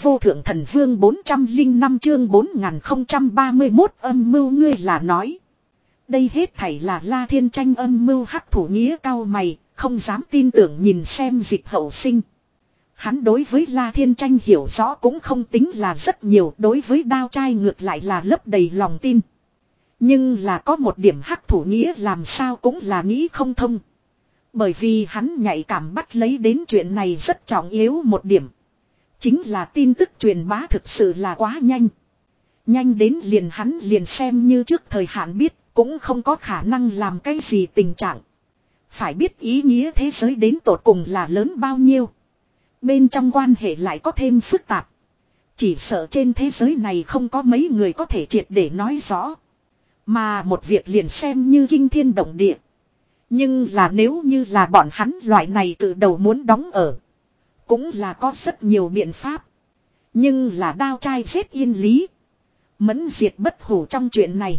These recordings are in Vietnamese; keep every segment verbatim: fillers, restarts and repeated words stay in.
vô thượng thần vương bốn trăm linh năm chương bốn nghìn không trăm ba mươi mốt âm mưu ngươi là nói. Đây hết thảy là La Thiên Tranh âm mưu. Hắc thủ nghĩa cao mày, không dám tin tưởng nhìn xem Dịch Hậu Sinh. Hắn đối với La Thiên Tranh hiểu rõ cũng không tính là rất nhiều, đối với đao trai ngược lại là lấp đầy lòng tin. Nhưng là có một điểm hắc thủ nghĩa làm sao cũng là nghĩ không thông. Bởi vì hắn nhạy cảm bắt lấy đến chuyện này rất trọng yếu một điểm. Chính là tin tức truyền bá thực sự là quá nhanh. Nhanh đến liền hắn liền xem như trước thời hạn biết cũng không có khả năng làm cái gì tình trạng. Phải biết ý nghĩa thế giới đến tột cùng là lớn bao nhiêu. Bên trong quan hệ lại có thêm phức tạp. Chỉ sợ trên thế giới này không có mấy người có thể triệt để nói rõ. Mà một việc liền xem như kinh thiên động địa. Nhưng là nếu như là bọn hắn loại này từ đầu muốn đóng ở. Cũng là có rất nhiều biện pháp. Nhưng là đao trai giết yên lý. Mẫn diệt bất hủ trong chuyện này.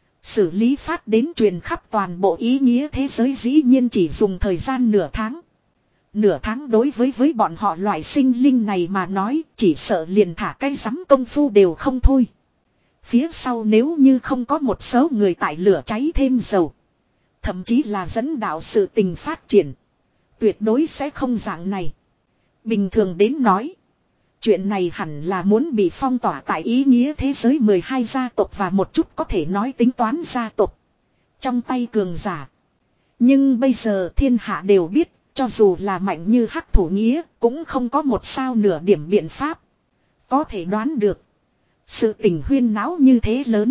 Xử lý phát đến truyền khắp toàn bộ ý nghĩa thế giới dĩ nhiên chỉ dùng thời gian nửa tháng. Nửa tháng đối với với bọn họ loại sinh linh này mà nói chỉ sợ liền thả cây rắm công phu đều không thôi. Phía sau nếu như không có một số người tại lửa cháy thêm dầu. Thậm chí là dẫn đạo sự tình phát triển. Tuyệt đối sẽ không dạng này. Bình thường đến nói. Chuyện này hẳn là muốn bị phong tỏa tại ý nghĩa thế giới mười hai gia tộc và một chút có thể nói tính toán gia tộc. Trong tay cường giả. Nhưng bây giờ thiên hạ đều biết. Cho dù là mạnh như hắc thủ nghĩa cũng không có một sao nửa điểm biện pháp. Có thể đoán được. Sự tình huyên náo như thế lớn.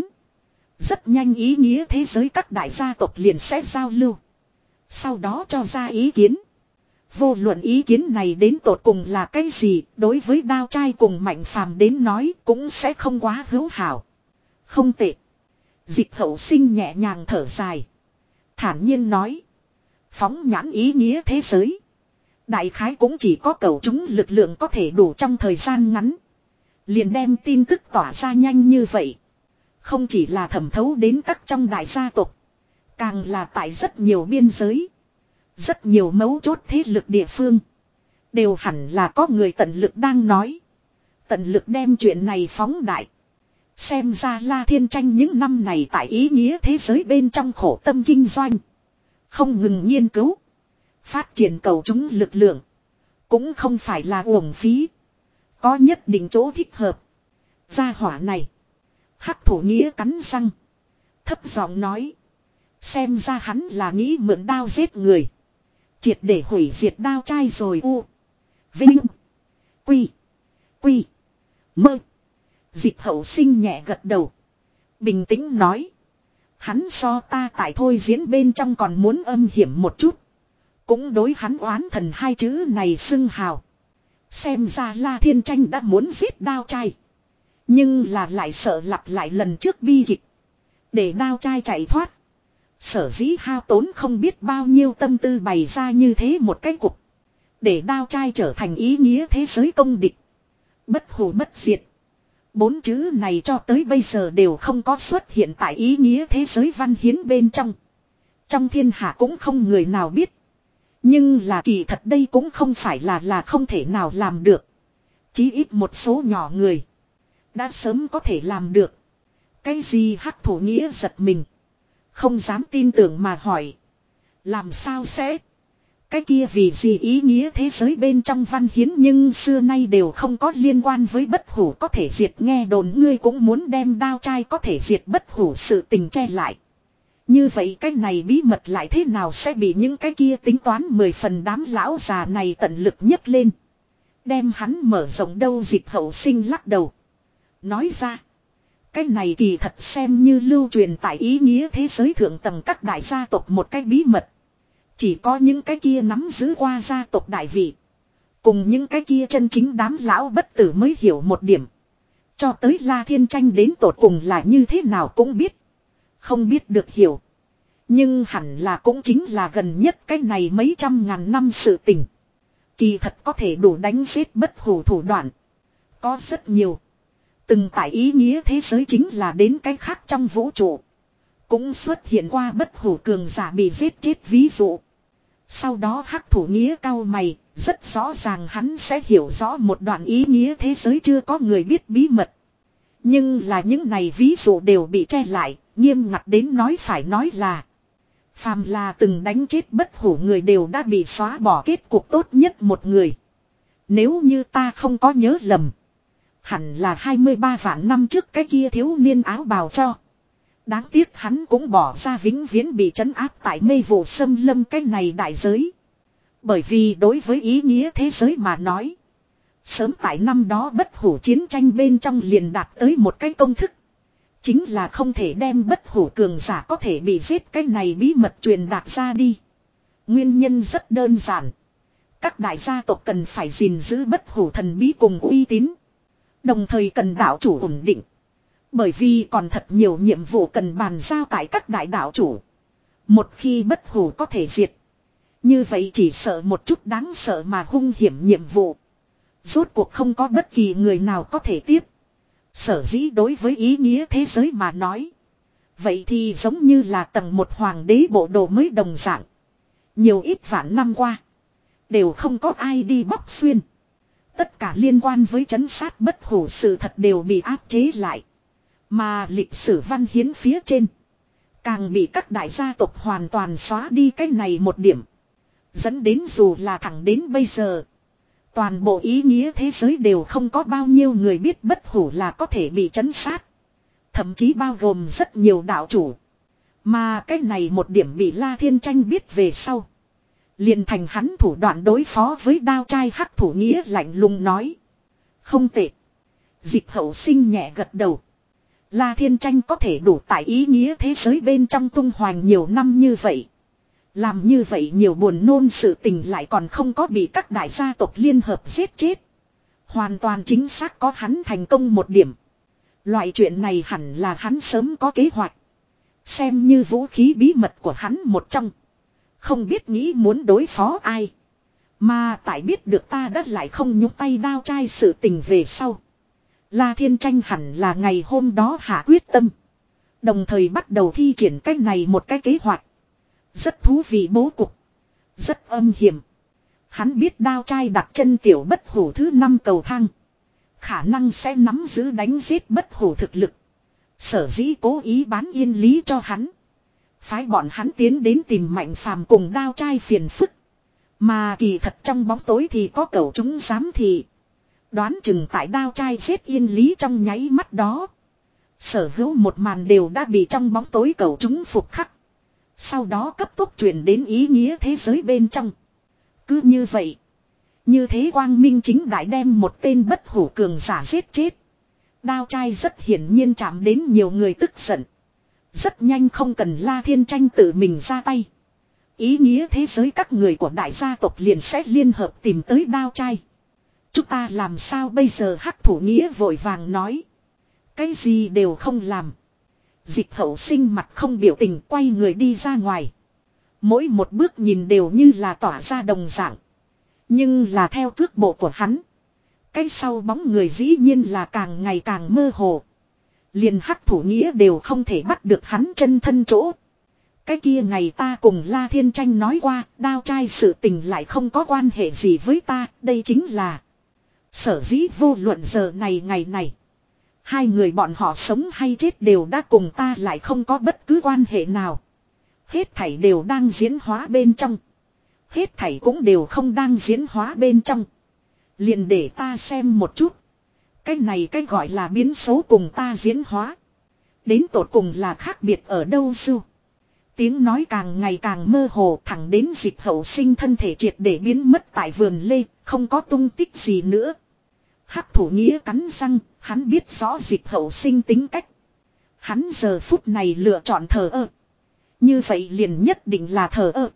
Rất nhanh ý nghĩa thế giới các đại gia tộc liền sẽ giao lưu. Sau đó cho ra ý kiến. Vô luận ý kiến này đến tột cùng là cái gì, đối với đao trai cùng Mạnh Phàm đến nói cũng sẽ không quá hữu hảo. Không tệ. Dịch Hậu Sinh nhẹ nhàng thở dài. Thản nhiên nói. Phóng nhãn ý nghĩa thế giới. Đại khái cũng chỉ có cầu chúng lực lượng có thể đủ trong thời gian ngắn. Liền đem tin tức tỏa ra nhanh như vậy. Không chỉ là thẩm thấu đến các trong đại gia tộc. Càng là tại rất nhiều biên giới. Rất nhiều mấu chốt thế lực địa phương. Đều hẳn là có người tận lực đang nói. Tận lực đem chuyện này phóng đại. Xem ra La Thiên Tranh những năm này tại ý nghĩa thế giới bên trong khổ tâm kinh doanh. Không ngừng nghiên cứu. Phát triển cầu chúng lực lượng. Cũng không phải là uổng phí. Có nhất định chỗ thích hợp. Gia hỏa này. Hắc thủ nghĩa cắn răng. Thấp giọng nói. Xem ra hắn là nghĩ mượn đao giết người. Triệt để hủy diệt đao trai rồi u. Vinh. Quy. Quy. Mơ. Dịch Hậu Sinh nhẹ gật đầu. Bình tĩnh nói. Hắn so ta tại thôi diễn bên trong còn muốn âm hiểm một chút. Cũng đối hắn oán thần hai chữ này xưng hào. Xem ra La Thiên Tranh đã muốn giết đao trai. Nhưng là lại sợ lặp lại lần trước bi kịch. Để đao trai chạy thoát. Sở dĩ hao tốn không biết bao nhiêu tâm tư bày ra như thế một cái cục. Để đao trai trở thành ý nghĩa thế giới công địch. Bất hủ bất diệt. Bốn chữ này cho tới bây giờ đều không có xuất hiện tại ý nghĩa thế giới văn hiến bên trong. Trong thiên hạ cũng không người nào biết. Nhưng là kỳ thật đây cũng không phải là là không thể nào làm được. Chí ít một số nhỏ người. Đã sớm có thể làm được. Cái gì hắc thủ nghĩa giật mình. Không dám tin tưởng mà hỏi. Làm sao sẽ? Cái kia vì gì ý nghĩa thế giới bên trong văn hiến nhưng xưa nay đều không có liên quan với bất hủ có thể diệt nghe đồn ngươi cũng muốn đem đao trai có thể diệt bất hủ sự tình che lại. Như vậy cái này bí mật lại thế nào sẽ bị những cái kia tính toán mười phần đám lão già này tận lực nhấc lên. Đem hắn mở rộng đâu Dịch Hậu Sinh lắc đầu. Nói ra. Cái này kỳ thật xem như lưu truyền tại ý nghĩa thế giới thượng tầng các đại gia tộc một cái bí mật. Chỉ có những cái kia nắm giữ qua gia tộc đại vị. Cùng những cái kia chân chính đám lão bất tử mới hiểu một điểm. Cho tới La Thiên Tranh đến tột cùng là như thế nào cũng biết. Không biết được hiểu. Nhưng hẳn là cũng chính là gần nhất cái này mấy trăm ngàn năm sự tình. Kỳ thật có thể đủ đánh giết bất hủ thủ đoạn. Có rất nhiều. Từng tại ý nghĩa thế giới chính là đến cái khác trong vũ trụ. Cũng xuất hiện qua bất hủ cường giả bị giết chết ví dụ. Sau đó hắc thủ nghĩa cao mày, Rất rõ ràng hắn sẽ hiểu rõ một đoạn ý nghĩa thế giới chưa có người biết bí mật. Nhưng là những này ví dụ đều bị che lại, nghiêm ngặt đến nói phải nói là. Phàm là từng đánh chết bất hủ người đều đã bị xóa bỏ kết cục tốt nhất một người. Nếu như ta không có nhớ lầm. Hẳn là hai mươi ba vạn năm trước cái kia thiếu niên áo bào cho. Đáng tiếc hắn cũng bỏ ra vĩnh viễn bị trấn áp tại mê vụ xâm lâm cái này đại giới. Bởi vì đối với ý nghĩa thế giới mà nói. Sớm tại năm đó bất hủ chiến tranh bên trong liền đạt tới một cái công thức. Chính là không thể đem bất hủ cường giả có thể bị giết cái này bí mật truyền đạt ra đi. Nguyên nhân rất đơn giản. Các đại gia tộc cần phải gìn giữ bất hủ thần bí cùng uy tín. Đồng thời cần đạo chủ ổn định. Bởi vì còn thật nhiều nhiệm vụ cần bàn giao tại các đại đạo chủ. Một khi bất hủ có thể diệt. Như vậy chỉ sợ một chút đáng sợ mà hung hiểm nhiệm vụ. Rốt cuộc không có bất kỳ người nào có thể tiếp. Sở dĩ đối với ý nghĩa thế giới mà nói. Vậy thì giống như là tầng một hoàng đế bộ đồ mới đồng dạng. Nhiều ít vạn năm qua. Đều không có ai đi bóc xuyên. Tất cả liên quan với trấn sát bất hủ sự thật đều bị áp chế lại. Mà lịch sử văn hiến phía trên. Càng bị các đại gia tộc hoàn toàn xóa đi cái này một điểm. Dẫn đến dù là thẳng đến bây giờ. Toàn bộ ý nghĩa thế giới đều không có bao nhiêu người biết bất hủ là có thể bị trấn sát. Thậm chí bao gồm rất nhiều đạo chủ. Mà cái này một điểm bị La Thiên Tranh biết về sau. Liền thành hắn thủ đoạn đối phó với đao trai hắc thủ nghĩa lạnh lùng nói. Không tệ. Dịch hậu sinh nhẹ gật đầu. La Thiên Tranh có thể đủ tại ý nghĩa thế giới bên trong tung hoành nhiều năm như vậy. Làm như vậy nhiều buồn nôn sự tình lại còn không có bị các đại gia tộc liên hợp giết chết. Hoàn toàn chính xác có hắn thành công một điểm. Loại chuyện này hẳn là hắn sớm có kế hoạch. Xem như vũ khí bí mật của hắn một trong. Không biết nghĩ muốn đối phó ai. Mà tại biết được ta đã lại không nhúc tay đao trai sự tình về sau. La Thiên Tranh hẳn là ngày hôm đó hạ quyết tâm. Đồng thời bắt đầu thi triển cách này một cái kế hoạch. Rất thú vị bố cục. Rất âm hiểm. Hắn biết đao trai đặt chân tiểu bất hủ thứ năm cầu thang. Khả năng sẽ nắm giữ đánh giết bất hủ thực lực. Sở dĩ cố ý bán yên lý cho hắn. Phái bọn hắn tiến đến tìm Mạnh Phàm cùng đao trai phiền phức. Mà kỳ thật trong bóng tối thì có cẩu chúng giám thị. Đoán chừng tại đao trai giết yên lý trong nháy mắt đó. Sở hữu một màn đều đã bị trong bóng tối cẩu chúng phục khắc. Sau đó cấp tốc truyền đến ý nghĩa thế giới bên trong. Cứ như vậy. Như thế quang minh chính đại đem một tên bất hủ cường giả giết chết. Đao trai rất hiển nhiên chạm đến nhiều người tức giận. Rất nhanh không cần La Thiên Tranh tự mình ra tay. Ý nghĩa thế giới các người của đại gia tộc liền sẽ liên hợp tìm tới đao trai. Chúng ta làm sao bây giờ hắc thủ nghĩa vội vàng nói. Cái gì đều không làm. Dịch hậu sinh mặt không biểu tình quay người đi ra ngoài. Mỗi một bước nhìn đều như là tỏa ra đồng dạng. Nhưng là theo cước bộ của hắn. Cái sau bóng người dĩ nhiên là càng ngày càng mơ hồ. Liền hắc thủ nghĩa đều không thể bắt được hắn chân thân chỗ. Cái kia ngày ta cùng La Thiên Tranh nói qua, đao trai sự tình lại không có quan hệ gì với ta, đây chính là. Sở dĩ vô luận giờ này ngày này. Hai người bọn họ sống hay chết đều đã cùng ta lại không có bất cứ quan hệ nào. Hết thảy đều đang diễn hóa bên trong. Hết thảy cũng đều không đang diễn hóa bên trong. Liền để ta xem một chút. Cái này cái gọi là biến số cùng ta diễn hóa. Đến tột cùng là khác biệt ở đâu sư. Tiếng nói càng ngày càng mơ hồ thẳng đến dịch hậu sinh thân thể triệt để biến mất tại vườn lê, không có tung tích gì nữa. Hắc thủ nghĩa cắn răng, hắn biết rõ dịch hậu sinh tính cách. Hắn giờ phút này lựa chọn thờ ơ. Như vậy liền nhất định là thờ ơ.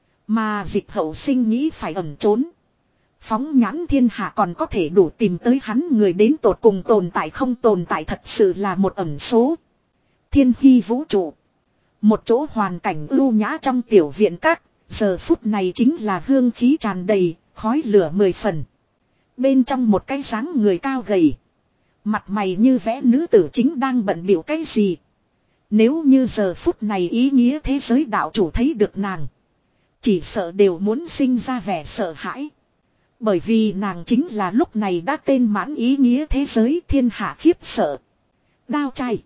Mà dịch hậu sinh nghĩ phải ẩn trốn. Phóng nhãn thiên hạ còn có thể đủ tìm tới hắn người đến tột cùng tồn tại không tồn tại thật sự là một ẩn số. Thiên hy vũ trụ. Một chỗ hoàn cảnh ưu nhã trong tiểu viện các, giờ phút này chính là hương khí tràn đầy, khói lửa mười phần. Bên trong một cái dáng người cao gầy. Mặt mày như vẽ nữ tử chính đang bận biểu cái gì. Nếu như giờ phút này ý nghĩa thế giới đạo chủ thấy được nàng. Chỉ sợ đều muốn sinh ra vẻ sợ hãi. Bởi vì nàng chính là lúc này đã tên mãn ý nghĩa thế giới thiên hạ khiếp sợ. Đao trai.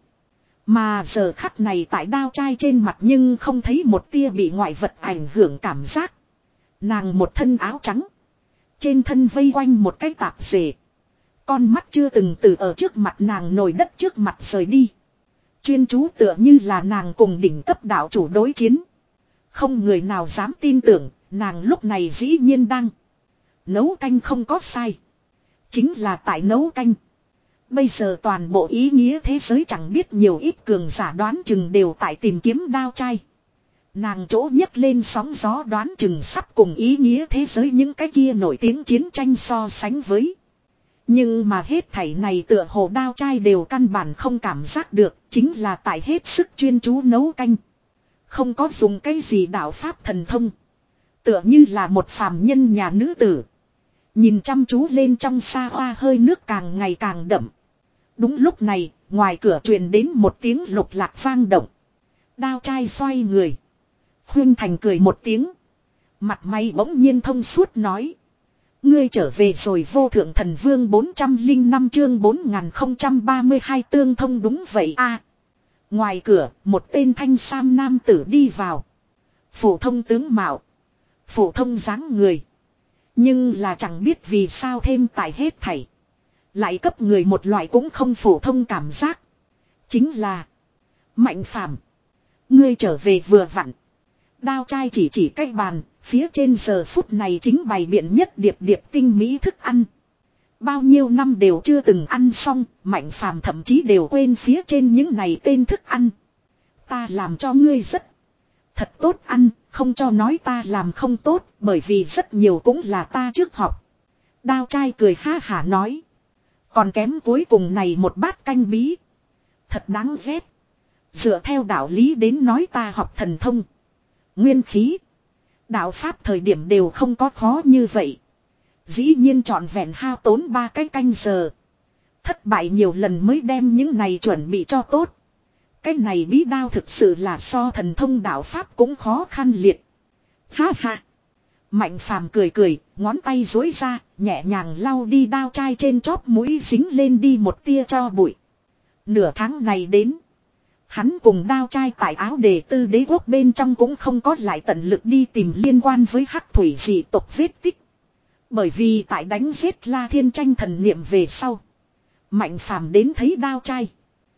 Mà giờ khắc này tại đao trai trên mặt nhưng không thấy một tia bị ngoại vật ảnh hưởng cảm giác. Nàng một thân áo trắng. Trên thân vây quanh một cái tạp dề. Con mắt chưa từng từ ở trước mặt nàng nổi đất trước mặt rời đi. Chuyên chú tựa như là nàng cùng đỉnh cấp đạo chủ đối chiến. Không người nào dám tin tưởng, nàng lúc này dĩ nhiên đang nấu canh không có sai. Chính là tại nấu canh. Bây giờ toàn bộ ý nghĩa thế giới chẳng biết nhiều ít cường giả đoán chừng đều tại tìm kiếm đao trai. Nàng chỗ nhấc lên sóng gió đoán chừng sắp cùng ý nghĩa thế giới những cái kia nổi tiếng chiến tranh so sánh với. Nhưng mà hết thảy này tựa hồ đao trai đều căn bản không cảm giác được, chính là tại hết sức chuyên chú nấu canh. Không có dùng cái gì đạo pháp thần thông. Tựa như là một phàm nhân nhà nữ tử. Nhìn chăm chú lên trong xa hoa hơi nước càng ngày càng đậm. Đúng lúc này, ngoài cửa truyền đến một tiếng lục lạc vang động. Đao trai xoay người. Khuyên Thành cười một tiếng. Mặt mày bỗng nhiên thông suốt nói. Ngươi trở về rồi vô thượng thần vương bốn trăm lẻ năm chương bốn nghìn không trăm ba mươi hai tương thông đúng vậy a. Ngoài cửa, một tên thanh sam nam tử đi vào. Phổ thông tướng mạo. Phổ thông dáng người. Nhưng là chẳng biết vì sao thêm tại hết thảy. Lại cấp người một loại cũng không phổ thông cảm giác. Chính là Mạnh Phàm. Ngươi trở về vừa vặn. Đao trai chỉ chỉ cái bàn, phía trên giờ phút này chính bày biện nhất điệp điệp tinh mỹ thức ăn. Bao nhiêu năm đều chưa từng ăn xong, Mạnh Phàm thậm chí đều quên phía trên những này tên thức ăn. Ta làm cho ngươi rất thật tốt ăn, không cho nói ta làm không tốt, bởi vì rất nhiều cũng là ta trước học. Đao trai cười ha hả nói. Còn kém cuối cùng này một bát canh bí. Thật đáng ghét. Dựa theo đạo lý đến nói ta học thần thông. Nguyên khí. Đạo pháp thời điểm đều không có khó như vậy. Dĩ nhiên trọn vẹn hao tốn ba cái canh giờ. Thất bại nhiều lần mới đem những này chuẩn bị cho tốt. Cái này bí đao thực sự là so thần thông đạo pháp cũng khó khăn liệt. Ha ha. Mạnh Phàm cười cười, ngón tay duỗi ra, nhẹ nhàng lau đi đao trai trên chóp mũi dính lên đi một tia cho bụi. Nửa tháng này đến. Hắn cùng đao trai tại áo đề tư đế quốc bên trong cũng không có lại tận lực đi tìm liên quan với hắc thủy dị tộc vết tích. Bởi vì tại đánh giết La Thiên Tranh thần niệm về sau. Mạnh Phàm đến thấy đao trai.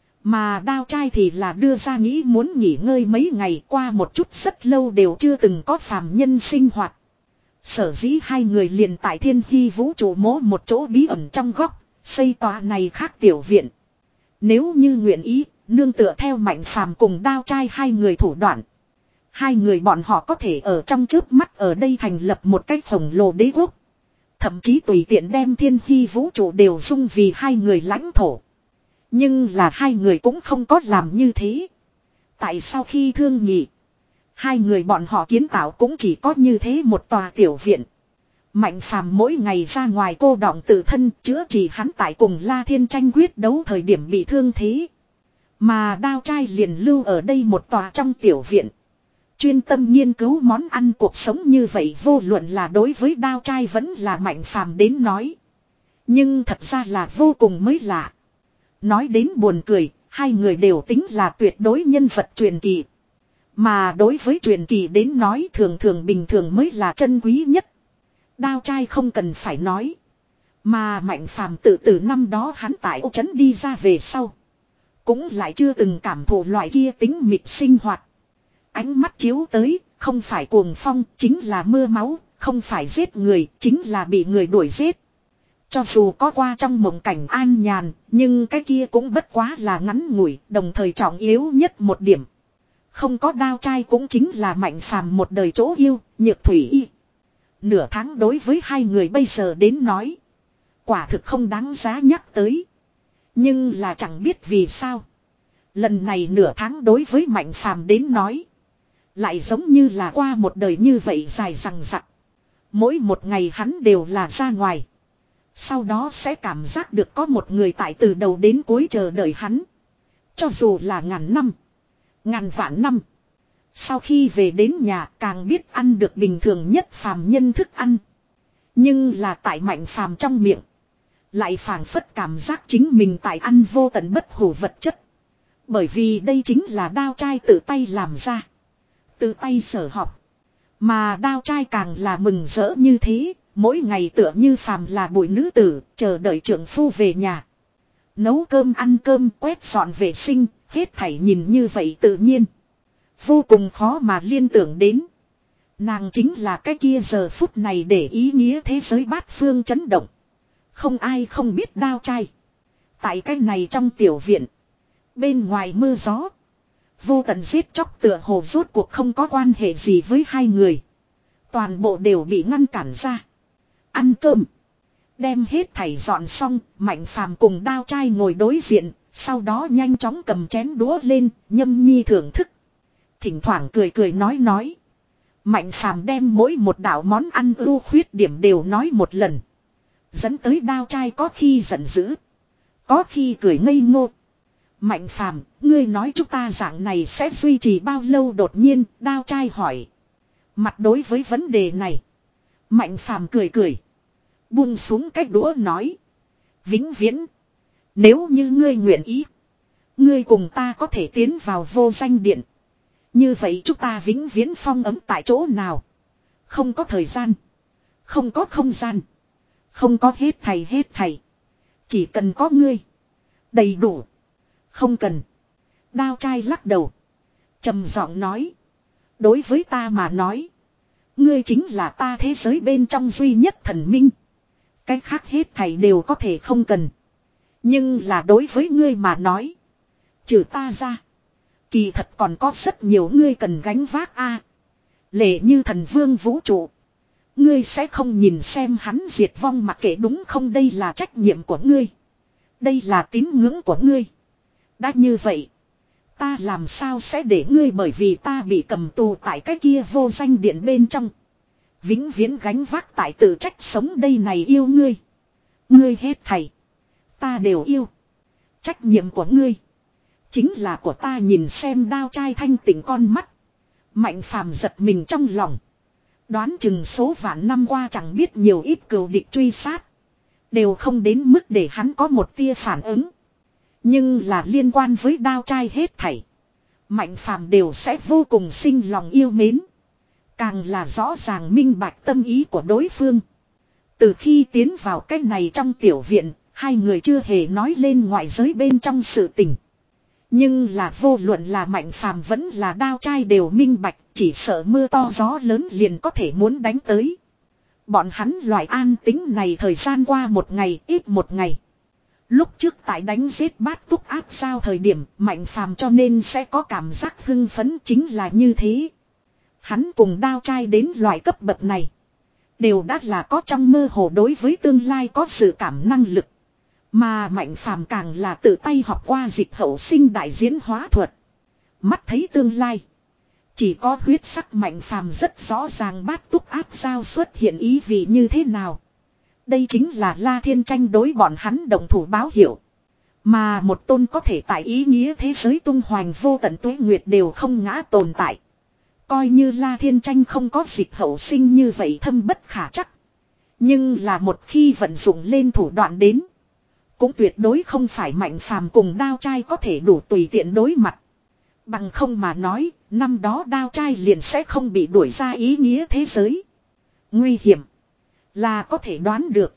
Mà đao trai thì là đưa ra nghĩ muốn nghỉ ngơi mấy ngày qua một chút rất lâu đều chưa từng có phàm nhân sinh hoạt. Sở dĩ hai người liền tại thiên hy vũ trụ mố một chỗ bí ẩn trong góc, xây tòa này khác tiểu viện. Nếu như nguyện ý, nương tựa theo Mạnh Phàm cùng đao trai hai người thủ đoạn. Hai người bọn họ có thể ở trong chớp mắt ở đây thành lập một cái khổng lồ đế quốc. Thậm chí tùy tiện đem thiên hy vũ trụ đều dung vì hai người lãnh thổ. Nhưng là hai người cũng không có làm như thế. Tại sao khi thương nhị, hai người bọn họ kiến tạo cũng chỉ có như thế một tòa tiểu viện. Mạnh Phàm mỗi ngày ra ngoài cô đọng tự thân chữa trị hắn tại cùng La Thiên Tranh quyết đấu thời điểm bị thương thế. Mà đao trai liền lưu ở đây một tòa trong tiểu viện. Chuyên tâm nghiên cứu món ăn cuộc sống như vậy vô luận là đối với đao trai vẫn là Mạnh Phàm đến nói. Nhưng thật ra là vô cùng mới lạ. Nói đến buồn cười, hai người đều tính là tuyệt đối nhân vật truyền kỳ. Mà đối với truyền kỳ đến nói thường thường bình thường mới là chân quý nhất. Đao trai không cần phải nói. Mà Mạnh Phàm tự từ năm đó hắn tại Âu Trấn đi ra về sau. Cũng lại chưa từng cảm thụ loại kia tính mịt sinh hoạt. Ánh mắt chiếu tới, không phải cuồng phong, chính là mưa máu, không phải giết người, chính là bị người đuổi giết. Cho dù có qua trong mộng cảnh an nhàn, nhưng cái kia cũng bất quá là ngắn ngủi, đồng thời trọng yếu nhất một điểm. Không có đao trai cũng chính là Mạnh Phàm một đời chỗ yêu, nhược thủy y. Nửa tháng đối với hai người bây giờ đến nói. Quả thực không đáng giá nhắc tới. Nhưng là chẳng biết vì sao. Lần này nửa tháng đối với Mạnh Phàm đến nói. Lại giống như là qua một đời như vậy dài dằng dặc. Mỗi một ngày hắn đều là ra ngoài. Sau đó sẽ cảm giác được có một người tại từ đầu đến cuối chờ đợi hắn. Cho dù là ngàn năm. Ngàn vạn năm. Sau khi về đến nhà càng biết ăn được bình thường nhất phàm nhân thức ăn. Nhưng là tại Mạnh Phàm trong miệng. Lại phảng phất cảm giác chính mình tại ăn vô tận bất hủ vật chất. Bởi vì đây chính là đao trai tự tay làm ra. Tự tay sở học. Mà đao trai càng là mừng rỡ như thế. Mỗi ngày tựa như phàm là bụi nữ tử. Chờ đợi trượng phu về nhà. Nấu cơm ăn cơm quét dọn vệ sinh. Hết thảy nhìn như vậy tự nhiên. Vô cùng khó mà liên tưởng đến. Nàng chính là cái kia giờ phút này để ý nghĩa thế giới bát phương chấn động. Không ai không biết đao trai. Tại cái này trong tiểu viện. Bên ngoài mưa gió. Vô tận giết chóc tựa hồ rốt cuộc không có quan hệ gì với hai người. Toàn bộ đều bị ngăn cản ra. Ăn cơm. Đem hết thảy dọn xong. Mạnh Phàm cùng đao trai ngồi đối diện. Sau đó nhanh chóng cầm chén đũa lên. Nhâm nhi thưởng thức. Thỉnh thoảng cười cười nói nói. Mạnh Phàm đem mỗi một đạo món ăn ưu khuyết điểm đều nói một lần. Dẫn tới đao trai có khi giận dữ. Có khi cười ngây ngô. Mạnh Phàm, ngươi nói chúng ta dạng này sẽ duy trì bao lâu? Đột nhiên đao trai hỏi. Mặt đối với vấn đề này. Mạnh Phàm cười cười. Buông xuống cái đũa nói. Vĩnh viễn. Nếu như ngươi nguyện ý. Ngươi cùng ta có thể tiến vào vô danh điện. Như vậy chúng ta vĩnh viễn phong ấm tại chỗ nào. Không có thời gian. Không có không gian. Không có hết thầy hết thầy. Chỉ cần có ngươi. Đầy đủ. Không cần. Đao trai lắc đầu. Trầm giọng nói. Đối với ta mà nói. Ngươi chính là ta thế giới bên trong duy nhất thần minh. Cái khác hết thầy đều có thể không cần. Nhưng là đối với ngươi mà nói. Trừ ta ra. Kỳ thật còn có rất nhiều ngươi cần gánh vác a. À, lệ như thần vương vũ trụ. Ngươi sẽ không nhìn xem hắn diệt vong mặc kệ đúng không? Đây là trách nhiệm của ngươi. Đây là tín ngưỡng của ngươi. Đã như vậy. Ta làm sao sẽ để ngươi bởi vì ta bị cầm tù tại cái kia vô danh điện bên trong. Vĩnh viễn gánh vác tại tự trách sống đây này yêu ngươi. Ngươi hết thầy. Ta đều yêu. Trách nhiệm của ngươi. Chính là của ta. Nhìn xem đao trai thanh tỉnh con mắt. Mạnh Phàm giật mình trong lòng. Đoán chừng số vạn năm qua chẳng biết nhiều ít cừu địch truy sát. Đều không đến mức để hắn có một tia phản ứng. Nhưng là liên quan với đao trai hết thảy. Mạnh Phàm đều sẽ vô cùng sinh lòng yêu mến. Càng là rõ ràng minh bạch tâm ý của đối phương. Từ khi tiến vào cái này trong tiểu viện. Hai người chưa hề nói lên ngoại giới bên trong sự tình. Nhưng là vô luận là Mạnh Phàm vẫn là đao trai đều minh bạch. Chỉ sợ mưa to gió lớn liền có thể muốn đánh tới. Bọn hắn loại an tính này thời gian qua một ngày ít một ngày. Lúc trước tại đánh giết bát túc áp sao thời điểm Mạnh Phàm cho nên sẽ có cảm giác hưng phấn chính là như thế. Hắn cùng đao trai đến loại cấp bậc này. Đều đã là có trong mơ hồ đối với tương lai có sự cảm năng lực. Mà Mạnh Phàm càng là tự tay học qua dịch hậu sinh đại diễn hóa thuật. Mắt thấy tương lai. Chỉ có huyết sắc Mạnh Phàm rất rõ ràng bát túc áp sao xuất hiện ý vị như thế nào. Đây chính là La Thiên Tranh đối bọn hắn đồng thủ báo hiệu. Mà một tôn có thể tại ý nghĩa thế giới tung hoành vô tận tuế nguyệt đều không ngã tồn tại. Coi như La Thiên Tranh không có dịch hậu sinh như vậy thâm bất khả chắc. Nhưng là một khi vận dụng lên thủ đoạn đến. Cũng tuyệt đối không phải Mạnh Phàm cùng đao trai có thể đủ tùy tiện đối mặt. Bằng không mà nói, năm đó đao trai liền sẽ không bị đuổi ra ý nghĩa thế giới. Nguy hiểm. Là có thể đoán được.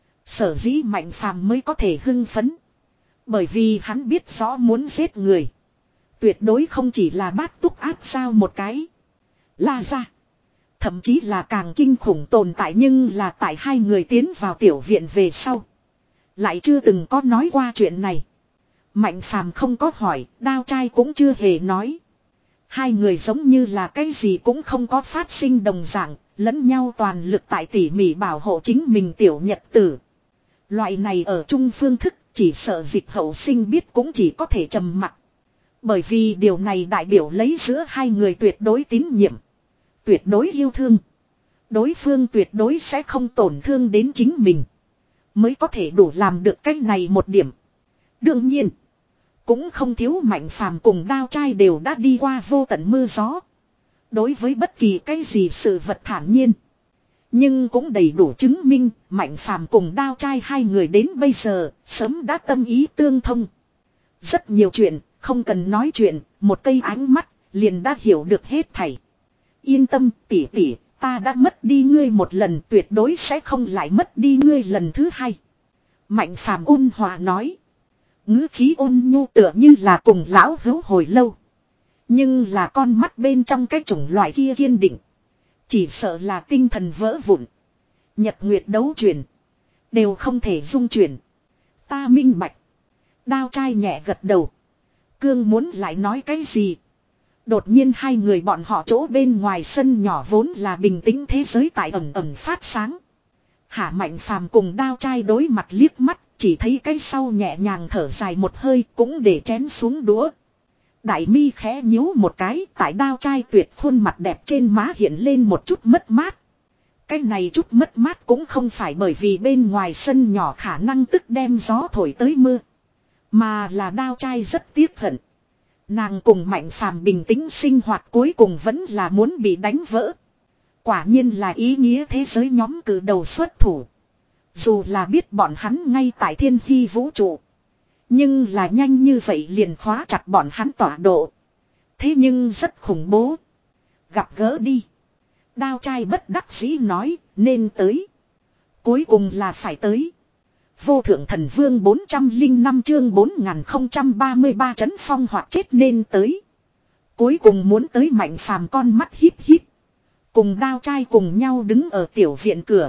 Sở dĩ Mạnh Phàm mới có thể hưng phấn. Bởi vì hắn biết rõ muốn giết người. Tuyệt đối không chỉ là bát túc áp sao một cái. La ra. Thậm chí là càng kinh khủng tồn tại nhưng là tại hai người tiến vào tiểu viện về sau. Lại chưa từng có nói qua chuyện này. Mạnh Phàm không có hỏi, đao trai cũng chưa hề nói. Hai người giống như là cái gì cũng không có phát sinh đồng dạng, lẫn nhau toàn lực tại tỉ mỉ bảo hộ chính mình tiểu nhật tử. Loại này ở chung phương thức, chỉ sợ dịch hậu sinh biết cũng chỉ có thể trầm mặc. Bởi vì điều này đại biểu lấy giữa hai người tuyệt đối tín nhiệm, tuyệt đối yêu thương. Đối phương tuyệt đối sẽ không tổn thương đến chính mình. Mới có thể đủ làm được cái này một điểm. Đương nhiên. Cũng không thiếu Mạnh Phàm cùng đao trai đều đã đi qua vô tận mưa gió. Đối với bất kỳ cái gì sự vật thản nhiên. Nhưng cũng đầy đủ chứng minh Mạnh Phàm cùng Đao Trai hai người đến bây giờ sớm đã tâm ý tương thông. Rất nhiều chuyện không cần nói chuyện, một cây ánh mắt liền đã hiểu được hết thảy. Yên tâm tỷ tỷ, ta đã mất đi ngươi một lần, tuyệt đối sẽ không lại mất đi ngươi lần thứ hai. Mạnh Phàm ôn hòa nói. Ngữ khí ôn nhu tựa như là cùng lão hữu hồi lâu. Nhưng là con mắt bên trong cái chủng loại kia kiên định. Chỉ sợ là tinh thần vỡ vụn. Nhật nguyệt đấu chuyển. Đều không thể dung chuyển. Ta minh bạch. Đao Trai nhẹ gật đầu. Cương muốn lại nói cái gì. Đột nhiên hai người bọn họ chỗ bên ngoài sân nhỏ vốn là bình tĩnh thế giới tại ẩn ẩn phát sáng. Hạ Mạnh Phàm cùng Đao Trai đối mặt liếc mắt. Chỉ thấy cái sau nhẹ nhàng thở dài một hơi cũng để chén xuống đũa. Đại mi khẽ nhíu một cái, tại Đao Trai tuyệt khuôn mặt đẹp trên má hiện lên một chút mất mát. Cái này chút mất mát cũng không phải bởi vì bên ngoài sân nhỏ khả năng tức đem gió thổi tới mưa. Mà là Đao Trai rất tiếc hận. Nàng cùng Mạnh Phàm bình tĩnh sinh hoạt cuối cùng vẫn là muốn bị đánh vỡ. Quả nhiên là ý nghĩa thế giới nhóm cử đầu xuất thủ. Dù là biết bọn hắn ngay tại thiên hy vũ trụ. Nhưng là nhanh như vậy liền khóa chặt bọn hắn tọa độ. Thế nhưng rất khủng bố. Gặp gỡ đi. Đao Trai bất đắc dĩ nói nên tới. Cuối cùng là phải tới. Vô thượng thần vương bốn trăm lẻ năm chương bốn nghìn không trăm ba mươi ba trấn phong hoặc chết nên tới. Cuối cùng muốn tới Mạnh Phàm con mắt híp híp. Cùng Đao Trai cùng nhau đứng ở tiểu viện cửa.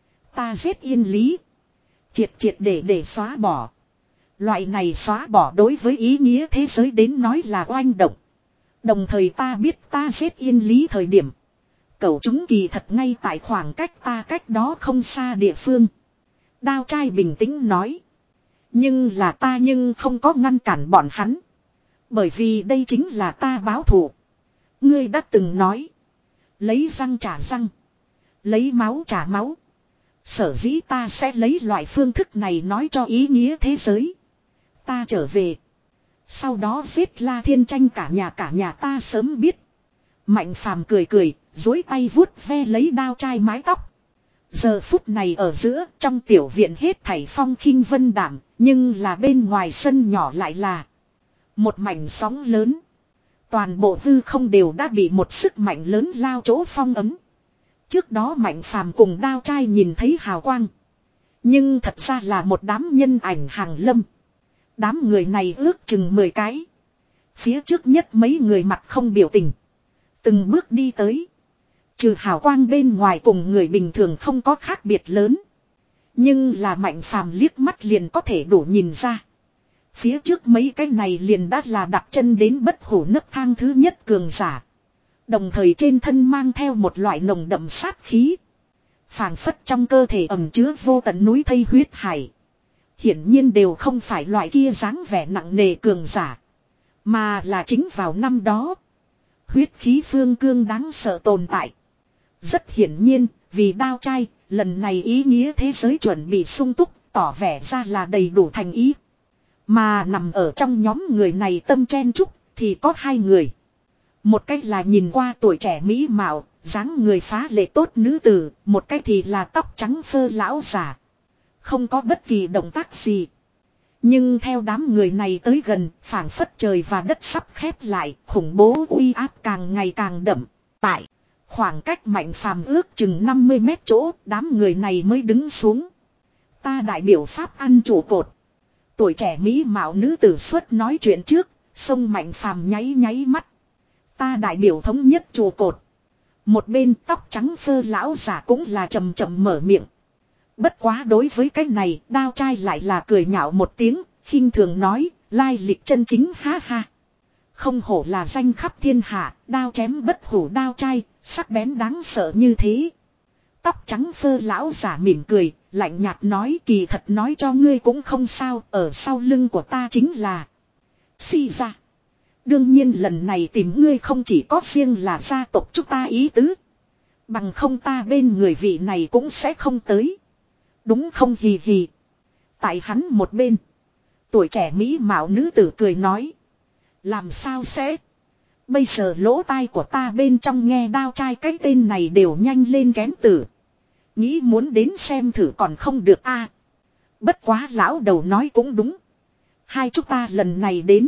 Ta giết Yên Lý. Triệt triệt để để xóa bỏ. Loại này xóa bỏ đối với ý nghĩa thế giới đến nói là oanh động. Đồng thời ta biết ta giết Yên Lý thời điểm. Cẩu chúng kỳ thật ngay tại khoảng cách ta cách đó không xa địa phương. Đao Trai bình tĩnh nói. Nhưng là ta nhưng không có ngăn cản bọn hắn. Bởi vì đây chính là ta báo thù. Ngươi đã từng nói. Lấy răng trả răng. Lấy máu trả máu. Sở dĩ ta sẽ lấy loại phương thức này nói cho ý nghĩa thế giới. Ta trở về. Sau đó giết La Thiên Tranh cả nhà cả nhà ta sớm biết. Mạnh Phàm cười cười, duỗi tay vuốt ve lấy Đao Trai mái tóc. Giờ phút này ở giữa trong tiểu viện hết thảy phong khinh vân đảm, nhưng là bên ngoài sân nhỏ lại là một mảnh sóng lớn. Toàn bộ hư không đều đã bị một sức mạnh lớn lao chỗ phong ấm. Trước đó Mạnh Phàm cùng Đao Trai nhìn thấy hào quang. Nhưng thật ra là một đám nhân ảnh hàng lâm. Đám người này ước chừng mười cái. Phía trước nhất mấy người mặt không biểu tình. Từng bước đi tới. Trừ hào quang bên ngoài cùng người bình thường không có khác biệt lớn. Nhưng là Mạnh Phàm liếc mắt liền có thể đủ nhìn ra. Phía trước mấy cái này liền đã là đặt chân đến bất hủ nấc thang thứ nhất cường giả. Đồng thời trên thân mang theo một loại nồng đậm sát khí. Phảng phất trong cơ thể ẩm chứa vô tận núi thây huyết hải. Hiển nhiên đều không phải loại kia dáng vẻ nặng nề cường giả. Mà là chính vào năm đó. Huyết khí phương cương đáng sợ tồn tại. Rất hiển nhiên, vì Đao Trai, lần này ý nghĩa thế giới chuẩn bị sung túc, tỏ vẻ ra là đầy đủ thành ý. Mà nằm ở trong nhóm người này tâm chen chúc, thì có hai người. Một cách là nhìn qua tuổi trẻ mỹ mạo, dáng người phá lệ tốt nữ tử, một cách thì là tóc trắng phơ lão già. Không có bất kỳ động tác gì. Nhưng theo đám người này tới gần, phảng phất trời và đất sắp khép lại, khủng bố uy áp càng ngày càng đậm. Tại khoảng cách Mạnh Phàm ước chừng năm mươi mét chỗ, đám người này mới đứng xuống. Ta đại biểu pháp ăn trụ cột. Tuổi trẻ mỹ mạo nữ tử xuất nói chuyện trước, xông Mạnh Phàm nháy nháy mắt. Ta đại biểu thống nhất trụ cột. Một bên tóc trắng phơ lão giả cũng là chậm chậm mở miệng. Bất quá đối với cái này, Đao Trai lại là cười nhạo một tiếng, khinh thường nói, lai lịch chân chính ha ha. Không hổ là danh khắp thiên hạ, đao chém bất hủ Đao Trai, sắc bén đáng sợ như thế. Tóc trắng phơ lão giả mỉm cười, lạnh nhạt nói kỳ thật nói cho ngươi cũng không sao, ở sau lưng của ta chính là Si ra. Đương nhiên lần này tìm ngươi không chỉ có riêng là gia tộc chúng ta ý tứ. Bằng không ta bên người vị này cũng sẽ không tới. Đúng không hì hì. Tại hắn một bên. Tuổi trẻ mỹ mạo nữ tử cười nói. Làm sao sẽ. Bây giờ lỗ tai của ta bên trong nghe Đao Trai cái tên này đều nhanh lên kén tử. Nghĩ muốn đến xem thử còn không được a. Bất quá lão đầu nói cũng đúng. Hai chúng ta lần này đến.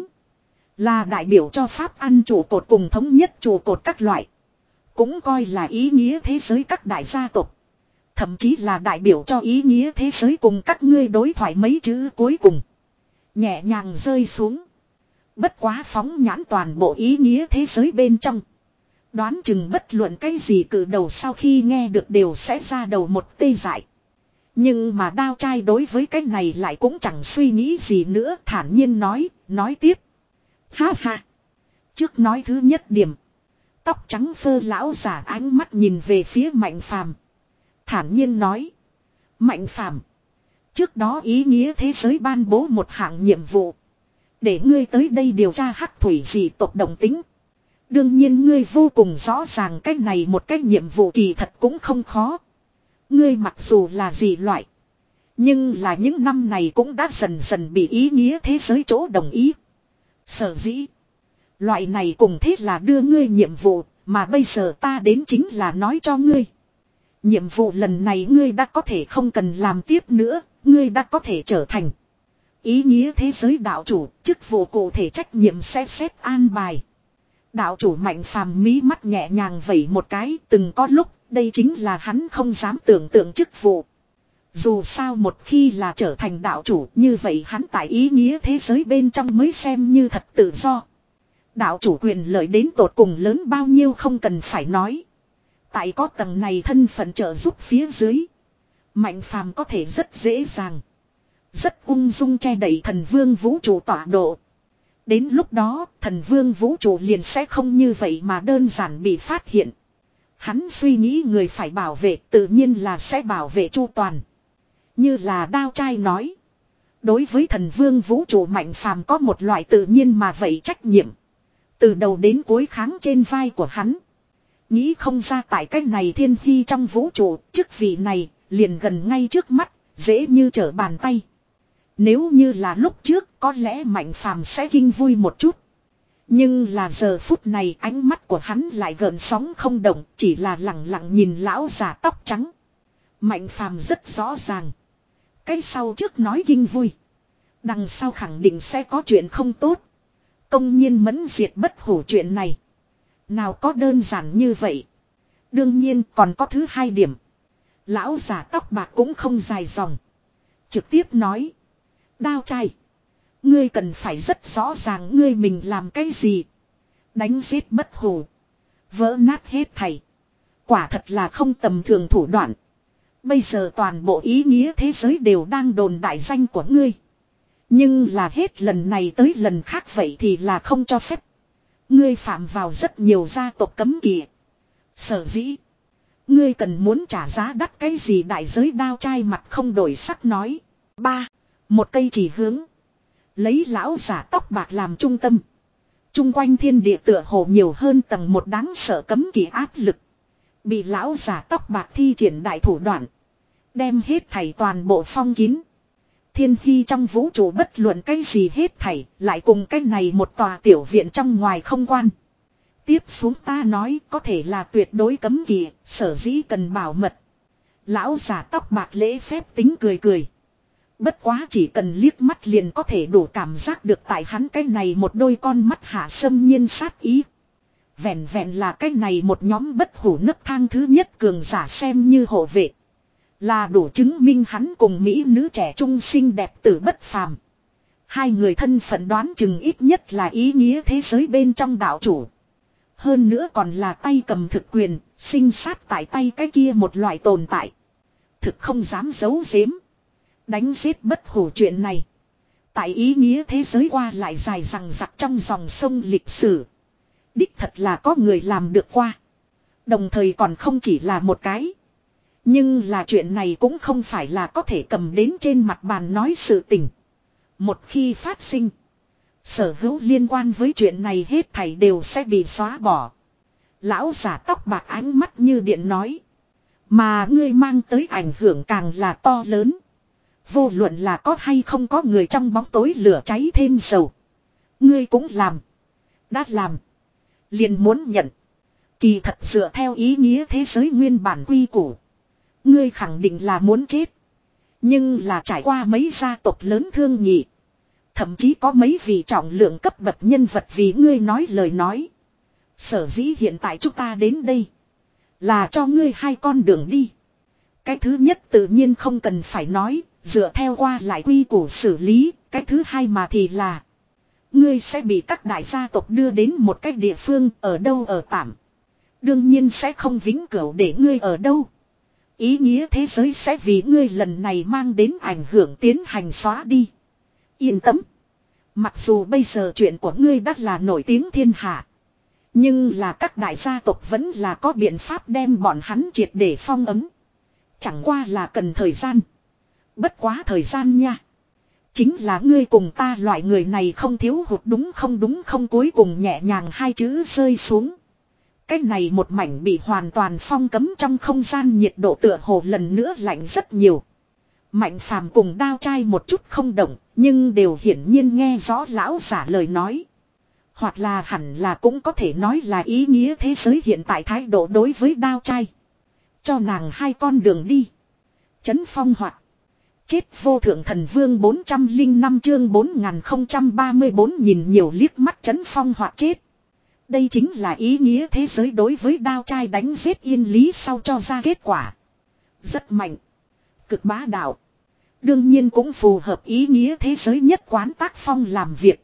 Là đại biểu cho pháp ăn trụ cột cùng thống nhất trụ cột các loại. Cũng coi là ý nghĩa thế giới các đại gia tộc. Thậm chí là đại biểu cho ý nghĩa thế giới cùng các ngươi đối thoại mấy chữ cuối cùng. Nhẹ nhàng rơi xuống. Bất quá phóng nhãn toàn bộ ý nghĩa thế giới bên trong. Đoán chừng bất luận cái gì cử đầu sau khi nghe được đều sẽ ra đầu một tê dại. Nhưng mà đao trai đối với cái này lại cũng chẳng suy nghĩ gì nữa, thản nhiên nói, nói tiếp. Ha ha. Trước nói thứ nhất điểm. Tóc trắng phơ lão giả ánh mắt nhìn về phía Mạnh Phàm, thản nhiên nói. Mạnh Phàm, trước đó ý nghĩa thế giới ban bố một hạng nhiệm vụ. Để ngươi tới đây điều tra hắc thủy dị tộc đồng tính. Đương nhiên ngươi vô cùng rõ ràng cái này một cái nhiệm vụ kỳ thật cũng không khó. Ngươi mặc dù là dị loại. Nhưng là những năm này cũng đã dần dần bị ý nghĩa thế giới chỗ đồng ý. Sở dĩ. Loại này cùng thế là đưa ngươi nhiệm vụ. Mà bây giờ ta đến chính là nói cho ngươi. Nhiệm vụ lần này ngươi đã có thể không cần làm tiếp nữa. Ngươi đã có thể trở thành ý nghĩa thế giới đạo chủ. Chức vụ cụ thể trách nhiệm sẽ xét an bài. Đạo chủ Mạnh Phàm mí mắt nhẹ nhàng vẩy một cái. Từng có lúc đây chính là hắn không dám tưởng tượng chức vụ. Dù sao một khi là trở thành đạo chủ, như vậy hắn tại ý nghĩa thế giới bên trong mới xem như thật tự do. Đạo chủ quyền lợi đến tột cùng lớn bao nhiêu không cần phải nói. Tại có tầng này thân phận trợ giúp phía dưới, Mạnh Phàm có thể rất dễ dàng, rất ung dung che đậy thần vương vũ trụ tọa độ. Đến lúc đó, thần vương vũ trụ liền sẽ không như vậy mà đơn giản bị phát hiện. Hắn suy nghĩ người phải bảo vệ, tự nhiên là sẽ bảo vệ chu toàn. Như là đao trai nói. Đối với thần vương vũ trụ Mạnh Phàm có một loại tự nhiên mà vậy trách nhiệm. Từ đầu đến cuối kháng trên vai của hắn. Nghĩ không ra tại cách này thiên hy trong vũ trụ, chức vị này, liền gần ngay trước mắt, dễ như trở bàn tay. Nếu như là lúc trước, có lẽ Mạnh Phàm sẽ kinh vui một chút. Nhưng là giờ phút này ánh mắt của hắn lại gợn sóng không động, chỉ là lặng lặng nhìn lão già tóc trắng. Mạnh Phàm rất rõ ràng. Cái sau trước nói kinh vui. Đằng sau khẳng định sẽ có chuyện không tốt. Công nhiên mẫn diệt bất hủ chuyện này. Nào có đơn giản như vậy. Đương nhiên còn có thứ hai điểm. Lão già tóc bạc cũng không dài dòng. Trực tiếp nói. Đao trai. Ngươi cần phải rất rõ ràng ngươi mình làm cái gì. Đánh giết bất hủ. Vỡ nát hết thảy. Quả thật là không tầm thường thủ đoạn. Bây giờ toàn bộ ý nghĩa thế giới đều đang đồn đại danh của ngươi. Nhưng là hết lần này tới lần khác vậy thì là không cho phép. Ngươi phạm vào rất nhiều gia tộc cấm kỵ. Sở dĩ. Ngươi cần muốn trả giá đắt cái gì đại giới đao trai mặt không đổi sắc nói. Ba. Một cây chỉ hướng. Lấy lão giả tóc bạc làm trung tâm. Trung quanh thiên địa tựa hồ nhiều hơn tầng một đáng sợ cấm kỵ áp lực. Bị lão giả tóc bạc thi triển đại thủ đoạn. Đem hết thảy toàn bộ phong kín. Thiên hy trong vũ trụ bất luận cái gì hết thảy. Lại cùng cái này một tòa tiểu viện trong ngoài không quan. Tiếp xuống ta nói có thể là tuyệt đối cấm kỵ. Sở dĩ cần bảo mật. Lão giả tóc bạc lễ phép tính cười cười. Bất quá chỉ cần liếc mắt liền có thể đủ cảm giác được tại hắn cái này một đôi con mắt hạ xâm nhiên sát ý. Vẹn vẹn là cái này một nhóm bất hủ nấc thang thứ nhất cường giả xem như hộ vệ. Là đủ chứng minh hắn cùng mỹ nữ trẻ trung xinh đẹp tử bất phàm. Hai người thân phận đoán chừng ít nhất là ý nghĩa thế giới bên trong đạo chủ. Hơn nữa còn là tay cầm thực quyền, sinh sát tại tay cái kia một loại tồn tại. Thực không dám giấu giếm. Đánh giết bất hủ chuyện này. Tại ý nghĩa thế giới qua lại dài rằng rặc trong dòng sông lịch sử. Đích thật là có người làm được qua. Đồng thời còn không chỉ là một cái. Nhưng là chuyện này cũng không phải là có thể cầm đến trên mặt bàn nói sự tình. Một khi phát sinh. Sở hữu liên quan với chuyện này hết thảy đều sẽ bị xóa bỏ. Lão giả tóc bạc ánh mắt như điện nói. Mà ngươi mang tới ảnh hưởng càng là to lớn. Vô luận là có hay không có người trong bóng tối lửa cháy thêm dầu. Ngươi cũng làm. Đã làm. Liền muốn nhận. Kỳ thật dựa theo ý nghĩa thế giới nguyên bản quy củ. Ngươi khẳng định là muốn chết. Nhưng là trải qua mấy gia tộc lớn thương nhị. Thậm chí có mấy vị trọng lượng cấp bậc nhân vật vì ngươi nói lời nói. Sở dĩ hiện tại chúng ta đến đây. Là cho ngươi hai con đường đi. Cái thứ nhất tự nhiên không cần phải nói. Dựa theo qua lại quy củ xử lý. Cái thứ hai mà thì là. Ngươi sẽ bị các đại gia tộc đưa đến một cái địa phương ở đâu ở tạm. Đương nhiên sẽ không vĩnh cửu để ngươi ở đâu. Ý nghĩa thế giới sẽ vì ngươi lần này mang đến ảnh hưởng tiến hành xóa đi. Yên tâm. Mặc dù bây giờ chuyện của ngươi đã là nổi tiếng thiên hạ. Nhưng là các đại gia tộc vẫn là có biện pháp đem bọn hắn triệt để phong ấm. Chẳng qua là cần thời gian. Bất quá thời gian nha. Chính là ngươi cùng ta loại người này không thiếu hụt đúng không đúng không cuối cùng nhẹ nhàng hai chữ rơi xuống. Cái này một mảnh bị hoàn toàn phong cấm trong không gian nhiệt độ tựa hồ lần nữa lạnh rất nhiều. Mạnh phàm cùng đao trai một chút không động, nhưng đều hiển nhiên nghe rõ lão giả lời nói. Hoặc là hẳn là cũng có thể nói là ý nghĩa thế giới hiện tại thái độ đối với đao trai. Cho nàng hai con đường đi. Chấn phong hoạt. Chết vô thượng thần vương bốn trăm lẻ năm chương bốn nghìn không trăm ba mươi bốn nhìn nhiều liếc mắt chấn phong hoạt chết. Đây chính là ý nghĩa thế giới đối với đao trai đánh giết yên lý sau cho ra kết quả. Rất mạnh. Cực bá đạo. Đương nhiên cũng phù hợp ý nghĩa thế giới nhất quán tác phong làm việc.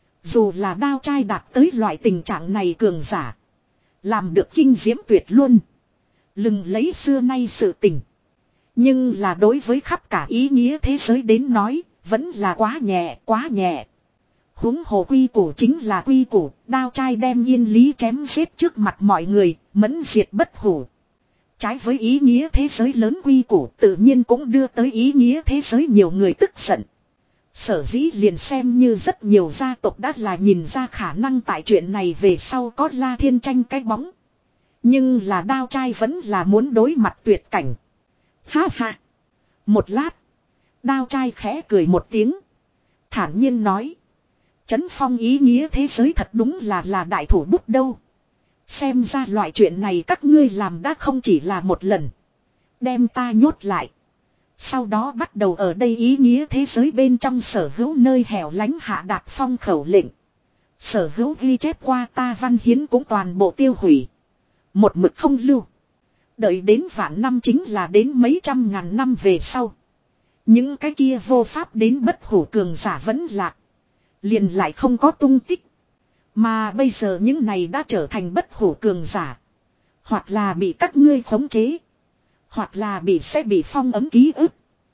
Dù là đao trai đạt tới loại tình trạng này cường giả. Làm được kinh diễm tuyệt luôn. Lừng lấy xưa nay sự tình. Nhưng là đối với khắp cả ý nghĩa thế giới đến nói, vẫn là quá nhẹ, quá nhẹ. Huống hồ quy củ chính là quy củ, đao trai đem yên lý chém giết trước mặt mọi người, mẫn diệt bất hủ. Trái với ý nghĩa thế giới lớn quy củ tự nhiên cũng đưa tới ý nghĩa thế giới nhiều người tức giận. Sở dĩ liền xem như rất nhiều gia tộc đã là nhìn ra khả năng tại chuyện này về sau có La Thiên tranh cái bóng. Nhưng là đao trai vẫn là muốn đối mặt tuyệt cảnh. Ha ha. Một lát. Đao trai khẽ cười một tiếng. Thản nhiên nói. Chấn phong ý nghĩa thế giới thật đúng là là đại thủ bút đâu. Xem ra loại chuyện này các ngươi làm đã không chỉ là một lần. Đem ta nhốt lại. Sau đó bắt đầu ở đây ý nghĩa thế giới bên trong sở hữu nơi hẻo lánh hạ đạt phong khẩu lệnh. Sở hữu ghi chép qua ta văn hiến cũng toàn bộ tiêu hủy. Một mực không lưu. Đợi đến vạn năm chính là đến mấy trăm ngàn năm về sau. Những cái kia vô pháp đến bất hủ cường giả vẫn lạc. Liền lại không có tung tích. Mà bây giờ những này đã trở thành bất hủ cường giả. Hoặc là bị các ngươi khống chế. Hoặc là bị sẽ bị phong ấm ký ức.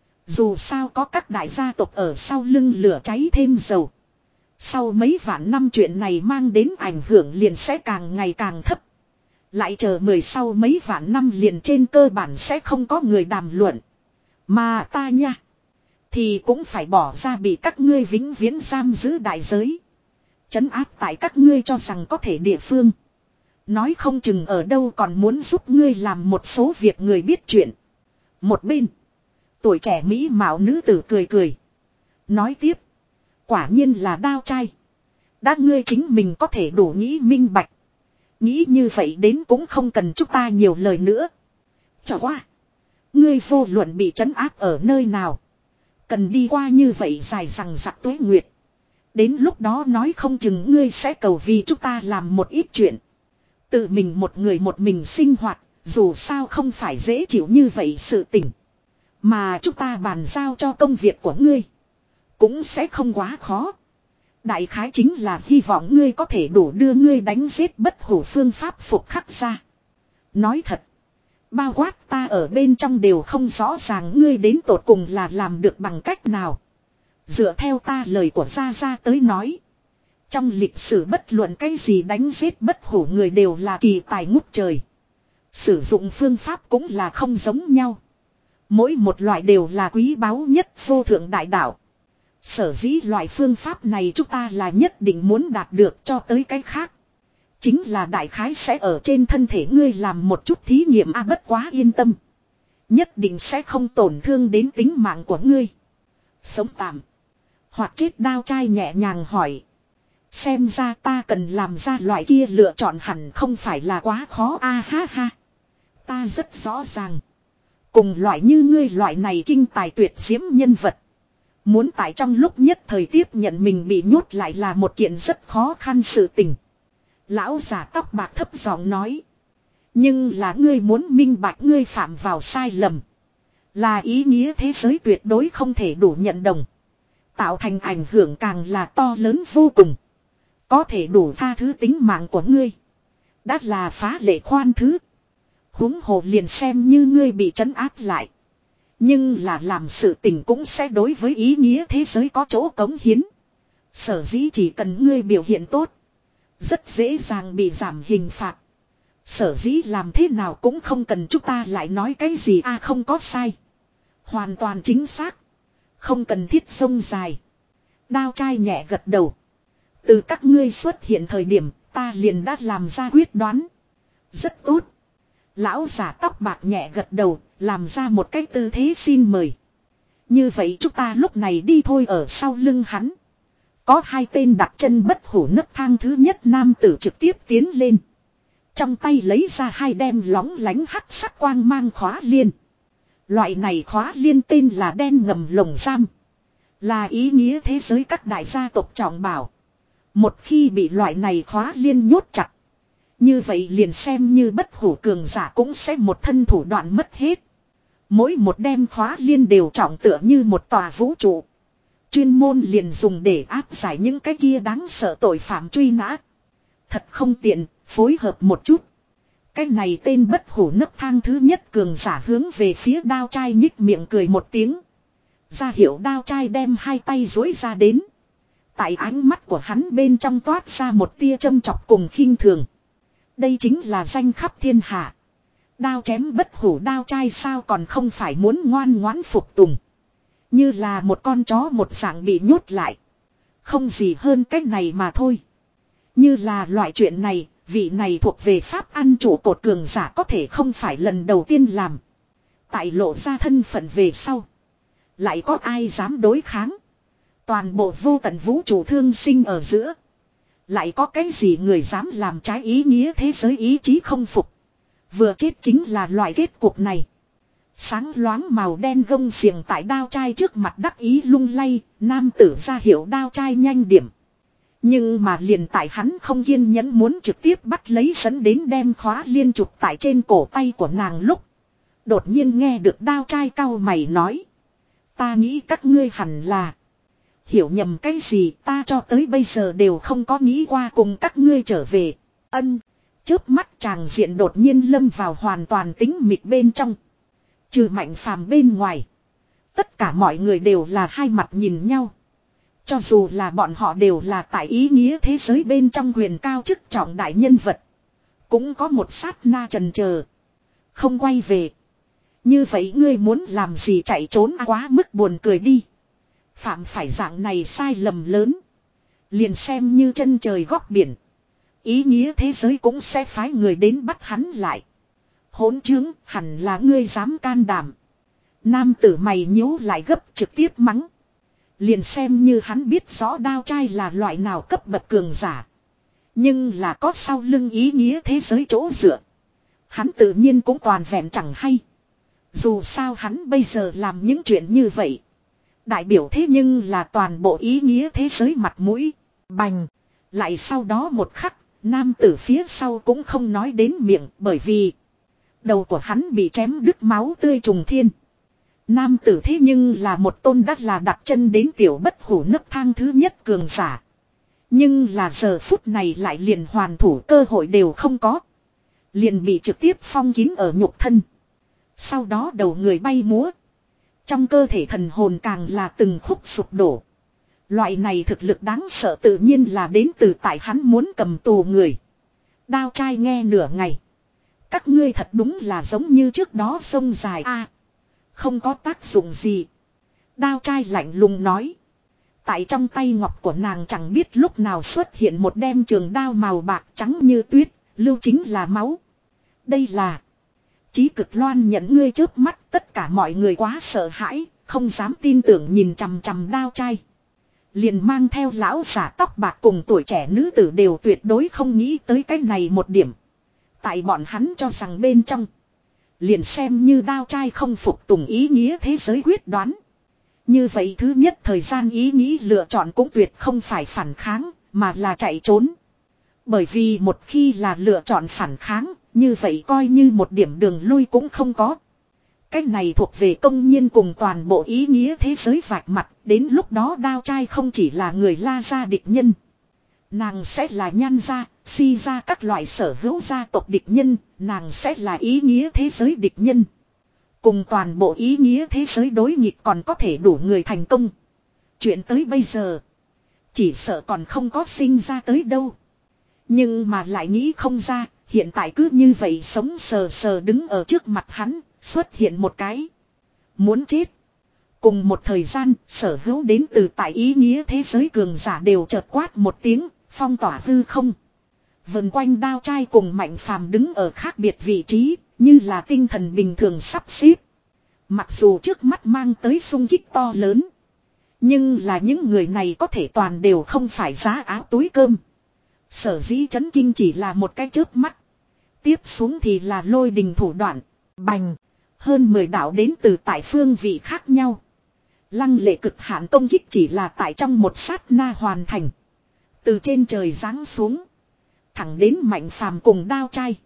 Dù sao có các đại gia tộc ở sau lưng lửa cháy thêm dầu. Sau mấy vạn năm chuyện này mang đến ảnh hưởng liền sẽ càng ngày càng thấp. Lại chờ mười sau mấy vạn năm liền trên cơ bản sẽ không có người đàm luận. Mà ta nha. Thì cũng phải bỏ ra bị các ngươi vĩnh viễn giam giữ đại giới. Trấn áp tại các ngươi cho rằng có thể địa phương. Nói không chừng ở đâu còn muốn giúp ngươi làm một số việc người biết chuyện. Một bên. Tuổi trẻ mỹ mạo nữ tử cười cười. Nói tiếp. Quả nhiên là đao trai. Đã ngươi chính mình có thể đủ nghĩ minh bạch. Nghĩ như vậy đến cũng không cần chúng ta nhiều lời nữa. Cho qua. Ngươi vô luận bị trấn áp ở nơi nào. Cần đi qua như vậy dài rằng rặc tuế nguyệt. Đến lúc đó nói không chừng ngươi sẽ cầu vì chúng ta làm một ít chuyện. Tự mình một người một mình sinh hoạt. Dù sao không phải dễ chịu như vậy sự tình. Mà chúng ta bàn giao cho công việc của ngươi. Cũng sẽ không quá khó. Đại khái chính là hy vọng ngươi có thể đủ đưa ngươi đánh giết bất hủ phương pháp phục khắc ra. Nói thật. Bao quát ta ở bên trong đều không rõ ràng ngươi đến tột cùng là làm được bằng cách nào. Dựa theo ta lời của Gia Gia tới nói. Trong lịch sử bất luận cái gì đánh giết bất hủ người đều là kỳ tài ngút trời. Sử dụng phương pháp cũng là không giống nhau. Mỗi một loại đều là quý báu nhất vô thượng đại đạo. Sở dĩ loại phương pháp này chúng ta là nhất định muốn đạt được cho tới cái khác. Chính là đại khái sẽ ở trên thân thể ngươi làm một chút thí nghiệm a à, bất quá yên tâm. Nhất định sẽ không tổn thương đến tính mạng của ngươi. Sống tạm. Hoặc chết đao trai nhẹ nhàng hỏi. Xem ra ta cần làm ra loại kia lựa chọn hẳn không phải là quá khó a ha ha. Ta rất rõ ràng. Cùng loại như ngươi loại này kinh tài tuyệt diễm nhân vật. Muốn tại trong lúc nhất thời tiếp nhận mình bị nhốt lại là một kiện rất khó khăn sự tình. Lão già tóc bạc thấp giọng nói. Nhưng là ngươi muốn minh bạch ngươi phạm vào sai lầm. Là ý nghĩa thế giới tuyệt đối không thể đủ nhận đồng. Tạo thành ảnh hưởng càng là to lớn vô cùng. Có thể đủ tha thứ tính mạng của ngươi. Đã là phá lệ khoan thứ. Huống hồ liền xem như ngươi bị trấn áp lại. Nhưng là làm sự tình cũng sẽ đối với ý nghĩa thế giới có chỗ cống hiến. Sở dĩ chỉ cần ngươi biểu hiện tốt. Rất dễ dàng bị giảm hình phạt. Sở dĩ làm thế nào cũng không cần chúng ta lại nói cái gì a à, không có sai. Hoàn toàn chính xác. Không cần thiết sông dài. Đao trai nhẹ gật đầu. Từ các ngươi xuất hiện thời điểm ta liền đã làm ra quyết đoán. Rất tốt. Lão giả tóc bạc nhẹ gật đầu. Làm ra một cái tư thế xin mời. Như vậy chúng ta lúc này đi thôi. Ở sau lưng hắn có hai tên đặt chân bất hủ nấc thang thứ nhất nam tử trực tiếp tiến lên. Trong tay lấy ra hai đem lóng lánh hắc sắc quang mang khóa liên. Loại này khóa liên tên là đen ngầm lồng giam. Là ý nghĩa thế giới các đại gia tộc trọng bảo. Một khi bị loại này khóa liên nhốt chặt. Như vậy liền xem như bất hủ cường giả cũng sẽ một thân thủ đoạn mất hết. Mỗi một đem khóa liên đều trọng tựa như một tòa vũ trụ. Chuyên môn liền dùng để áp giải những cái kia đáng sợ tội phạm truy nã. Thật không tiện, phối hợp một chút. Cái này tên bất hủ nấc thang thứ nhất cường giả hướng về phía đao trai nhích miệng cười một tiếng. Ra hiệu đao trai đem hai tay dối ra đến. Tại ánh mắt của hắn bên trong toát ra một tia châm chọc cùng khinh thường. Đây chính là danh khắp thiên hạ. Đao chém bất hủ đao trai sao còn không phải muốn ngoan ngoãn phục tùng. Như là một con chó một dạng bị nhốt lại. Không gì hơn cách này mà thôi. Như là loại chuyện này, vị này thuộc về pháp ăn chủ cột cường giả có thể không phải lần đầu tiên làm. Tại lộ ra thân phận về sau. Lại có ai dám đối kháng. Toàn bộ vô tận vũ trụ thương sinh ở giữa. Lại có cái gì người dám làm trái ý nghĩa thế giới ý chí không phục. Vừa chết chính là loại kết cục này. Sáng loáng màu đen gông xiềng tại đao trai trước mặt đắc ý lung lay. Nam tử ra hiệu đao trai nhanh điểm. Nhưng mà liền tại hắn không kiên nhẫn muốn trực tiếp bắt lấy dẫn đến đem khóa liên trục tại trên cổ tay của nàng lúc. Đột nhiên nghe được đao trai cau mày nói. Ta nghĩ các ngươi hẳn là. Hiểu nhầm cái gì ta cho tới bây giờ đều không có nghĩ qua cùng các ngươi trở về. Ân. Chớp mắt chàng diện đột nhiên lâm vào hoàn toàn tính mịt bên trong. Trừ Mạnh Phàm bên ngoài. Tất cả mọi người đều là hai mặt nhìn nhau. Cho dù là bọn họ đều là tại ý nghĩa thế giới bên trong quyền cao chức trọng đại nhân vật. Cũng có một sát na chần chờ. Không quay về. Như vậy ngươi muốn làm gì chạy trốn quá mức buồn cười đi. Phạm phải dạng này sai lầm lớn. Liền xem như chân trời góc biển. Ý nghĩa thế giới cũng sẽ phái người đến bắt hắn lại. Hỗn chứng hẳn là ngươi dám can đảm. Nam tử mày nhíu lại gấp trực tiếp mắng. Liền xem như hắn biết rõ đao trai là loại nào cấp bậc cường giả. Nhưng là có sau lưng ý nghĩa thế giới chỗ dựa. Hắn tự nhiên cũng toàn vẹn chẳng hay. Dù sao hắn bây giờ làm những chuyện như vậy. Đại biểu thế nhưng là toàn bộ ý nghĩa thế giới mặt mũi. Bành. Lại sau đó một khắc. Nam tử phía sau cũng không nói đến miệng. Bởi vì. Đầu của hắn bị chém đứt máu tươi trùng thiên. Nam tử thế nhưng là một tôn đắt là đặt chân đến tiểu bất hủ nấc thang thứ nhất cường giả. Nhưng là giờ phút này lại liền hoàn thủ cơ hội đều không có. Liền bị trực tiếp phong kín ở nhục thân. Sau đó đầu người bay múa. Trong cơ thể thần hồn càng là từng khúc sụp đổ. Loại này thực lực đáng sợ tự nhiên là đến từ tại hắn muốn cầm tù người. Đao trai nghe nửa ngày. Các ngươi thật đúng là giống như trước đó sông dài a à, không có tác dụng gì. Đao trai lạnh lùng nói. Tại trong tay ngọc của nàng chẳng biết lúc nào xuất hiện một đem trường đao màu bạc trắng như tuyết, lưu chính là máu. Đây là. Chí Cực Loan nhận ngươi trước mắt, tất cả mọi người quá sợ hãi, không dám tin tưởng nhìn chằm chằm đao trai. Liền mang theo lão giả tóc bạc cùng tuổi trẻ nữ tử đều tuyệt đối không nghĩ tới cái này một điểm. Tại bọn hắn cho rằng bên trong. liền xem như đao trai không phục tùng ý nghĩa thế giới quyết đoán. Như vậy thứ nhất thời gian ý nghĩ lựa chọn cũng tuyệt không phải phản kháng, mà là chạy trốn. Bởi vì một khi là lựa chọn phản kháng, như vậy coi như một điểm đường lui cũng không có. Cái này thuộc về công nhiên cùng toàn bộ ý nghĩa thế giới vạch mặt, đến lúc đó đao trai không chỉ là người La gia địch nhân. Nàng sẽ là Nhan gia, Si gia các loại sở hữu gia tộc địch nhân, nàng sẽ là ý nghĩa thế giới địch nhân. Cùng toàn bộ ý nghĩa thế giới đối nghịch còn có thể đủ người thành công. Chuyện tới bây giờ, chỉ sợ còn không có sinh ra tới đâu. Nhưng mà lại nghĩ không ra, hiện tại cứ như vậy sống sờ sờ đứng ở trước mặt hắn, xuất hiện một cái. Muốn chết. Cùng một thời gian, sở hữu đến từ tại ý nghĩa thế giới cường giả đều chợt quát một tiếng, phong tỏa hư không. Vần quanh đao trai cùng Mạnh Phàm đứng ở khác biệt vị trí, như là tinh thần bình thường sắp xếp. Mặc dù trước mắt mang tới xung kích to lớn, nhưng là những người này có thể toàn đều không phải giá áo túi cơm. Sở dĩ chấn kinh chỉ là một cái chớp mắt. Tiếp xuống thì là lôi đình thủ đoạn. Bành. Hơn mười đạo đến từ tại phương vị khác nhau. Lăng lệ cực hạn công kích chỉ là tại trong một sát na hoàn thành. Từ trên trời giáng xuống. Thẳng đến Mạnh Phàm cùng đao trai.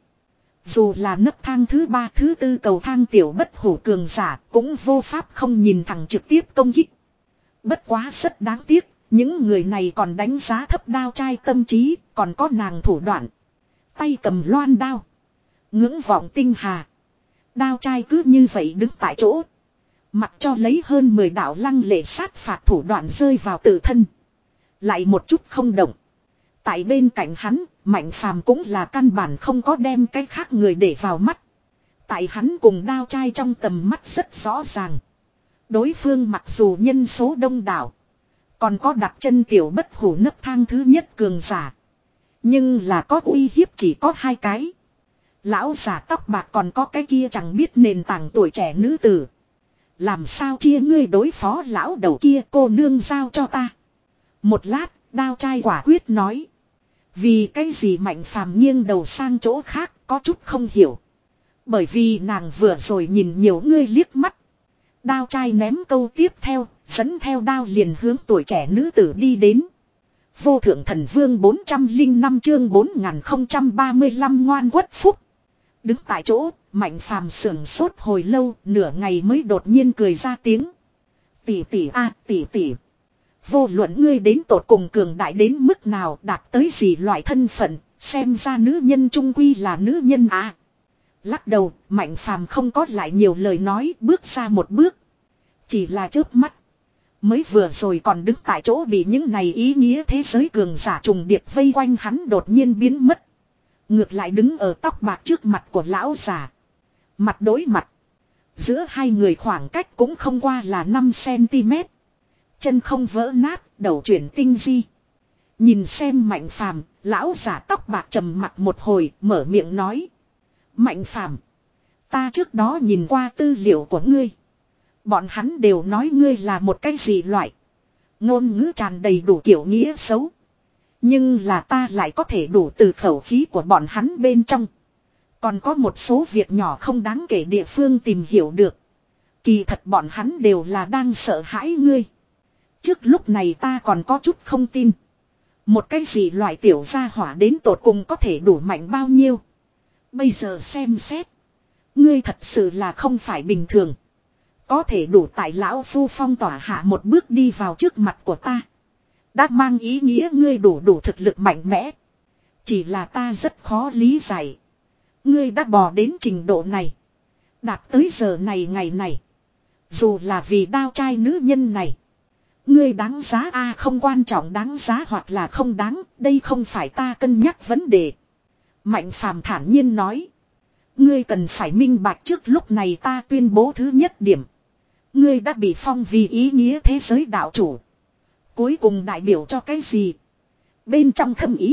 Dù là nấc thang thứ ba thứ tư cầu thang tiểu bất hủ cường giả cũng vô pháp không nhìn thẳng trực tiếp công kích. Bất quá rất đáng tiếc. Những người này còn đánh giá thấp đao trai tâm trí, còn có nàng thủ đoạn. Tay cầm loan đao. Ngưỡng vọng tinh hà. Đao trai cứ như vậy đứng tại chỗ. Mặc cho lấy hơn mười đạo lăng lệ sát phạt thủ đoạn rơi vào tự thân. Lại một chút không động. Tại bên cạnh hắn, Mạnh Phàm cũng là căn bản không có đem cái khác người để vào mắt. Tại hắn cùng đao trai trong tầm mắt rất rõ ràng. Đối phương mặc dù nhân số đông đảo. Còn có đặt chân tiểu bất hủ nấc thang thứ nhất cường giả. Nhưng là có uy hiếp chỉ có hai cái. Lão giả tóc bạc còn có cái kia chẳng biết nền tảng tuổi trẻ nữ tử. Làm sao chia ngươi đối phó lão đầu kia, cô nương giao cho ta. Một lát, đao trai quả quyết nói. Vì cái gì Mạnh Phàm nghiêng đầu sang chỗ khác có chút không hiểu. Bởi vì nàng vừa rồi nhìn nhiều ngươi liếc mắt. Đao trai ném câu tiếp theo, dẫn theo đao liền hướng tuổi trẻ nữ tử đi đến. Vô thượng thần vương bốn trăm lẻ năm chương bốn nghìn không trăm ba mươi lăm ngoan quất phúc. Đứng tại chỗ, Mạnh Phàm sưởng sốt hồi lâu, nửa ngày mới đột nhiên cười ra tiếng. Tỷ tỷ a tỷ tỷ. Vô luận ngươi đến tột cùng cường đại đến mức nào, đạt tới gì loại thân phận, xem ra nữ nhân trung quy là nữ nhân à. Lắc đầu, Mạnh Phàm không có lại nhiều lời nói, bước ra một bước. Chỉ là chớp mắt. Mới vừa rồi còn đứng tại chỗ bị những này ý nghĩa thế giới cường giả trùng điệp vây quanh hắn đột nhiên biến mất. Ngược lại đứng ở tóc bạc trước mặt của lão già. Mặt đối mặt. Giữa hai người khoảng cách cũng không qua là năm xăng-ti-mét. Chân không vỡ nát, đầu chuyển tinh di. Nhìn xem Mạnh Phàm, lão già tóc bạc trầm mặt một hồi, mở miệng nói. Mạnh Phàm, ta trước đó nhìn qua tư liệu của ngươi. Bọn hắn đều nói ngươi là một cái gì loại. Ngôn ngữ tràn đầy đủ kiểu nghĩa xấu. Nhưng là ta lại có thể đủ từ khẩu khí của bọn hắn bên trong. Còn có một số việc nhỏ không đáng kể địa phương tìm hiểu được. Kỳ thật bọn hắn đều là đang sợ hãi ngươi. Trước lúc này ta còn có chút không tin. Một cái gì loại tiểu gia hỏa đến tột cùng có thể đủ mạnh bao nhiêu. Bây giờ xem xét. Ngươi thật sự là không phải bình thường. Có thể đủ tại lão phu phong tỏa hạ một bước đi vào trước mặt của ta. Đã mang ý nghĩa ngươi đủ đủ thực lực mạnh mẽ. Chỉ là ta rất khó lý giải. Ngươi đã bò đến trình độ này. Đạt tới giờ này ngày này. Dù là vì đao trai nữ nhân này. Ngươi đáng giá a không quan trọng đáng giá hoặc là không đáng. Đây không phải ta cân nhắc vấn đề. Mạnh Phàm thản nhiên nói. Ngươi cần phải minh bạch trước lúc này ta tuyên bố thứ nhất điểm. Ngươi đã bị phong vì ý nghĩa thế giới đạo chủ. Cuối cùng đại biểu cho cái gì? Bên trong thâm ý.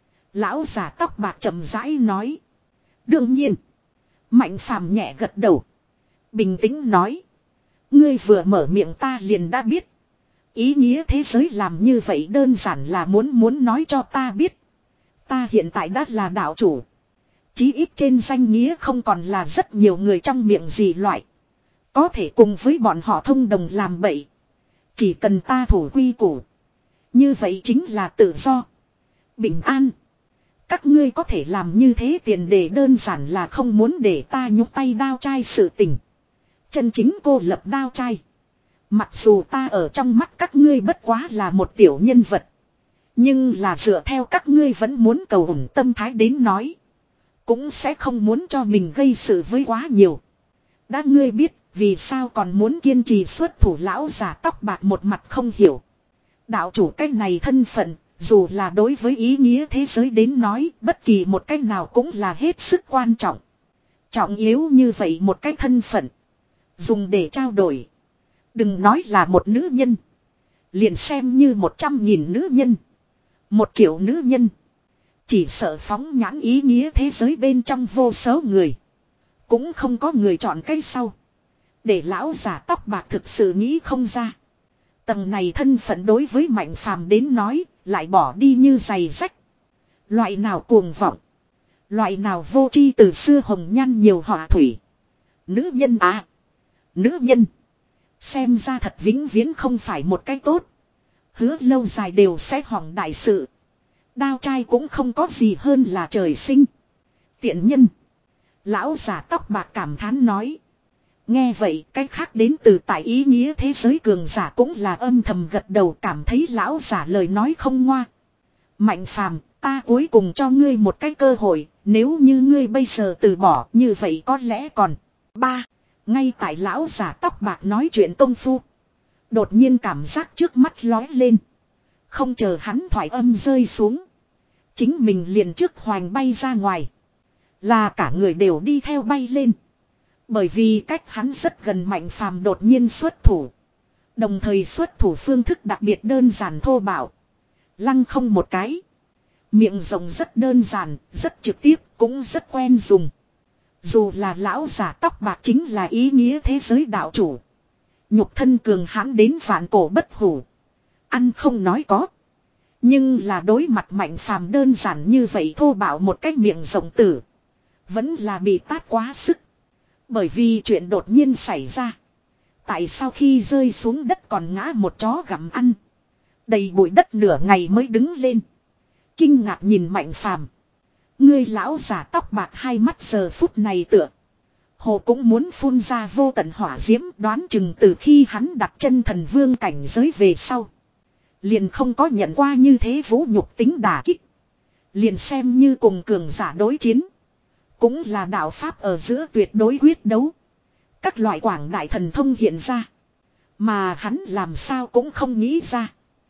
Lão già tóc bạc chậm rãi nói. Đương nhiên. Mạnh Phàm nhẹ gật đầu. Bình tĩnh nói. Ngươi vừa mở miệng ta liền đã biết. Ý nghĩa thế giới làm như vậy đơn giản là muốn muốn nói cho ta biết. Ta hiện tại đã là đạo chủ. Chí ít trên danh nghĩa không còn là rất nhiều người trong miệng gì loại. Có thể cùng với bọn họ thông đồng làm bậy. Chỉ cần ta thủ quy củ. Như vậy chính là tự do. Bình an. Các ngươi có thể làm như thế tiền đề đơn giản là không muốn để ta nhúc tay đao trai sự tình. Chân chính cô lập đao trai. Mặc dù ta ở trong mắt các ngươi bất quá là một tiểu nhân vật. Nhưng là dựa theo các ngươi vẫn muốn cầu ủng tâm thái đến nói. Cũng sẽ không muốn cho mình gây sự với quá nhiều. Đã ngươi biết vì sao còn muốn kiên trì xuất thủ lão già tóc bạc một mặt không hiểu. Đạo chủ cách này thân phận, dù là đối với ý nghĩa thế giới đến nói, bất kỳ một cách nào cũng là hết sức quan trọng. Trọng yếu như vậy một cái thân phận. Dùng để trao đổi. Đừng nói là một nữ nhân. Liền xem như một trăm nghìn nữ nhân. Một triệu nữ nhân. Chỉ sợ phóng nhãn ý nghĩa thế giới bên trong vô số người. Cũng không có người chọn cái sau. Để lão giả tóc bạc thực sự nghĩ không ra. Tầng này thân phận đối với Mạnh Phàm đến nói, lại bỏ đi như giày rách. Loại nào cuồng vọng. Loại nào vô tri từ xưa hồng nhan nhiều họa thủy. Nữ nhân à. Nữ nhân. Xem ra thật vĩnh viễn không phải một cái tốt. Hứa lâu dài đều sẽ hỏng đại sự. Đao trai cũng không có gì hơn là trời sinh. Tiện nhân. Lão giả tóc bạc cảm thán nói. Nghe vậy cái khác đến từ tại ý nghĩa thế giới cường giả cũng là âm thầm gật đầu cảm thấy lão giả lời nói không ngoa. Mạnh Phàm, ta cuối cùng cho ngươi một cái cơ hội, nếu như ngươi bây giờ từ bỏ như vậy có lẽ còn. Ba, ngay tại lão giả tóc bạc nói chuyện công phu. Đột nhiên cảm giác trước mắt lói lên. Không chờ hắn thoại âm rơi xuống. Chính mình liền trước hoành bay ra ngoài. Là cả người đều đi theo bay lên. Bởi vì cách hắn rất gần Mạnh Phàm đột nhiên xuất thủ. Đồng thời xuất thủ phương thức đặc biệt đơn giản thô bạo. Lăng không một cái. Miệng rộng rất đơn giản, rất trực tiếp, cũng rất quen dùng. Dù là lão giả tóc bạc chính là ý nghĩa thế giới đạo chủ. Nhục thân cường hãn đến vạn cổ bất hủ. Ăn không nói có. Nhưng là đối mặt Mạnh Phàm đơn giản như vậy thô bạo một cách miệng rộng tử. Vẫn là bị tát quá sức. Bởi vì chuyện đột nhiên xảy ra. Tại sao khi rơi xuống đất còn ngã một chó gặm ăn. Đầy bụi đất nửa ngày mới đứng lên. Kinh ngạc nhìn Mạnh Phàm. Ngươi lão giả tóc bạc hai mắt giờ phút này tựa. Hồ cũng muốn phun ra vô tận hỏa diễm đoán chừng từ khi hắn đặt chân thần vương cảnh giới về sau. Liền không có nhận qua như thế vũ nhục tính đả kích. Liền xem như cùng cường giả đối chiến. Cũng là đạo pháp ở giữa tuyệt đối quyết đấu. Các loại quảng đại thần thông hiện ra. Mà hắn làm sao cũng không nghĩ ra.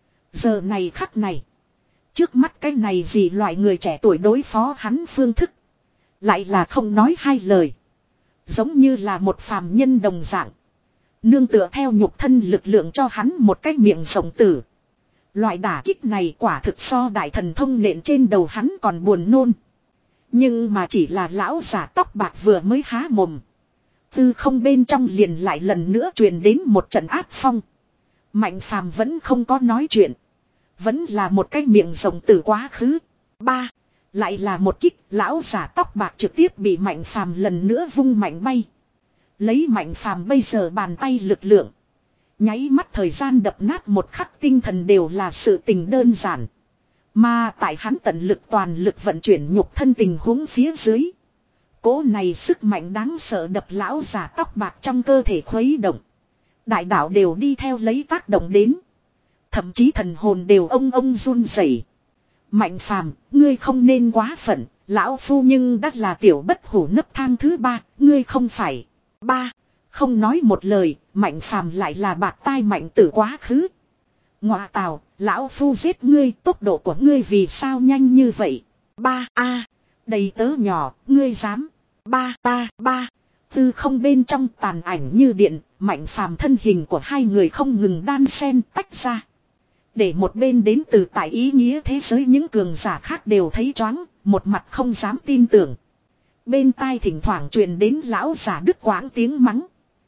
Giờ này khắc này. Trước mắt cái này gì loại người trẻ tuổi đối phó hắn phương thức. Lại là không nói hai lời. Giống như là một phàm nhân đồng dạng. Nương tựa theo nhục thân lực lượng cho hắn một cái miệng rộng tử. Loại đả kích này quả thực so đại thần thông nện trên đầu hắn còn buồn nôn. Nhưng mà chỉ là lão giả tóc bạc vừa mới há mồm. Tư không bên trong liền lại lần nữa truyền đến một trận áp phong. Mạnh Phàm vẫn không có nói chuyện. Vẫn là một cái miệng rộng từ quá khứ. Ba. Lại là một kích lão giả tóc bạc trực tiếp bị Mạnh Phàm lần nữa vung mạnh bay. Lấy Mạnh Phàm bây giờ bàn tay lực lượng. Nháy mắt thời gian đập nát một khắc tinh thần đều là sự tình đơn giản. Mà tại hắn tận lực toàn lực vận chuyển nhục thân tình huống phía dưới. Cố này sức mạnh đáng sợ đập lão giả tóc bạc trong cơ thể khuấy động. Đại đạo đều đi theo lấy tác động đến. Thậm chí thần hồn đều ông ông run rẩy. Mạnh Phàm, ngươi không nên quá phận, lão phu nhưng đắt là tiểu bất hủ nấc thang thứ ba, ngươi không phải. Ba, không nói một lời, Mạnh Phàm lại là bạt tai mạnh tử quá khứ. Ngọa tào, lão phu giết ngươi, tốc độ của ngươi vì sao nhanh như vậy? Ba a, đầy tớ nhỏ, ngươi dám? Ba ta, ba. Tư không bên trong tàn ảnh như điện, Mạnh Phàm thân hình của hai người không ngừng đan xen tách ra. Để một bên đến từ tại ý nghĩa thế giới những cường giả khác đều thấy choáng, một mặt không dám tin tưởng. Bên tai thỉnh thoảng truyền đến lão giả đứt quãng tiếng mắng.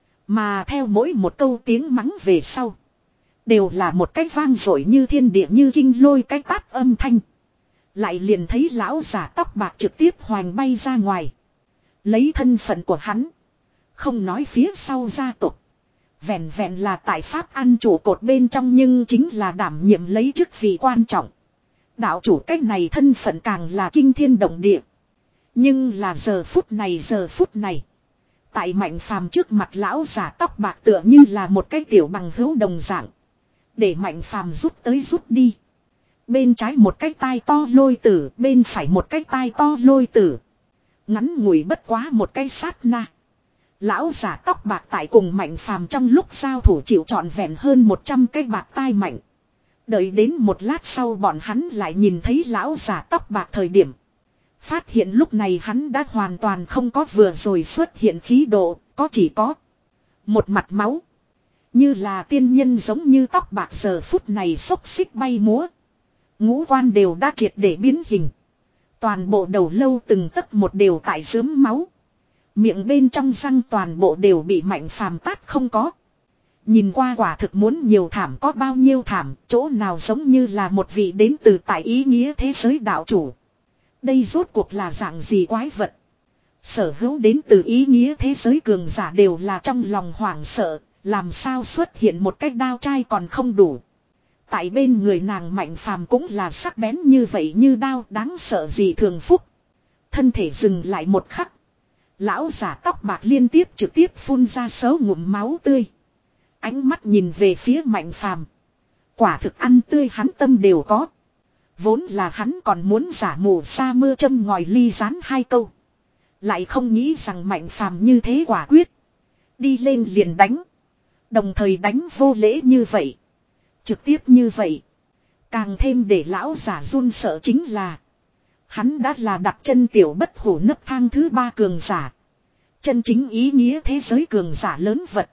Mà theo mỗi một câu tiếng mắng về sau. Đều là một cái vang dội như thiên địa như kinh lôi cái tát âm thanh. Lại liền thấy lão giả tóc bạc trực tiếp hoành bay ra ngoài. Lấy thân phận của hắn. Không nói phía sau gia tộc. Vẹn vẹn là tại pháp ăn chủ cột bên trong nhưng chính là đảm nhiệm lấy chức vị quan trọng. Đạo chủ cách này thân phận càng là kinh thiên động địa. Nhưng là giờ phút này giờ phút này. Tại Mạnh Phàm trước mặt lão giả tóc bạc tựa như là một cái tiểu bằng hữu đồng dạng. Để Mạnh Phàm rút tới rút đi. Bên trái một cái tai to lôi tử, bên phải một cái tai to lôi tử. Ngắn ngủi bất quá một cái sát na. Lão giả tóc bạc tại cùng Mạnh Phàm trong lúc giao thủ chịu trọn vẹn hơn một trăm cái bạc tai mạnh. Đợi đến một lát sau bọn hắn lại nhìn thấy lão giả tóc bạc thời điểm. Phát hiện lúc này hắn đã hoàn toàn không có vừa rồi xuất hiện khí độ, có chỉ có một mặt máu. Như là tiên nhân giống như tóc bạc giờ phút này xốc xích bay múa. Ngũ quan đều đã triệt để biến hình. Toàn bộ đầu lâu từng tấc một đều tại rớm máu. Miệng bên trong răng toàn bộ đều bị Mạnh Phàm tát không có. Nhìn qua quả thực muốn nhiều thảm có bao nhiêu thảm, chỗ nào giống như là một vị đến từ tại ý nghĩa thế giới đạo chủ. Đây rốt cuộc là dạng gì quái vật. Sở hữu đến từ ý nghĩa thế giới cường giả đều là trong lòng hoảng sợ, làm sao xuất hiện một cái đao trai còn không đủ. Tại bên người nàng Mạnh Phàm cũng là sắc bén như vậy như đao đáng sợ gì thường phúc. Thân thể dừng lại một khắc. Lão giả tóc bạc liên tiếp trực tiếp phun ra sấu ngụm máu tươi. Ánh mắt nhìn về phía Mạnh Phàm. Quả thực ăn tươi hắn tâm đều có. Vốn là hắn còn muốn giả mù sa mưa châm ngòi ly rán hai câu. Lại không nghĩ rằng Mạnh Phàm như thế quả quyết. Đi lên liền đánh. Đồng thời đánh vô lễ như vậy. Trực tiếp như vậy. Càng thêm để lão giả run sợ chính là. Hắn đã là đặt chân tiểu bất hủ nấc thang thứ ba cường giả. Chân chính ý nghĩa thế giới cường giả lớn vật.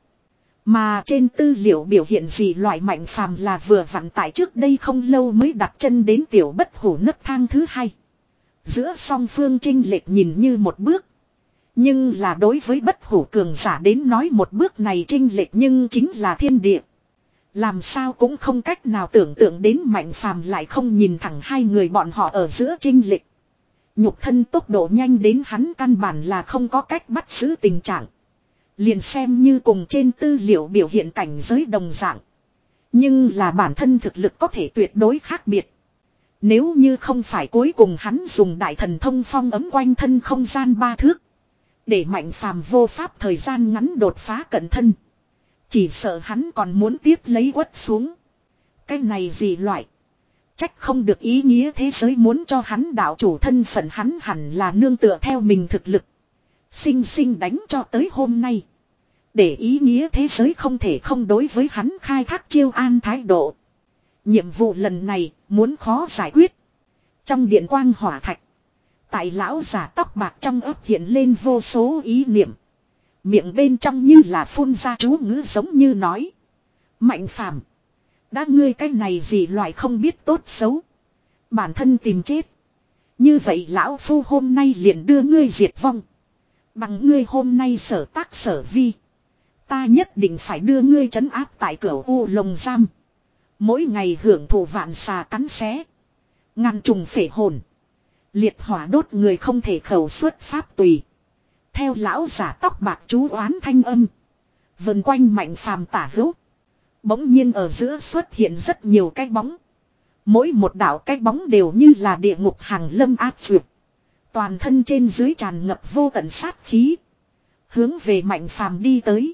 Mà trên tư liệu biểu hiện gì loại Mạnh Phàm là vừa vặn tại trước đây không lâu mới đặt chân đến tiểu bất hủ nấc thang thứ hai. Giữa song phương chênh lệch nhìn như một bước. Nhưng là đối với bất hủ cường giả đến nói một bước này chênh lệch nhưng chính là thiên địa. Làm sao cũng không cách nào tưởng tượng đến Mạnh Phàm lại không nhìn thẳng hai người bọn họ ở giữa chênh lệch. Nhục thân tốc độ nhanh đến hắn căn bản là không có cách bắt giữ tình trạng. Liền xem như cùng trên tư liệu biểu hiện cảnh giới đồng dạng. Nhưng là bản thân thực lực có thể tuyệt đối khác biệt. Nếu như không phải cuối cùng hắn dùng đại thần thông phong ấm quanh thân không gian ba thước. Để Mạnh Phàm vô pháp thời gian ngắn đột phá cận thân. Chỉ sợ hắn còn muốn tiếp lấy quất xuống. Cái này gì loại. Trách không được ý nghĩa thế giới muốn cho hắn đạo chủ thân phận hắn hẳn là nương tựa theo mình thực lực. Sinh sinh đánh cho tới hôm nay. Để ý nghĩa thế giới không thể không đối với hắn khai thác chiêu an thái độ. Nhiệm vụ lần này muốn khó giải quyết. Trong điện quang hỏa thạch. Tại lão giả tóc bạc trong ấp hiện lên vô số ý niệm. Miệng bên trong như là phun ra chú ngữ giống như nói. Mạnh Phàm, đã ngươi cái này gì loại không biết tốt xấu. Bản thân tìm chết. Như vậy lão phu hôm nay liền đưa ngươi diệt vong. Bằng ngươi hôm nay sở tác sở vi. Ta nhất định phải đưa ngươi trấn áp tại cửa u lồng giam. Mỗi ngày hưởng thụ vạn xà cắn xé. Ngàn trùng phệ hồn. Liệt hỏa đốt người không thể khẩu xuất pháp tùy. Theo lão giả tóc bạc chú oán thanh âm. Vần quanh Mạnh Phàm tả hữu. Bỗng nhiên ở giữa xuất hiện rất nhiều cái bóng. Mỗi một đạo cái bóng đều như là địa ngục hàng lâm áp duyệt. Toàn thân trên dưới tràn ngập vô tận sát khí. Hướng về Mạnh Phàm đi tới.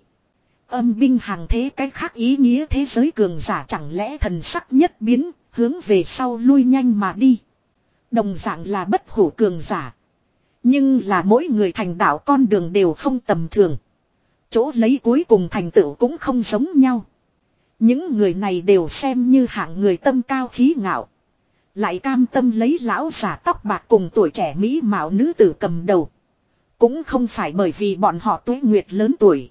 Âm binh hàng thế cái khác ý nghĩa thế giới cường giả chẳng lẽ thần sắc nhất biến. Hướng về sau lui nhanh mà đi. Đồng dạng là bất hủ cường giả. Nhưng là mỗi người thành đạo con đường đều không tầm thường. Chỗ lấy cuối cùng thành tựu cũng không giống nhau. Những người này đều xem như hạng người tâm cao khí ngạo. Lại cam tâm lấy lão giả tóc bạc cùng tuổi trẻ mỹ mạo nữ tử cầm đầu. Cũng không phải bởi vì bọn họ tuế nguyệt lớn tuổi.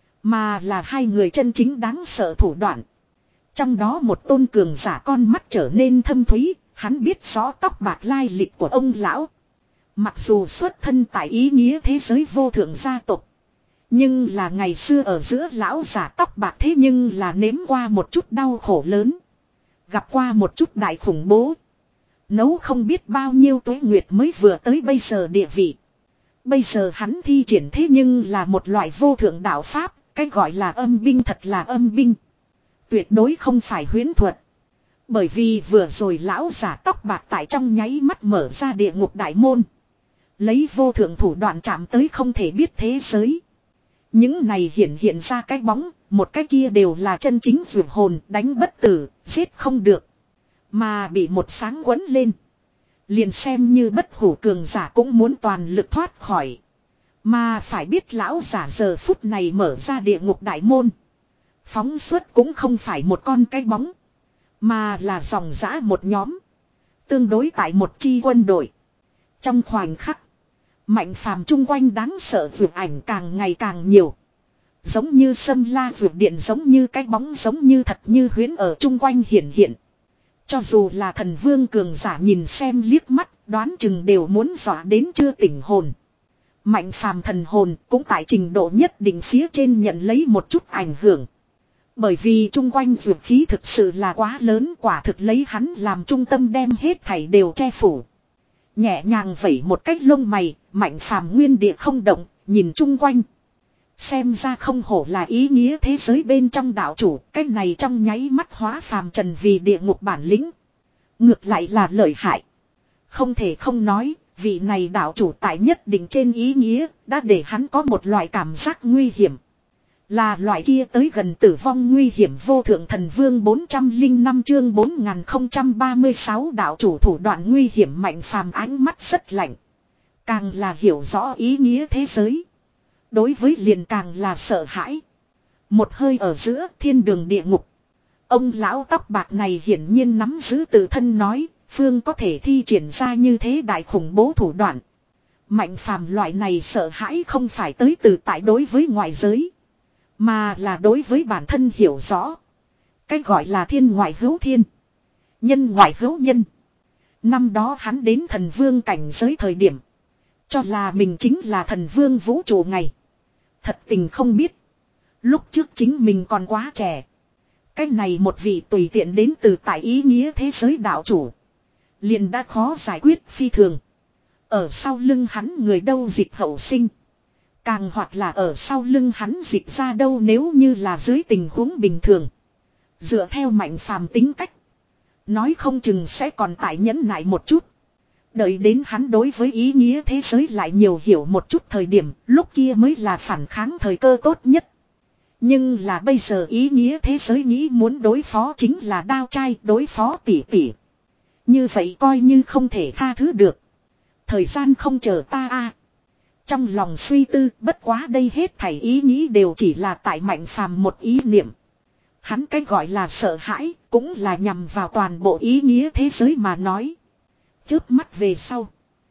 Mà là hai người chân chính đáng sợ thủ đoạn. Trong đó một tôn cường giả con mắt trở nên thâm thúy. Hắn biết rõ tóc bạc lai lịch của ông lão. Mặc dù xuất thân tại ý nghĩa thế giới vô thượng gia tộc. Nhưng là ngày xưa ở giữa lão giả tóc bạc thế nhưng là nếm qua một chút đau khổ lớn. Gặp qua một chút đại khủng bố. Nấu không biết bao nhiêu tuế nguyệt mới vừa tới bây giờ địa vị. Bây giờ hắn thi triển thế nhưng là một loại vô thượng đạo pháp, cái gọi là âm binh thật là âm binh. Tuyệt đối không phải huyễn thuật. Bởi vì vừa rồi lão giả tóc bạc tại trong nháy mắt mở ra địa ngục đại môn. Lấy vô thượng thủ đoạn chạm tới không thể biết thế giới. Những này hiện hiện ra cái bóng, một cái kia đều là chân chính vượt hồn, đánh bất tử, giết không được. Mà bị một sáng quấn lên. Liền xem như bất hủ cường giả cũng muốn toàn lực thoát khỏi. Mà phải biết lão giả giờ phút này mở ra địa ngục đại môn. Phóng xuất cũng không phải một con cái bóng. Mà là dòng dã một nhóm. Tương đối tại một chi quân đội. Trong khoảnh khắc. Mạnh phàm chung quanh đáng sợ vượt ảnh càng ngày càng nhiều. Giống như sâm la vượt điện, giống như cái bóng, giống như thật như huyễn ở chung quanh hiện hiện. Cho dù là thần vương cường giả nhìn xem liếc mắt, đoán chừng đều muốn dọa đến chưa tỉnh hồn. Mạnh phàm thần hồn cũng tại trình độ nhất định phía trên nhận lấy một chút ảnh hưởng. Bởi vì chung quanh vượt khí thực sự là quá lớn, quả thực lấy hắn làm trung tâm đem hết thảy đều che phủ. Nhẹ nhàng vẩy một cách lông mày, mạnh phàm nguyên địa không động, nhìn chung quanh. Xem ra không hổ là ý nghĩa thế giới bên trong đạo chủ, cái này trong nháy mắt hóa phàm trần vì địa ngục bản lĩnh. Ngược lại là lợi hại. Không thể không nói, vị này đạo chủ tại nhất định trên ý nghĩa, đã để hắn có một loại cảm giác nguy hiểm. Là loại kia tới gần tử vong nguy hiểm. Vô thượng thần vương bốn trăm lẻ năm chương bốn nghìn không trăm ba mươi sáu đạo chủ thủ đoạn nguy hiểm. Mạnh phàm ánh mắt rất lạnh. Càng là hiểu rõ ý nghĩa thế giới. Đối với liền càng là sợ hãi. Một hơi ở giữa thiên đường địa ngục. Ông lão tóc bạc này hiển nhiên nắm giữ tự thân nói, phương có thể thi triển ra như thế đại khủng bố thủ đoạn. Mạnh phàm loại này sợ hãi không phải tới từ tại đối với ngoại giới. Mà là đối với bản thân hiểu rõ. Cái gọi là thiên ngoại hữu thiên. Nhân ngoại hữu nhân. Năm đó hắn đến thần vương cảnh giới thời điểm. Cho là mình chính là thần vương vũ trụ ngày. Thật tình không biết. Lúc trước chính mình còn quá trẻ. Cái này một vị tùy tiện đến từ tại ý nghĩa thế giới đạo chủ. Liền đã khó giải quyết phi thường. Ở sau lưng hắn người đâu dịch hậu sinh. Càng hoặc là ở sau lưng hắn dịch ra đâu, nếu như là dưới tình huống bình thường. Dựa theo mạnh phàm tính cách. Nói không chừng sẽ còn tại nhẫn nại một chút. Đợi đến hắn đối với ý nghĩa thế giới lại nhiều hiểu một chút thời điểm, lúc kia mới là phản kháng thời cơ tốt nhất. Nhưng là bây giờ ý nghĩa thế giới nghĩ muốn đối phó chính là đao trai, đối phó tỉ tỉ. Như vậy coi như không thể tha thứ được. Thời gian không chờ ta a. Trong lòng suy tư, bất quá đây hết thảy ý nghĩ đều chỉ là tại mạnh phàm một ý niệm. Hắn cái gọi là sợ hãi, cũng là nhằm vào toàn bộ ý nghĩa thế giới mà nói. Chớp mắt về sau.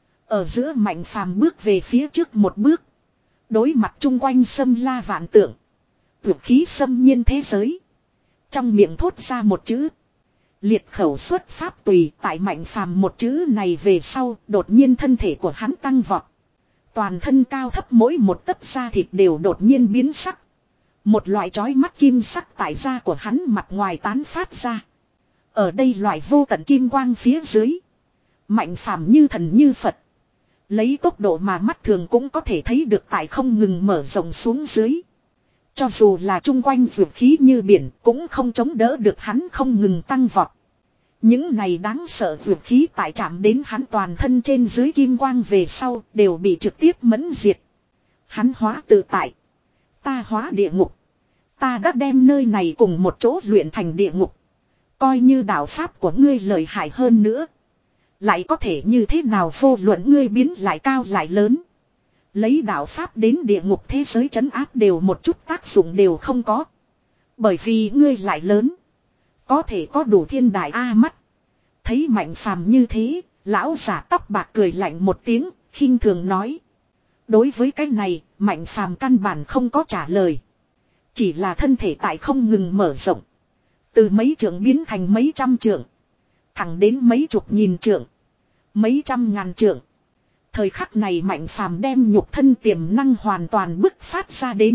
Ở giữa mạnh phàm bước về phía trước một bước. Đối mặt chung quanh xâm la vạn tượng. Tuyệt khí xâm nhiên thế giới. Trong miệng thốt ra một chữ. Liệt khẩu xuất pháp tùy, tại mạnh phàm một chữ này về sau, đột nhiên thân thể của hắn tăng vọt. Toàn thân cao thấp mỗi một tấc da thịt đều đột nhiên biến sắc. Một loại chói mắt kim sắc tại da của hắn mặt ngoài tán phát ra. Ở đây loại vô tận kim quang phía dưới. Mạnh phàm như thần như Phật. Lấy tốc độ mà mắt thường cũng có thể thấy được tại không ngừng mở rộng xuống dưới. Cho dù là chung quanh vượt khí như biển cũng không chống đỡ được hắn không ngừng tăng vọt. Những này đáng sợ vượt khí tại chạm đến hắn toàn thân trên dưới kim quang về sau đều bị trực tiếp mẫn diệt. Hắn hóa tự tại. Ta hóa địa ngục. Ta đã đem nơi này cùng một chỗ luyện thành địa ngục. Coi như đạo pháp của ngươi lợi hại hơn nữa. Lại có thể như thế nào, vô luận ngươi biến lại cao lại lớn. Lấy đạo pháp đến địa ngục thế giới trấn áp đều một chút tác dụng đều không có. Bởi vì ngươi lại lớn. Có thể có đủ thiên đại A mắt. Thấy mạnh phàm như thế, lão giả tóc bạc cười lạnh một tiếng, khinh thường nói. Đối với cái này, mạnh phàm căn bản không có trả lời. Chỉ là thân thể tại không ngừng mở rộng. Từ mấy trượng biến thành mấy trăm trượng. Thẳng đến mấy chục nghìn trượng. Mấy trăm ngàn trượng. Thời khắc này mạnh phàm đem nhục thân tiềm năng hoàn toàn bứt phát ra đến.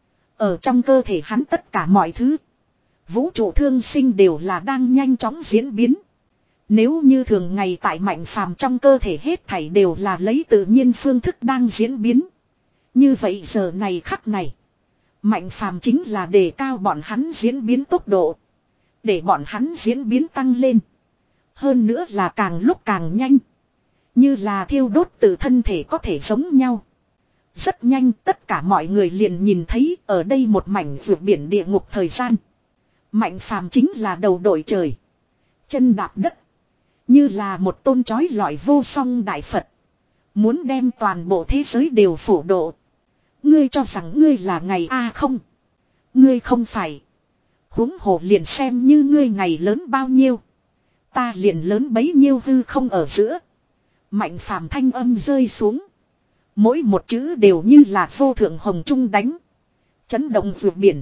Ở trong cơ thể hắn tất cả mọi thứ. Vũ trụ thương sinh đều là đang nhanh chóng diễn biến. Nếu như thường ngày tại Mạnh Phàm trong cơ thể hết thảy đều là lấy tự nhiên phương thức đang diễn biến. Như vậy giờ này khắc này. Mạnh Phàm chính là đề cao bọn hắn diễn biến tốc độ. Để bọn hắn diễn biến tăng lên. Hơn nữa là càng lúc càng nhanh. Như là thiêu đốt từ thân thể có thể giống nhau. Rất nhanh tất cả mọi người liền nhìn thấy ở đây một mảnh vượt biển địa ngục thời gian. Mạnh Phàm chính là đầu đội trời. Chân đạp đất. Như là một tôn chói lọi vô song đại Phật. Muốn đem toàn bộ thế giới đều phổ độ. Ngươi cho rằng ngươi là ngày A không? Ngươi không phải. Huống hồ liền xem như ngươi ngày lớn bao nhiêu. Ta liền lớn bấy nhiêu hư không ở giữa. Mạnh Phàm thanh âm rơi xuống. Mỗi một chữ đều như là vô thượng hồng trung đánh. Chấn động vượt biển.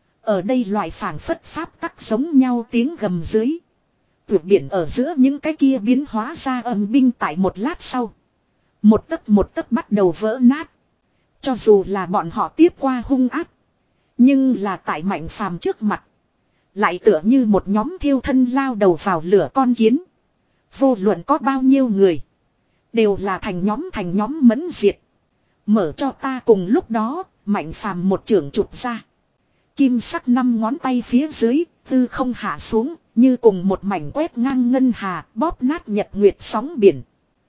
Ở đây loại phảng phất pháp tắc giống nhau tiếng gầm dưới. Vượt biển ở giữa những cái kia biến hóa ra âm binh tại một lát sau. Một tấc một tấc bắt đầu vỡ nát. Cho dù là bọn họ tiếp qua hung áp. Nhưng là tại Mạnh Phàm trước mặt. Lại tựa như một nhóm thiêu thân lao đầu vào lửa con kiến. Vô luận có bao nhiêu người. Đều là thành nhóm thành nhóm mẫn diệt. Mở cho ta cùng lúc đó. Mạnh Phàm một trưởng chụp ra. Kim sắc năm ngón tay phía dưới. Tư không hạ xuống. Như cùng một mảnh quét ngang ngân hà. Bóp nát nhật nguyệt sóng biển.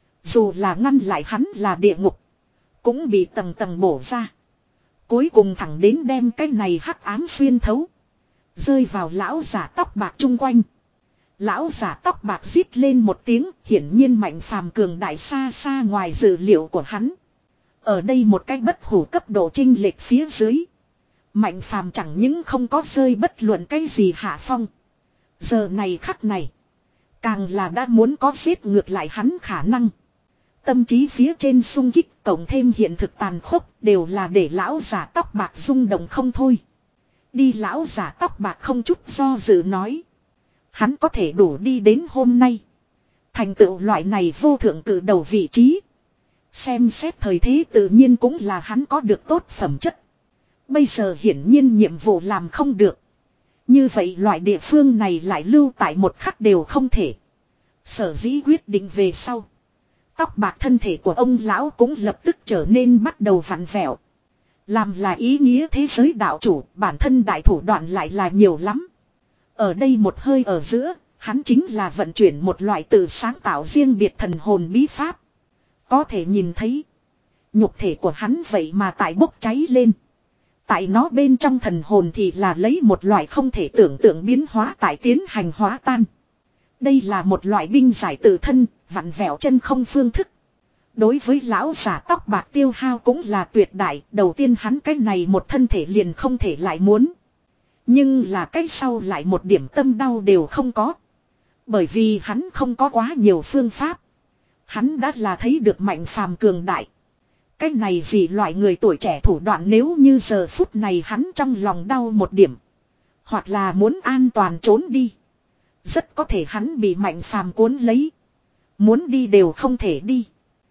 Dù là ngăn lại hắn là địa ngục. Cũng bị tầng tầng bổ ra. Cuối cùng thẳng đến đem cái này hắc ám xuyên thấu. Rơi vào lão giả tóc bạc chung quanh. Lão giả tóc bạc rít lên một tiếng. Hiển nhiên Mạnh Phàm cường đại xa xa ngoài dự liệu của hắn. Ở đây một cái bất hủ cấp độ chênh lệch phía dưới. Mạnh Phàm chẳng những không có rơi bất luận cái gì hạ phong. Giờ này khắc này. Càng là đã muốn có giết ngược lại hắn khả năng. Tâm trí phía trên sung kích cộng thêm hiện thực tàn khốc đều là để lão giả tóc bạc rung động không thôi. Đi lão giả tóc bạc không chút do dự nói. Hắn có thể đủ đi đến hôm nay. Thành tựu loại này vô thượng cử đầu vị trí. Xem xét thời thế tự nhiên cũng là hắn có được tốt phẩm chất. Bây giờ hiển nhiên nhiệm vụ làm không được. Như vậy loại địa phương này lại lưu tại một khắc đều không thể. Sở dĩ quyết định về sau. Tóc bạc thân thể của ông lão cũng lập tức trở nên bắt đầu vặn vẹo. Làm là ý nghĩa thế giới đạo chủ, bản thân đại thủ đoạn lại là nhiều lắm. Ở đây một hơi ở giữa, hắn chính là vận chuyển một loại tự sáng tạo riêng biệt thần hồn bí pháp. Có thể nhìn thấy, nhục thể của hắn vậy mà tại bốc cháy lên. Tại nó bên trong thần hồn thì là lấy một loại không thể tưởng tượng biến hóa tại tiến hành hóa tan. Đây là một loại binh giải tự thân, vặn vẹo chân không phương thức. Đối với lão giả tóc bạc tiêu hao cũng là tuyệt đại, đầu tiên hắn cái này một thân thể liền không thể lại muốn. Nhưng là cái sau lại một điểm tâm đau đều không có. Bởi vì hắn không có quá nhiều phương pháp. Hắn đã là thấy được Mạnh Phàm cường đại. Cái này gì loại người tuổi trẻ thủ đoạn nếu như giờ phút này hắn trong lòng đau một điểm. Hoặc là muốn an toàn trốn đi. Rất có thể hắn bị Mạnh Phàm cuốn lấy. Muốn đi đều không thể đi.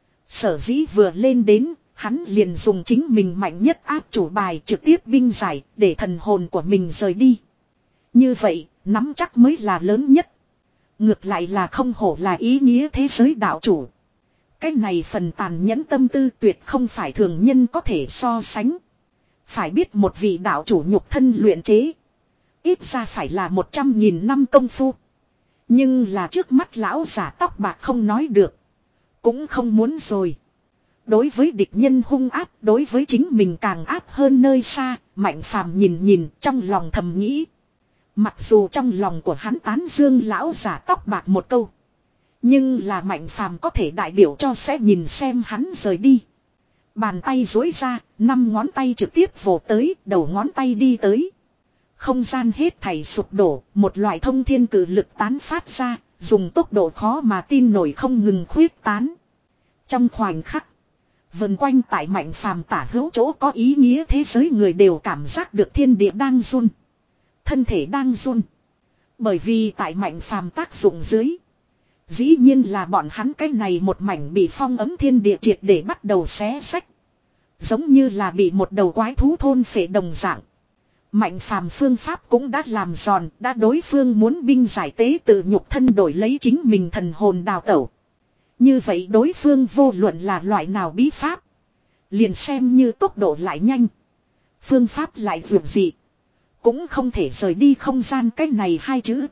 Sở dĩ vừa lên đến, hắn liền dùng chính mình mạnh nhất áp chủ bài trực tiếp binh giải để thần hồn của mình rời đi. Như vậy, nắm chắc mới là lớn nhất. Ngược lại là không hổ là ý nghĩa thế giới đạo chủ. Cái này phần tàn nhẫn tâm tư tuyệt không phải thường nhân có thể so sánh. Phải biết một vị đạo chủ nhục thân luyện chế. Ít ra phải là một trăm nghìn năm công phu. Nhưng là trước mắt lão giả tóc bạc không nói được. Cũng không muốn rồi. Đối với địch nhân hung áp, đối với chính mình càng áp hơn nơi xa, Mạnh Phàm nhìn nhìn trong lòng thầm nghĩ. Mặc dù trong lòng của hắn tán dương lão giả tóc bạc một câu. Nhưng là Mạnh Phàm có thể đại biểu cho sẽ nhìn xem hắn rời đi. Bàn tay duỗi ra, năm ngón tay trực tiếp vồ tới, đầu ngón tay đi tới. Không gian hết thảy sụp đổ, một loại thông thiên cử lực tán phát ra, dùng tốc độ khó mà tin nổi không ngừng khuyết tán. Trong khoảnh khắc, vần quanh tại Mạnh Phàm tả hữu chỗ có ý nghĩa thế giới người đều cảm giác được thiên địa đang run. Thân thể đang run. Bởi vì tại Mạnh Phàm tác dụng dưới. Dĩ nhiên là bọn hắn cái này một mảnh bị phong ấm thiên địa triệt để bắt đầu xé xách. Giống như là bị một đầu quái thú thôn phệ đồng dạng. Mạnh phàm phương pháp cũng đã làm giòn, đã đối phương muốn binh giải tế tự nhục thân đổi lấy chính mình thần hồn đào tẩu. Như vậy đối phương vô luận là loại nào bí pháp. Liền xem như tốc độ lại nhanh. Phương pháp lại vượt dị. Cũng không thể rời đi không gian cách này hai chữ.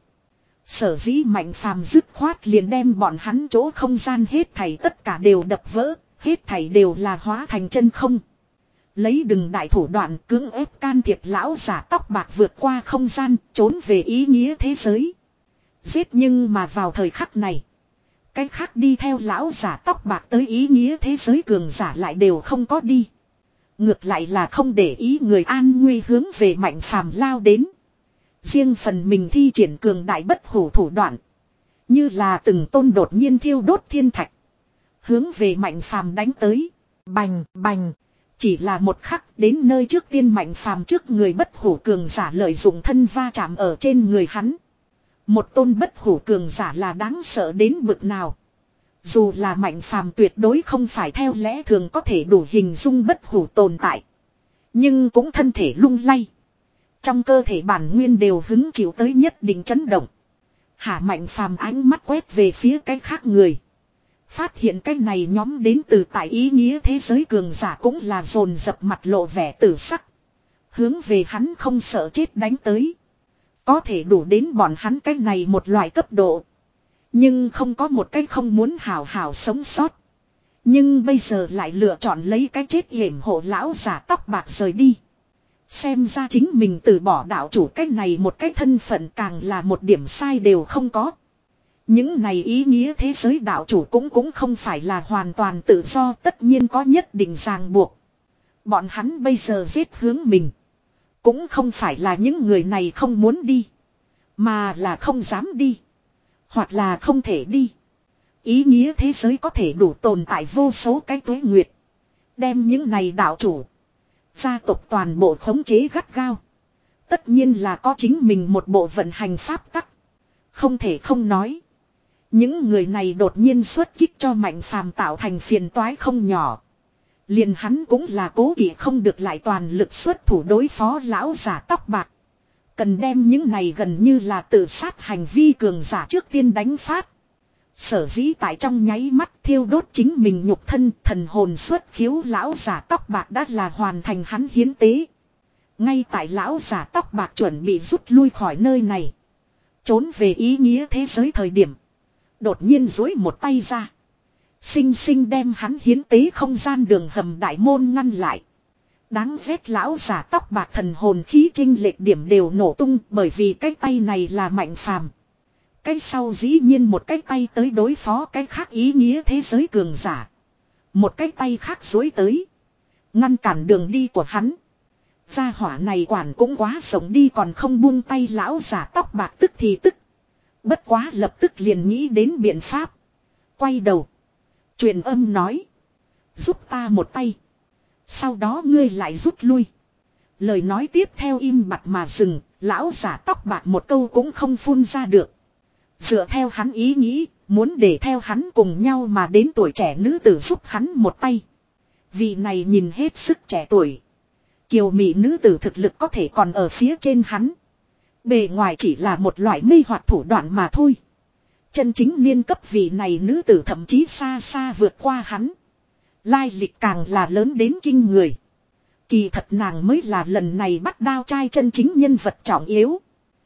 Sở dĩ Mạnh phàm dứt khoát liền đem bọn hắn chỗ không gian hết thảy tất cả đều đập vỡ. Hết thảy đều là hóa thành chân không. Lấy đừng đại thủ đoạn cưỡng ép can thiệp lão giả tóc bạc vượt qua không gian, trốn về ý nghĩa thế giới. Giết nhưng mà vào thời khắc này. Cái khác đi theo lão giả tóc bạc tới ý nghĩa thế giới cường giả lại đều không có đi. Ngược lại là không để ý người an nguy hướng về Mạnh phàm lao đến. Riêng phần mình thi triển cường đại bất hủ thủ đoạn. Như là từng tôn đột nhiên thiêu đốt thiên thạch. Hướng về Mạnh phàm đánh tới. Bành, bành. Chỉ là một khắc đến nơi trước tiên Mạnh phàm trước người bất hủ cường giả lợi dụng thân va chạm ở trên người hắn. Một tôn bất hủ cường giả là đáng sợ đến bực nào. Dù là Mạnh phàm tuyệt đối không phải theo lẽ thường có thể đủ hình dung bất hủ tồn tại. Nhưng cũng thân thể lung lay. Trong cơ thể bản nguyên đều hứng chịu tới nhất định chấn động. Hạ Mạnh phàm ánh mắt quét về phía cái khác người. Phát hiện cái này nhóm đến từ tại ý nghĩa thế giới cường giả cũng là dồn dập mặt lộ vẻ tử sắc. Hướng về hắn không sợ chết đánh tới. Có thể đủ đến bọn hắn cái này một loại cấp độ. Nhưng không có một cái không muốn hào hào sống sót. Nhưng bây giờ lại lựa chọn lấy cái chết hiểm hộ lão giả tóc bạc rời đi. Xem ra chính mình từ bỏ đạo chủ cái này một cái thân phận càng là một điểm sai đều không có. Những này ý nghĩa thế giới đạo chủ cũng cũng không phải là hoàn toàn tự do, tất nhiên có nhất định ràng buộc. Bọn hắn bây giờ giết hướng mình. Cũng không phải là những người này không muốn đi. Mà là không dám đi. Hoặc là không thể đi. Ý nghĩa thế giới có thể đủ tồn tại vô số cái tuế nguyệt. Đem những này đạo chủ. Gia tộc toàn bộ khống chế gắt gao. Tất nhiên là có chính mình một bộ vận hành pháp tắc. Không thể không nói. Những người này đột nhiên xuất kích cho Mạnh phàm tạo thành phiền toái không nhỏ. Liền hắn cũng là cố kỵ không được lại toàn lực xuất thủ đối phó lão giả tóc bạc. Cần đem những này gần như là tự sát hành vi cường giả trước tiên đánh phát. Sở dĩ tại trong nháy mắt thiêu đốt chính mình nhục thân thần hồn xuất khiếu lão giả tóc bạc đã là hoàn thành hắn hiến tế. Ngay tại lão giả tóc bạc chuẩn bị rút lui khỏi nơi này. Trốn về ý nghĩa thế giới thời điểm. Đột nhiên duỗi một tay ra. Xinh xinh đem hắn hiến tế không gian đường hầm đại môn ngăn lại. Đáng ghét lão giả tóc bạc thần hồn khí trinh lệch điểm đều nổ tung bởi vì cái tay này là Mạnh phàm. Cái sau dĩ nhiên một cái tay tới đối phó cái khác ý nghĩa thế giới cường giả. Một cái tay khác duỗi tới. Ngăn cản đường đi của hắn. Gia hỏa này quản cũng quá sống đi còn không buông tay lão giả tóc bạc tức thì tức. Bất quá lập tức liền nghĩ đến biện pháp. Quay đầu. Truyền âm nói. Giúp ta một tay. Sau đó ngươi lại rút lui. Lời nói tiếp theo im bặt mà dừng. Lão giả tóc bạc một câu cũng không phun ra được. Dựa theo hắn ý nghĩ. Muốn để theo hắn cùng nhau mà đến tuổi trẻ nữ tử giúp hắn một tay. Vị này nhìn hết sức trẻ tuổi. Kiều mỹ nữ tử thực lực có thể còn ở phía trên hắn. Bề ngoài chỉ là một loại mê hoặc thủ đoạn mà thôi. Chân chính niên cấp vị này nữ tử thậm chí xa xa vượt qua hắn. Lai lịch càng là lớn đến kinh người. Kỳ thật nàng mới là lần này bắt đao trai chân chính nhân vật trọng yếu.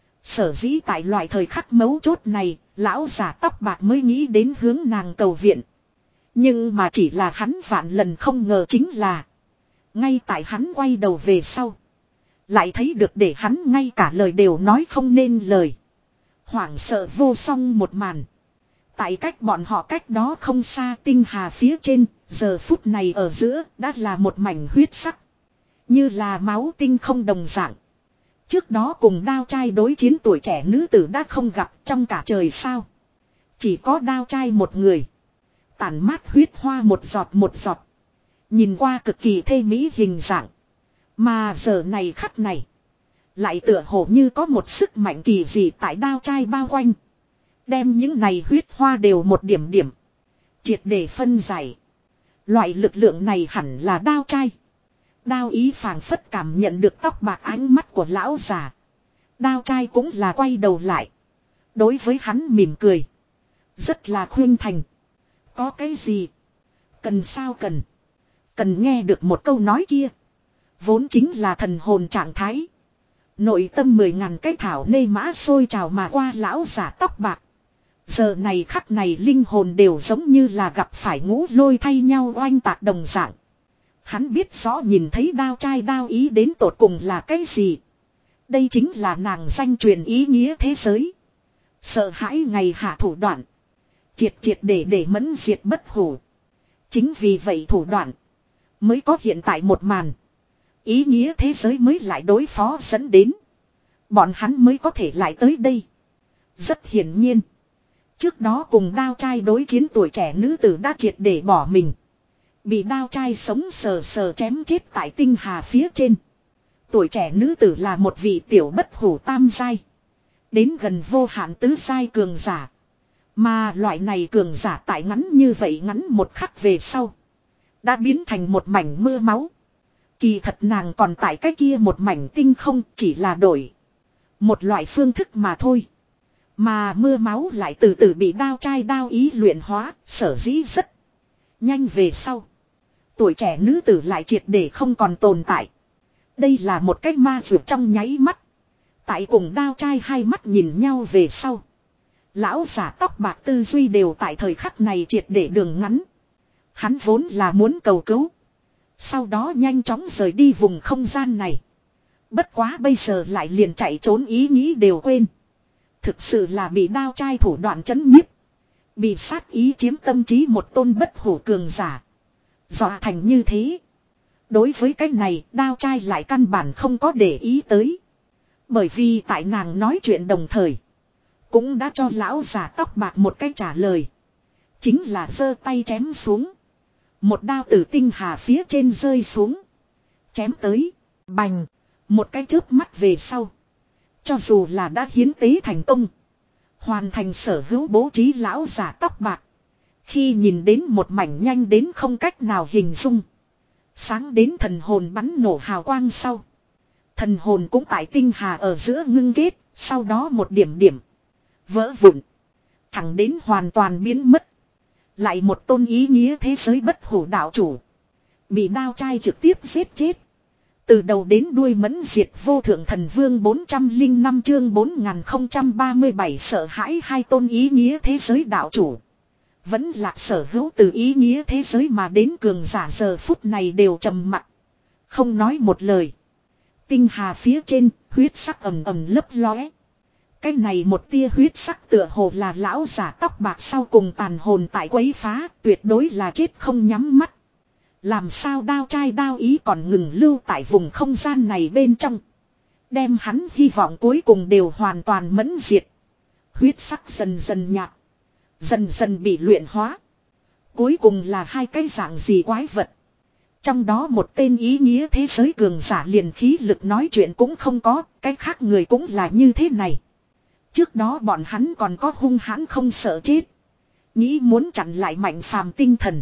Sở dĩ tại loại thời khắc mấu chốt này, lão giả tóc bạc mới nghĩ đến hướng nàng cầu viện. Nhưng mà chỉ là hắn vạn lần không ngờ chính là. Ngay tại hắn quay đầu về sau. Lại thấy được để hắn ngay cả lời đều nói không nên lời. Hoảng sợ vô song một màn. Tại cách bọn họ cách đó không xa tinh hà phía trên, giờ phút này ở giữa đã là một mảnh huyết sắc. Như là máu tinh không đồng dạng. Trước đó cùng đao trai đối chiến tuổi trẻ nữ tử đã không gặp trong cả trời sao. Chỉ có đao trai một người. Tản mát huyết hoa một giọt một giọt. Nhìn qua cực kỳ thê mỹ hình dạng. Mà giờ này khắc này. Lại tựa hồ như có một sức mạnh kỳ dị tại đao trai bao quanh. Đem những này huyết hoa đều một điểm điểm. Triệt để phân giải. Loại lực lượng này hẳn là đao trai. Đao ý phảng phất cảm nhận được tóc bạc ánh mắt của lão già. Đao trai cũng là quay đầu lại. Đối với hắn mỉm cười. Rất là khuyên thành. Có cái gì? Cần sao cần? Cần nghe được một câu nói kia. Vốn chính là thần hồn trạng thái. Nội tâm mười ngàn cái thảo nê mã sôi trào mà qua lão giả tóc bạc. Giờ này khắc này linh hồn đều giống như là gặp phải ngũ lôi thay nhau oanh tạc đồng dạng. Hắn biết rõ nhìn thấy đao trai đao ý đến tột cùng là cái gì. Đây chính là nàng danh truyền ý nghĩa thế giới. Sợ hãi ngày hạ thủ đoạn. Triệt triệt để để mẫn diệt bất hủ. Chính vì vậy thủ đoạn mới có hiện tại một màn. Ý nghĩa thế giới mới lại đối phó dẫn đến. Bọn hắn mới có thể lại tới đây. Rất hiển nhiên. Trước đó cùng đao trai đối chiến tuổi trẻ nữ tử đã triệt để bỏ mình. Bị đao trai sống sờ sờ chém chết tại tinh hà phía trên. Tuổi trẻ nữ tử là một vị tiểu bất hủ tam giai. Đến gần vô hạn tứ giai cường giả. Mà loại này cường giả tại ngắn như vậy ngắn một khắc về sau. Đã biến thành một mảnh mưa máu. Kỳ thật nàng còn tại cái kia một mảnh tinh không chỉ là đổi. Một loại phương thức mà thôi. Mà mưa máu lại từ từ bị đao trai đao ý luyện hóa, sở dĩ rất nhanh về sau. Tuổi trẻ nữ tử lại triệt để không còn tồn tại. Đây là một cái ma dược trong nháy mắt. Tại cùng đao trai hai mắt nhìn nhau về sau. Lão giả tóc bạc tư duy đều tại thời khắc này triệt để đường ngắn. Hắn vốn là muốn cầu cứu. Sau đó nhanh chóng rời đi vùng không gian này. Bất quá bây giờ lại liền chạy trốn ý nghĩ đều quên. Thực sự là bị đao trai thủ đoạn chấn nhiếp. Bị sát ý chiếm tâm trí một tôn bất hủ cường giả. Dọa thành như thế. Đối với cái này đao trai lại căn bản không có để ý tới. Bởi vì tại nàng nói chuyện đồng thời. Cũng đã cho lão già tóc bạc một cái trả lời. Chính là giơ tay chém xuống. Một đao tử tinh hà phía trên rơi xuống. Chém tới. Bành. Một cái chớp mắt về sau. Cho dù là đã hiến tế thành công. Hoàn thành sở hữu bố trí lão giả tóc bạc. Khi nhìn đến một mảnh nhanh đến không cách nào hình dung. Sáng đến thần hồn bắn nổ hào quang sau. Thần hồn cũng tại tinh hà ở giữa ngưng kết. Sau đó một điểm điểm. Vỡ vụn. Thẳng đến hoàn toàn biến mất. Lại một tôn ý nghĩa thế giới bất hủ đạo chủ. Bị đao trai trực tiếp giết chết. Từ đầu đến đuôi mẫn diệt vô thượng thần vương bốn trăm lẻ năm chương bốn nghìn không trăm ba mươi bảy sợ hãi hai tôn ý nghĩa thế giới đạo chủ. Vẫn lạc sở hữu từ ý nghĩa thế giới mà đến cường giả giờ phút này đều trầm mặc. Không nói một lời. Tinh hà phía trên, huyết sắc ầm ầm lấp lóe. Cái này một tia huyết sắc tựa hồ là lão giả tóc bạc sau cùng tàn hồn tại quấy phá, tuyệt đối là chết không nhắm mắt. Làm sao đao trai đao ý còn ngừng lưu tại vùng không gian này bên trong. Đem hắn hy vọng cuối cùng đều hoàn toàn mẫn diệt. Huyết sắc dần dần nhạt. Dần dần bị luyện hóa. Cuối cùng là hai cái dạng gì quái vật. Trong đó một tên ý nghĩa thế giới cường giả liền khí lực nói chuyện cũng không có. Cái khác người cũng là như thế này. Trước đó bọn hắn còn có hung hãn không sợ chết. Nghĩ muốn chặn lại Mạnh Phàm tinh thần.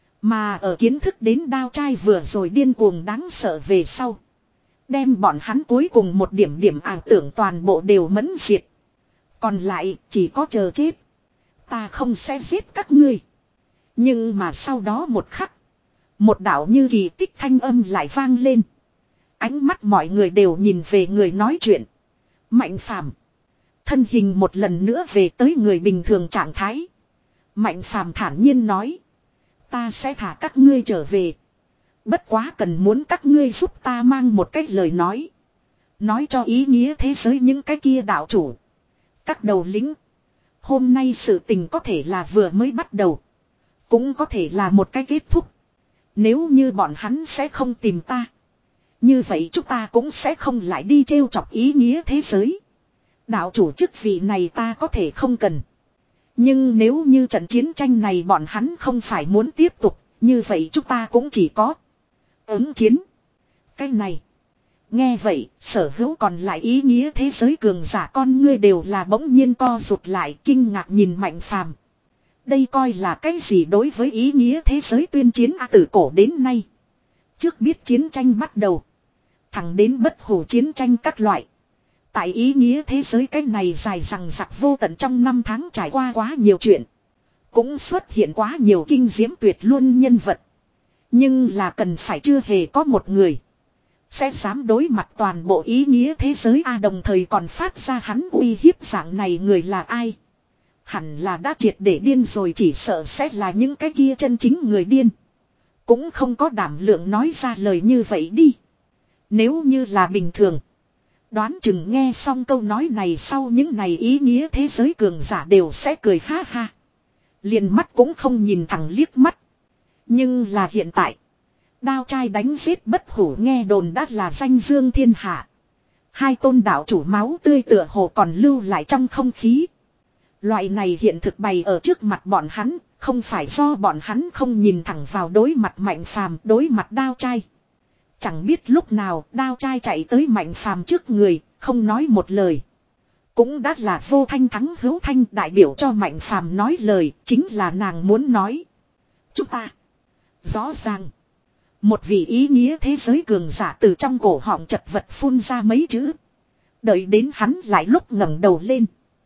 Mà ở kiến thức đến đao trai vừa rồi điên cuồng đáng sợ về sau. Đem bọn hắn cuối cùng một điểm điểm ảo tưởng toàn bộ đều mẫn diệt. Còn lại chỉ có chờ chết. Ta không sẽ giết các ngươi. Nhưng mà sau đó một khắc. Một đạo như kỳ tích thanh âm lại vang lên. Ánh mắt mọi người đều nhìn về người nói chuyện. Mạnh Phàm. Thân hình một lần nữa về tới người bình thường trạng thái. Mạnh Phàm thản nhiên nói. Ta sẽ thả các ngươi trở về. Bất quá cần muốn các ngươi giúp ta mang một cái lời nói. Nói cho ý nghĩa thế giới những cái kia đạo chủ. Các đầu lĩnh. Hôm nay sự tình có thể là vừa mới bắt đầu. Cũng có thể là một cái kết thúc. Nếu như bọn hắn sẽ không tìm ta. Như vậy chúng ta cũng sẽ không lại đi trêu chọc ý nghĩa thế giới. Đạo chủ chức vị này ta có thể không cần. Nhưng nếu như trận chiến tranh này bọn hắn không phải muốn tiếp tục. Như vậy chúng ta cũng chỉ có ứng chiến. Cái này. Nghe vậy sở hữu còn lại ý nghĩa thế giới cường giả con ngươi đều là bỗng nhiên co rụt lại kinh ngạc nhìn Mạnh Phàm. Đây coi là cái gì đối với ý nghĩa thế giới tuyên chiến a từ cổ đến nay. Trước biết chiến tranh bắt đầu. Thẳng đến bất hủ chiến tranh các loại. Tại ý nghĩa thế giới cái này dài rằng rặc vô tận trong năm tháng trải qua quá nhiều chuyện. Cũng xuất hiện quá nhiều kinh diễm tuyệt luôn nhân vật. Nhưng là cần phải chưa hề có một người sẽ dám đối mặt toàn bộ ý nghĩa thế giới a đồng thời còn phát ra hắn uy hiếp dạng này người là ai. Hẳn là đã triệt để điên rồi, chỉ sợ sẽ là những cái kia chân chính người điên. Cũng không có đảm lượng nói ra lời như vậy đi. Nếu như là bình thường. Đoán chừng nghe xong câu nói này sau những này ý nghĩa thế giới cường giả đều sẽ cười ha ha. Liền mắt cũng không nhìn thẳng liếc mắt. Nhưng là hiện tại. Đao trai đánh giết bất hủ nghe đồn đã là danh dương thiên hạ. Hai tôn đạo chủ máu tươi tựa hồ còn lưu lại trong không khí. Loại này hiện thực bày ở trước mặt bọn hắn. Không phải do bọn hắn không nhìn thẳng vào đối mặt Mạnh Phàm, đối mặt đao trai. Chẳng biết lúc nào đao trai chạy tới Mạnh Phàm trước người, không nói một lời. Cũng đã là vô thanh thắng hữu thanh, đại biểu cho Mạnh Phàm nói lời, chính là nàng muốn nói. Chúng ta. Rõ ràng. Một vị ý nghĩa thế giới cường giả từ trong cổ họng chật vật phun ra mấy chữ. Đợi đến hắn lại lúc ngẩng đầu lên.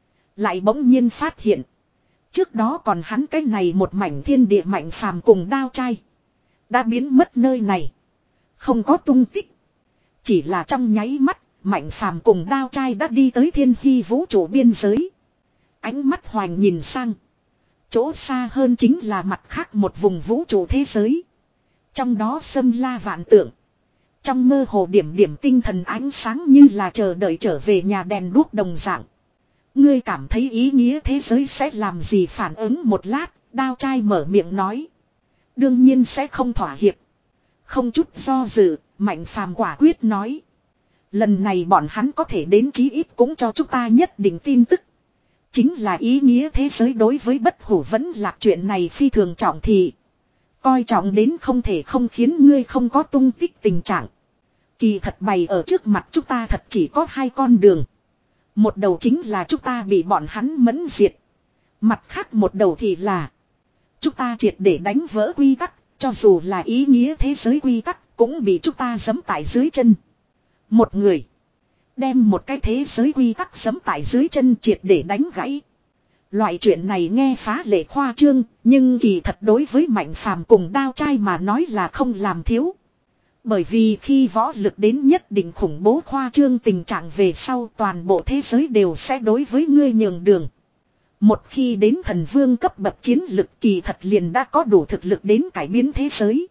Lại bỗng nhiên phát hiện. Trước đó còn hắn cái này một mảnh thiên địa Mạnh Phàm cùng đao trai. Đã biến mất nơi này. Không có tung tích. Chỉ là trong nháy mắt, Mạnh Phàm cùng đao trai đã đi tới thiên hy vũ trụ biên giới. Ánh mắt hoành nhìn sang. Chỗ xa hơn chính là mặt khác một vùng vũ trụ thế giới. Trong đó xâm la vạn tượng. Trong mơ hồ điểm điểm tinh thần ánh sáng như là chờ đợi trở về nhà đèn đuốc đồng dạng. Ngươi cảm thấy ý nghĩa thế giới sẽ làm gì phản ứng một lát, đao trai mở miệng nói. Đương nhiên sẽ không thỏa hiệp. Không chút do dự, Mạnh Phàm quả quyết nói. Lần này bọn hắn có thể đến chí ít cũng cho chúng ta nhất định tin tức. Chính là ý nghĩa thế giới đối với bất hủ vẫn lạc chuyện này phi thường trọng thị. Coi trọng đến không thể không khiến ngươi không có tung tích tình trạng. Kỳ thật bày ở trước mặt chúng ta thật chỉ có hai con đường. Một đầu chính là chúng ta bị bọn hắn mẫn diệt. Mặt khác một đầu thì là chúng ta triệt để đánh vỡ quy tắc. Cho dù là ý nghĩa thế giới quy tắc cũng bị chúng ta giẫm tại dưới chân. Một người đem một cái thế giới quy tắc giẫm tại dưới chân triệt để đánh gãy. Loại chuyện này nghe phá lệ khoa trương, nhưng kỳ thật đối với Mạnh Phàm cùng đao trai mà nói là không làm thiếu. Bởi vì khi võ lực đến nhất định khủng bố khoa trương tình trạng về sau, toàn bộ thế giới đều sẽ đối với ngươi nhường đường. Một khi đến thần vương cấp bậc chiến lực, kỳ thật liền đã có đủ thực lực đến cải biến thế giới.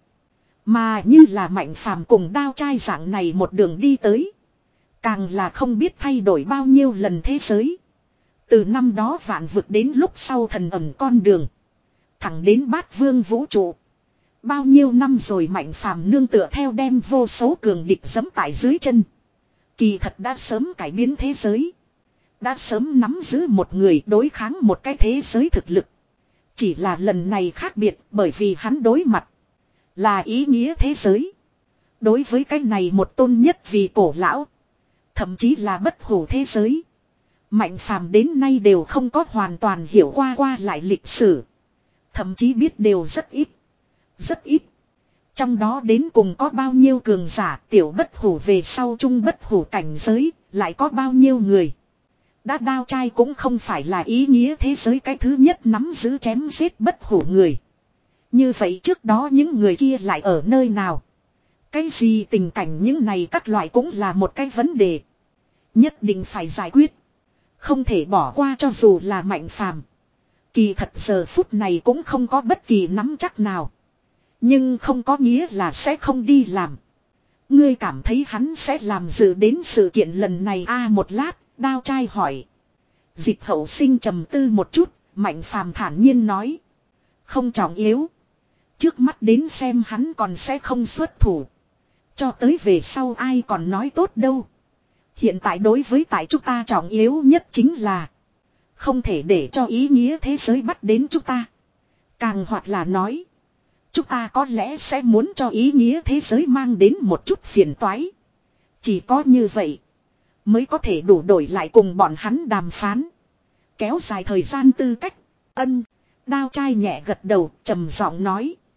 Mà như là Mạnh Phàm cùng đao trai dạng này một đường đi tới. Càng là không biết thay đổi bao nhiêu lần thế giới. Từ năm đó vạn vực đến lúc sau thần ẩn con đường. Thẳng đến bát vương vũ trụ. Bao nhiêu năm rồi Mạnh Phàm nương tựa theo đem vô số cường địch giẫm tại dưới chân. Kỳ thật đã sớm cải biến thế giới. Đã sớm nắm giữ một người đối kháng một cái thế giới thực lực. Chỉ là lần này khác biệt bởi vì hắn đối mặt. Là ý nghĩa thế giới. Đối với cái này một tôn nhất vì cổ lão. Thậm chí là bất hủ thế giới. Mạnh Phàm đến nay đều không có hoàn toàn hiểu qua qua lại lịch sử. Thậm chí biết đều rất ít. Rất ít. Trong đó đến cùng có bao nhiêu cường giả tiểu bất hủ về sau trung bất hủ cảnh giới. Lại có bao nhiêu người. Đã đao trai cũng không phải là ý nghĩa thế giới cái thứ nhất nắm giữ chém giết bất hủ người. Như vậy trước đó những người kia lại ở nơi nào? Cái gì tình cảnh những này các loại cũng là một cái vấn đề. Nhất định phải giải quyết. Không thể bỏ qua cho dù là Mạnh Phàm. Kỳ thật giờ phút này cũng không có bất kỳ nắm chắc nào. Nhưng không có nghĩa là sẽ không đi làm. Ngươi cảm thấy hắn sẽ làm dự đến sự kiện lần này a à, một lát, đao trai hỏi. Dịch hậu sinh trầm tư một chút, Mạnh Phàm thản nhiên nói. Không trọng yếu. Trước mắt đến xem hắn còn sẽ không xuất thủ. Cho tới về sau ai còn nói tốt đâu. Hiện tại đối với tại chúng ta trọng yếu nhất chính là không thể để cho ý nghĩa thế giới bắt đến chúng ta. Càng hoặc là nói chúng ta có lẽ sẽ muốn cho ý nghĩa thế giới mang đến một chút phiền toái. Chỉ có như vậy mới có thể đủ đổi lại cùng bọn hắn đàm phán. Kéo dài thời gian tư cách. Ân. Đao trai nhẹ gật đầu trầm giọng nói.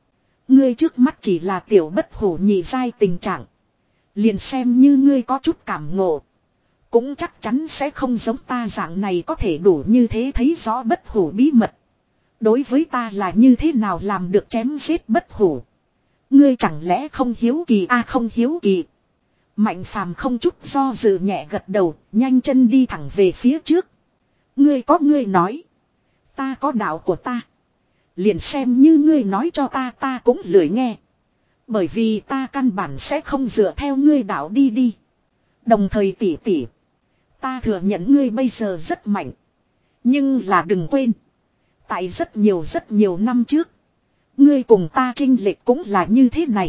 Ngươi trước mắt chỉ là tiểu bất hủ nhị giai tình trạng. Liền xem như ngươi có chút cảm ngộ. Cũng chắc chắn sẽ không giống ta dạng này có thể đủ như thế thấy rõ bất hủ bí mật. Đối với ta là như thế nào làm được chém giết bất hủ. Ngươi chẳng lẽ không hiếu kỳ a à, không hiếu kỳ. Mạnh phàm không chút do dự nhẹ gật đầu, nhanh chân đi thẳng về phía trước. Ngươi có ngươi nói. Ta có đạo của ta. Liền xem như ngươi nói cho ta ta cũng lười nghe. Bởi vì ta căn bản sẽ không dựa theo ngươi đạo đi đi. Đồng thời tỉ tỉ. Ta thừa nhận ngươi bây giờ rất mạnh. Nhưng là đừng quên. Tại rất nhiều rất nhiều năm trước. Ngươi cùng ta chênh lệch cũng là như thế này.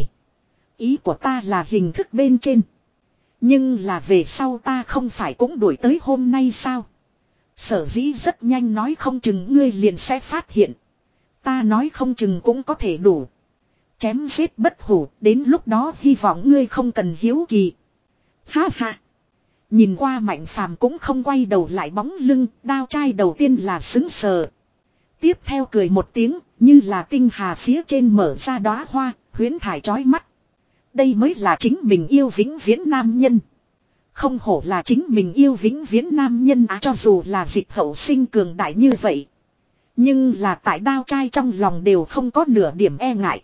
Ý của ta là hình thức bên trên. Nhưng là về sau ta không phải cũng đuổi tới hôm nay sao? Sở dĩ rất nhanh nói không chừng ngươi liền sẽ phát hiện. Ta nói không chừng cũng có thể đủ. Chém giết bất hủ, đến lúc đó hy vọng ngươi không cần hiếu kỳ. Ha ha. Nhìn qua Mạnh Phàm cũng không quay đầu lại bóng lưng, đao trai đầu tiên là sững sờ. Tiếp theo cười một tiếng, như là tinh hà phía trên mở ra đóa hoa, huyễn thải chói mắt. Đây mới là chính mình yêu vĩnh viễn nam nhân. Không hổ là chính mình yêu vĩnh viễn nam nhân á, cho dù là dịch hậu sinh cường đại như vậy. Nhưng là tại đao trai trong lòng đều không có nửa điểm e ngại.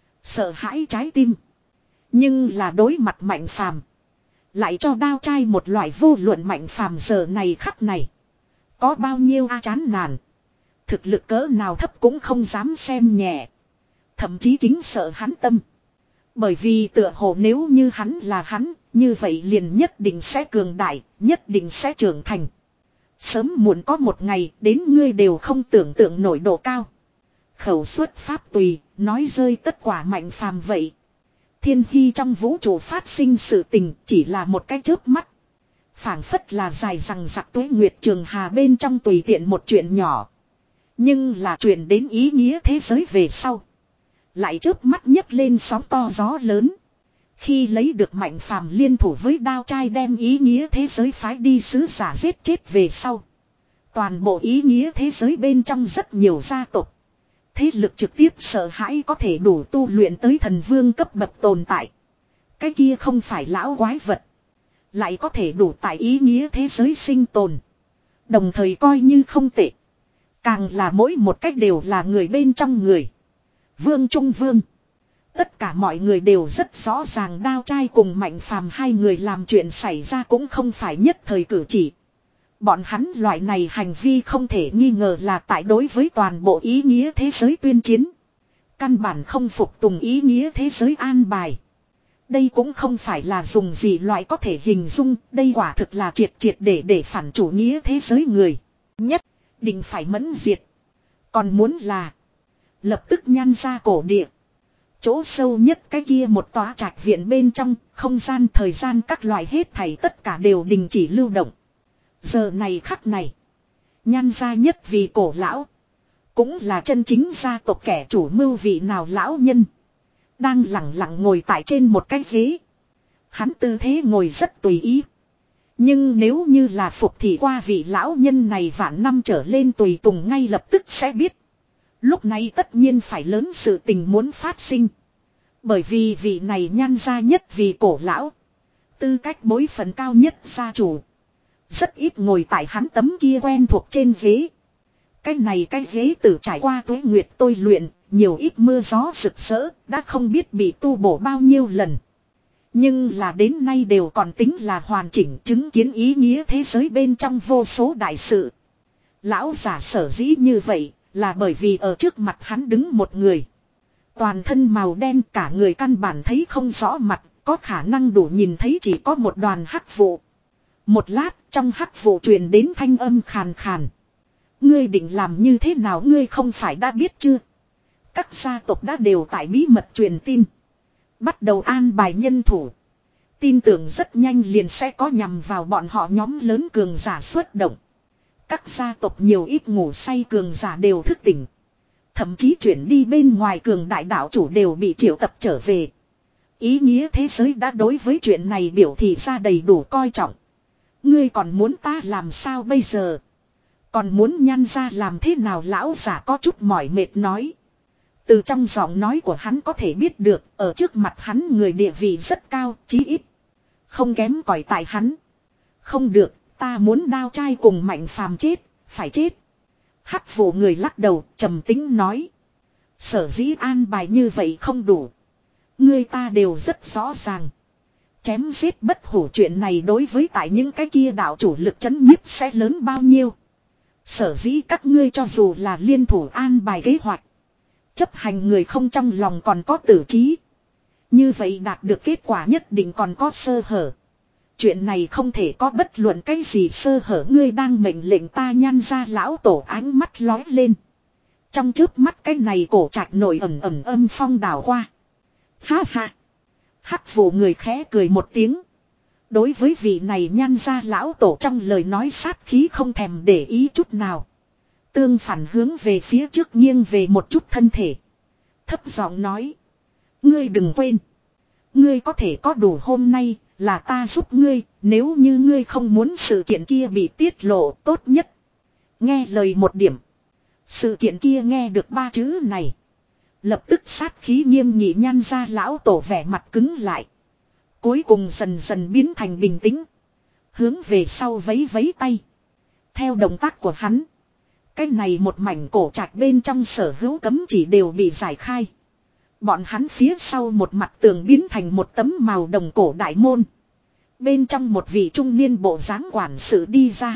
Sợ hãi trái tim. Nhưng là đối mặt Mạnh Phàm, lại cho đao trai một loại vô luận Mạnh Phàm giờ này khắc này. Có bao nhiêu a chán nản. Thực lực cỡ nào thấp cũng không dám xem nhẹ. Thậm chí kính sợ hắn tâm. Bởi vì tựa hồ nếu như hắn là hắn, như vậy liền nhất định sẽ cường đại, nhất định sẽ trưởng thành. Sớm muộn có một ngày đến ngươi đều không tưởng tượng nổi độ cao. Khẩu xuất pháp tùy, nói rơi tất quả Mạnh Phàm vậy. Thiên hy trong vũ trụ phát sinh sự tình chỉ là một cái chớp mắt. Phảng phất là dài rằng giặc tuế nguyệt trường hà bên trong tùy tiện một chuyện nhỏ. Nhưng là chuyện đến ý nghĩa thế giới về sau. Lại chớp mắt nhấc lên sóng to gió lớn. Khi lấy được Mạnh Phàm liên thủ với đao trai đem ý nghĩa thế giới phái đi sứ giả giết chết về sau. Toàn bộ ý nghĩa thế giới bên trong rất nhiều gia tộc. Thế lực trực tiếp sợ hãi có thể đủ tu luyện tới thần vương cấp bậc tồn tại. Cái kia không phải lão quái vật. Lại có thể đủ tại ý nghĩa thế giới sinh tồn. Đồng thời coi như không tệ. Càng là mỗi một cách đều là người bên trong người. Vương Trung Vương. Tất cả mọi người đều rất rõ ràng đao trai cùng Mạnh Phàm hai người làm chuyện xảy ra cũng không phải nhất thời cử chỉ. Bọn hắn loại này hành vi không thể nghi ngờ là tại đối với toàn bộ ý nghĩa thế giới tuyên chiến. Căn bản không phục tùng ý nghĩa thế giới an bài. Đây cũng không phải là dùng gì loại có thể hình dung, đây quả thực là triệt triệt để để phản chủ nghĩa thế giới người. Nhất định phải mẫn diệt. Còn muốn là lập tức nhăn ra cổ địa. Chỗ sâu nhất cái kia một tòa trạch viện bên trong, không gian thời gian các loại hết thảy tất cả đều đình chỉ lưu động. Giờ này khắc này, nhan gia nhất vì cổ lão, cũng là chân chính gia tộc kẻ chủ mưu vị nào lão nhân. Đang lặng lặng ngồi tại trên một cái ghế. Hắn tư thế ngồi rất tùy ý. Nhưng nếu như là phục thì qua vị lão nhân này vạn năm trở lên tùy tùng ngay lập tức sẽ biết. Lúc này tất nhiên phải lớn sự tình muốn phát sinh. Bởi vì vị này nhan gia nhất vì cổ lão. Tư cách bối phận cao nhất gia chủ. Rất ít ngồi tại hắn tấm kia quen thuộc trên ghế. Cái này cái ghế tử trải qua tuế nguyệt tôi luyện, nhiều ít mưa gió rực rỡ, đã không biết bị tu bổ bao nhiêu lần. Nhưng là đến nay đều còn tính là hoàn chỉnh chứng kiến ý nghĩa thế giới bên trong vô số đại sự. Lão giả sở dĩ như vậy, là bởi vì ở trước mặt hắn đứng một người. Toàn thân màu đen cả người căn bản thấy không rõ mặt, có khả năng đủ nhìn thấy chỉ có một đoàn hắc vụ. Một lát trong hắc vụ truyền đến thanh âm khàn khàn. Ngươi định làm như thế nào ngươi không phải đã biết chưa? Các gia tộc đã đều tại bí mật truyền tin. Bắt đầu an bài nhân thủ. Tin tưởng rất nhanh liền sẽ có nhằm vào bọn họ nhóm lớn cường giả xuất động. Các gia tộc nhiều ít ngủ say cường giả đều thức tỉnh. Thậm chí chuyển đi bên ngoài cường đại đạo chủ đều bị triệu tập trở về. Ý nghĩa thế giới đã đối với chuyện này biểu thị ra đầy đủ coi trọng. Ngươi còn muốn ta làm sao bây giờ? Còn muốn nhan ra làm thế nào lão giả có chút mỏi mệt nói. Từ trong giọng nói của hắn có thể biết được, ở trước mặt hắn người địa vị rất cao, chí ít. Không kém cỏi tại hắn. Không được, ta muốn đao trai cùng Mạnh Phàm chết, phải chết. Hắc vụ người lắc đầu, trầm tính nói. Sở dĩ an bài như vậy không đủ. Người ta đều rất rõ ràng. Chém giết bất hủ chuyện này đối với tại những cái kia đạo chủ lực chấn nhiếp sẽ lớn bao nhiêu. Sở dĩ các ngươi cho dù là liên thủ an bài kế hoạch. Chấp hành người không trong lòng còn có tử trí. Như vậy đạt được kết quả nhất định còn có sơ hở. Chuyện này không thể có bất luận cái gì sơ hở, ngươi đang mệnh lệnh ta. Nhan ra lão tổ ánh mắt lói lên. Trong trước mắt cái này cổ trạch nổi ẩm ẩm âm phong đảo qua. Ha ha. Hắc vụ người khẽ cười một tiếng. Đối với vị này nhan ra lão tổ trong lời nói sát khí không thèm để ý chút nào. Tương phản hướng về phía trước nghiêng về một chút thân thể. Thấp giọng nói. Ngươi đừng quên. Ngươi có thể có đủ hôm nay là ta giúp ngươi. Nếu như ngươi không muốn sự kiện kia bị tiết lộ tốt nhất. Nghe lời một điểm. Sự kiện kia nghe được ba chữ này. Lập tức sát khí nghiêm nghị nhan ra lão tổ vẻ mặt cứng lại. Cuối cùng dần dần biến thành bình tĩnh. Hướng về sau vấy vấy tay. Theo động tác của hắn. Cái này một mảnh cổ trạch bên trong sở hữu cấm chỉ đều bị giải khai. Bọn hắn phía sau một mặt tường biến thành một tấm màu đồng cổ đại môn. Bên trong một vị trung niên bộ dáng quản sự đi ra.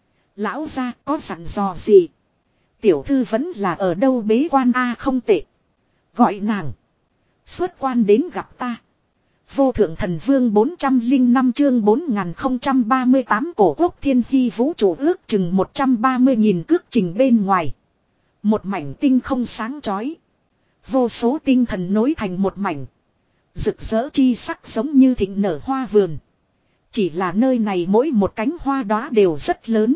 Lão gia có dặn dò gì? Tiểu thư vẫn là ở đâu bế quan a? Không tệ. Gọi nàng. Xuất quan đến gặp ta. Vô thượng thần vương bốn trăm lẻ năm chương bốn nghìn không trăm ba mươi tám cổ quốc thiên hy vũ trụ ước chừng một trăm ba mươi nghìn cước trình bên ngoài. Một mảnh tinh không sáng chói. Vô số tinh thần nối thành một mảnh. Rực rỡ chi sắc giống như thịnh nở hoa vườn. Chỉ là nơi này mỗi một cánh hoa đóa đều rất lớn.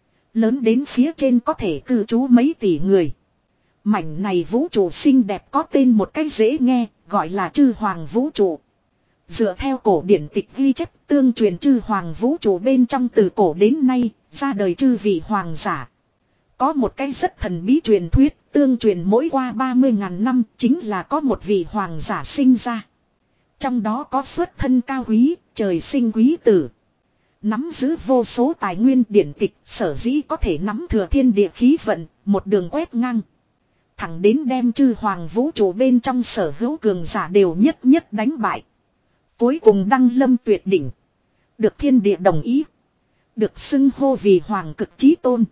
Lớn đến phía trên có thể cư trú mấy tỷ người. Mảnh này vũ trụ xinh đẹp có tên một cách dễ nghe, gọi là chư hoàng vũ trụ. Dựa theo cổ điển tịch ghi chép tương truyền chư hoàng vũ trụ bên trong từ cổ đến nay, ra đời chư vị hoàng giả. Có một cái rất thần bí truyền thuyết, tương truyền mỗi qua ba mươi ngàn năm chính là có một vị hoàng giả sinh ra. Trong đó có xuất thân cao quý, trời sinh quý tử. Nắm giữ vô số tài nguyên điển tịch, sở dĩ có thể nắm thừa thiên địa khí vận, một đường quét ngang. Thẳng đến đem chư hoàng vũ trụ bên trong sở hữu cường giả đều nhất nhất đánh bại. Cuối cùng đăng lâm tuyệt đỉnh. Được thiên địa đồng ý. Được xưng hô vì hoàng cực chí tôn.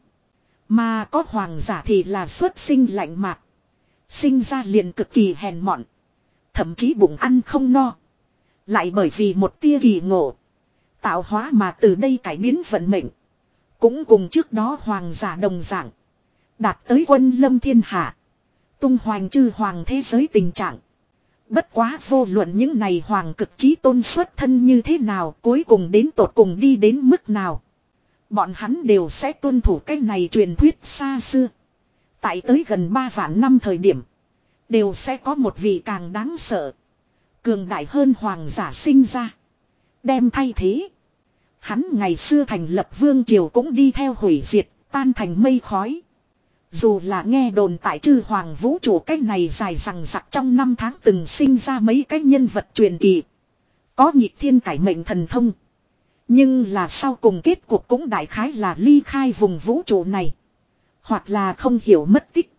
Mà có hoàng giả thì là xuất sinh lạnh mạc. Sinh ra liền cực kỳ hèn mọn. Thậm chí bụng ăn không no. Lại bởi vì một tia kỳ ngộ. Tạo hóa mà từ đây cải biến vận mệnh. Cũng cùng trước đó hoàng giả đồng dạng. Đạt tới quân lâm thiên hạ. Tung hoành chư hoàng thế giới tình trạng. Bất quá vô luận những này hoàng cực chí tôn xuất thân như thế nào, cuối cùng đến tột cùng đi đến mức nào. Bọn hắn đều sẽ tuân thủ cái này truyền thuyết xa xưa. Tại tới gần ba vạn năm thời điểm, đều sẽ có một vị càng đáng sợ, cường đại hơn hoàng giả sinh ra. Đem thay thế. Hắn ngày xưa thành lập vương triều cũng đi theo hủy diệt, tan thành mây khói. Dù là nghe đồn tại chư hoàng vũ trụ cái này dài rằng rặc trong năm tháng từng sinh ra mấy cái nhân vật truyền kỳ. Có nhịp thiên cải mệnh thần thông. Nhưng là sau cùng kết cuộc cũng đại khái là ly khai vùng vũ trụ này. Hoặc là không hiểu mất tích.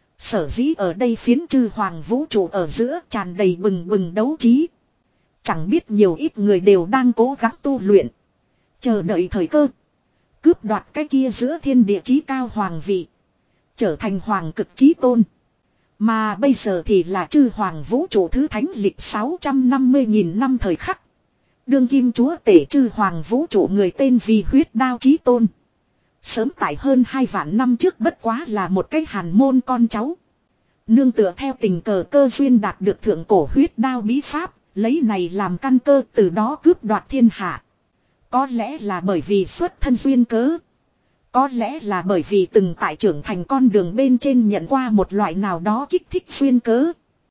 Sở dĩ ở đây phiến chư hoàng vũ trụ ở giữa tràn đầy bừng bừng đấu trí. Chẳng biết nhiều ít người đều đang cố gắng tu luyện. Chờ đợi thời cơ. Cướp đoạt cái kia giữa thiên địa chí cao hoàng vị. Trở thành hoàng cực chí tôn. Mà bây giờ thì là chư hoàng vũ trụ thứ thánh lịch sáu trăm năm mươi nghìn năm thời khắc. Đương kim chúa tể chư hoàng vũ trụ người tên vì huyết đao chí tôn. Sớm tại hơn hai vạn năm trước bất quá là một cái hàn môn con cháu. Nương tựa theo tình cờ cơ duyên đạt được thượng cổ huyết đao bí pháp. Lấy này làm căn cơ từ đó cướp đoạt thiên hạ. Có lẽ là bởi vì xuất thân duyên cớ. Có lẽ là bởi vì từng tại trưởng thành con đường bên trên nhận qua một loại nào đó kích thích duyên cớ.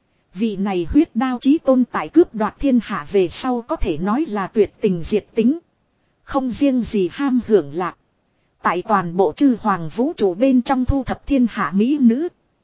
Vị này huyết đao chí tôn tại cướp đoạt thiên hạ về sau có thể nói là tuyệt tình diệt tính. Không riêng gì ham hưởng lạc. Tại toàn bộ chư hoàng vũ trụ bên trong thu thập thiên hạ mỹ nữ.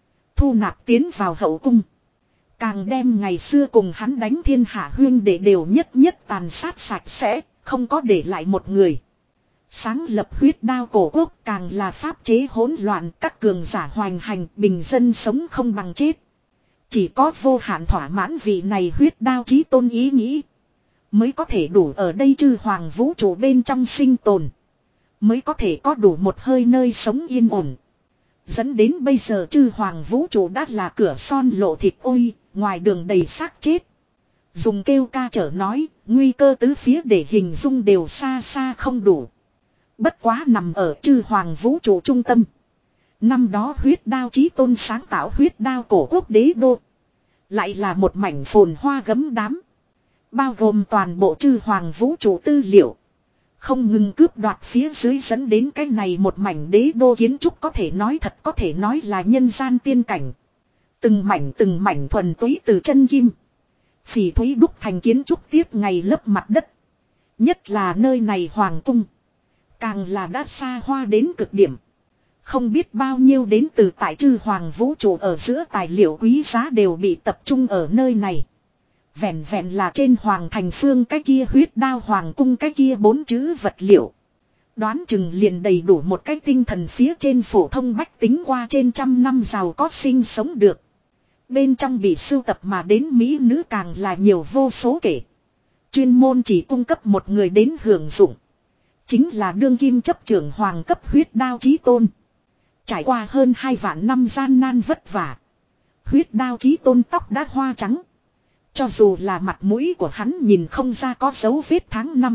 thu nạp tiến vào hậu cung. Càng đem ngày xưa cùng hắn đánh thiên hạ huyên để đều nhất nhất tàn sát sạch sẽ, không có để lại một người. Sáng lập huyết đao cổ quốc càng là pháp chế hỗn loạn, các cường giả hoành hành, bình dân sống không bằng chết. Chỉ có vô hạn thỏa mãn vị này huyết đao chí tôn ý nghĩ, mới có thể đủ ở đây chư hoàng vũ trụ bên trong sinh tồn. Mới có thể có đủ một hơi nơi sống yên ổn. Dẫn đến bây giờ chư hoàng vũ trụ đã là cửa son lộ thịt ôi, ngoài đường đầy xác chết. Dùng kêu ca trở nói, nguy cơ tứ phía để hình dung đều xa xa không đủ. Bất quá nằm ở chư hoàng vũ trụ trung tâm. Năm đó huyết đao chí tôn sáng tạo huyết đao cổ quốc đế đô. Lại là một mảnh phồn hoa gấm đám. Bao gồm toàn bộ chư hoàng vũ trụ tư liệu. Không ngừng cướp đoạt phía dưới dẫn đến cái này một mảnh đế đô kiến trúc có thể nói thật có thể nói là nhân gian tiên cảnh. Từng mảnh từng mảnh thuần túy từ chân kim. Phỉ thúy đúc thành kiến trúc tiếp ngày lấp mặt đất. Nhất là nơi này hoàng cung. Càng là đã xa hoa đến cực điểm. Không biết bao nhiêu đến từ tại chư hoàng vũ trụ ở giữa tài liệu quý giá đều bị tập trung ở nơi này. Vẹn vẹn là trên hoàng thành phương cái kia huyết đao hoàng cung cái kia bốn chữ vật liệu. Đoán chừng liền đầy đủ một cái tinh thần phía trên phổ thông bách tính qua trên trăm năm giàu có sinh sống được. Bên trong bị sưu tập mà đến mỹ nữ càng là nhiều vô số kể. Chuyên môn chỉ cung cấp một người đến hưởng dụng. Chính là đương kim chấp trưởng hoàng cấp huyết đao chí tôn. Trải qua hơn hai vạn năm gian nan vất vả. Huyết đao chí tôn tóc đã hoa trắng. Cho dù là mặt mũi của hắn nhìn không ra có dấu vết tháng năm.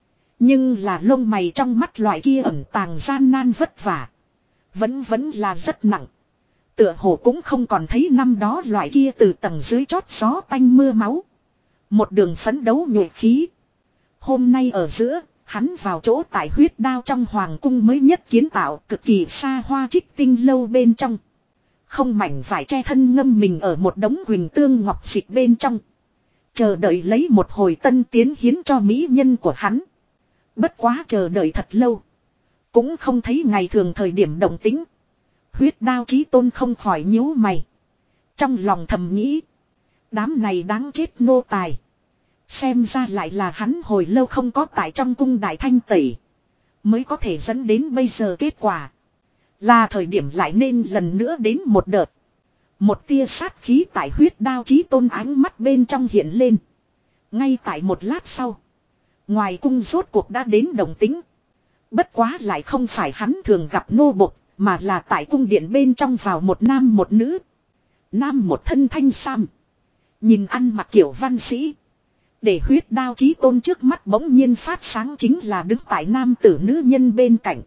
Nhưng là lông mày trong mắt loại kia ẩn tàng gian nan vất vả. Vẫn vẫn là rất nặng. Tựa hồ cũng không còn thấy năm đó loại kia từ tầng dưới chót gió tanh mưa máu. Một đường phấn đấu nhuệ khí. Hôm nay ở giữa, hắn vào chỗ tại huyết đao trong hoàng cung mới nhất kiến tạo cực kỳ xa hoa trích tinh lâu bên trong. Không mảnh vải che thân ngâm mình ở một đống huỳnh tương ngọc xịt bên trong. Chờ đợi lấy một hồi tân tiến hiến cho mỹ nhân của hắn. Bất quá chờ đợi thật lâu. Cũng không thấy ngày thường thời điểm động tính. Huyết đao chí tôn không khỏi nhíu mày. Trong lòng thầm nghĩ. Đám này đáng chết nô tài. Xem ra lại là hắn hồi lâu không có tại trong cung đại thanh tẩy. Mới có thể dẫn đến bây giờ kết quả. Là thời điểm lại nên lần nữa đến một đợt. Một tia sát khí tại huyết đao chí tôn ánh mắt bên trong hiện lên. Ngay tại một lát sau. Ngoài cung rốt cuộc đã đến đồng tính. Bất quá lại không phải hắn thường gặp nô bộc. Mà là tại cung điện bên trong vào một nam một nữ. Nam một thân thanh sam. Nhìn ăn mặc kiểu văn sĩ. Để huyết đao chí tôn trước mắt bỗng nhiên phát sáng chính là đứng tại nam tử nữ nhân bên cạnh.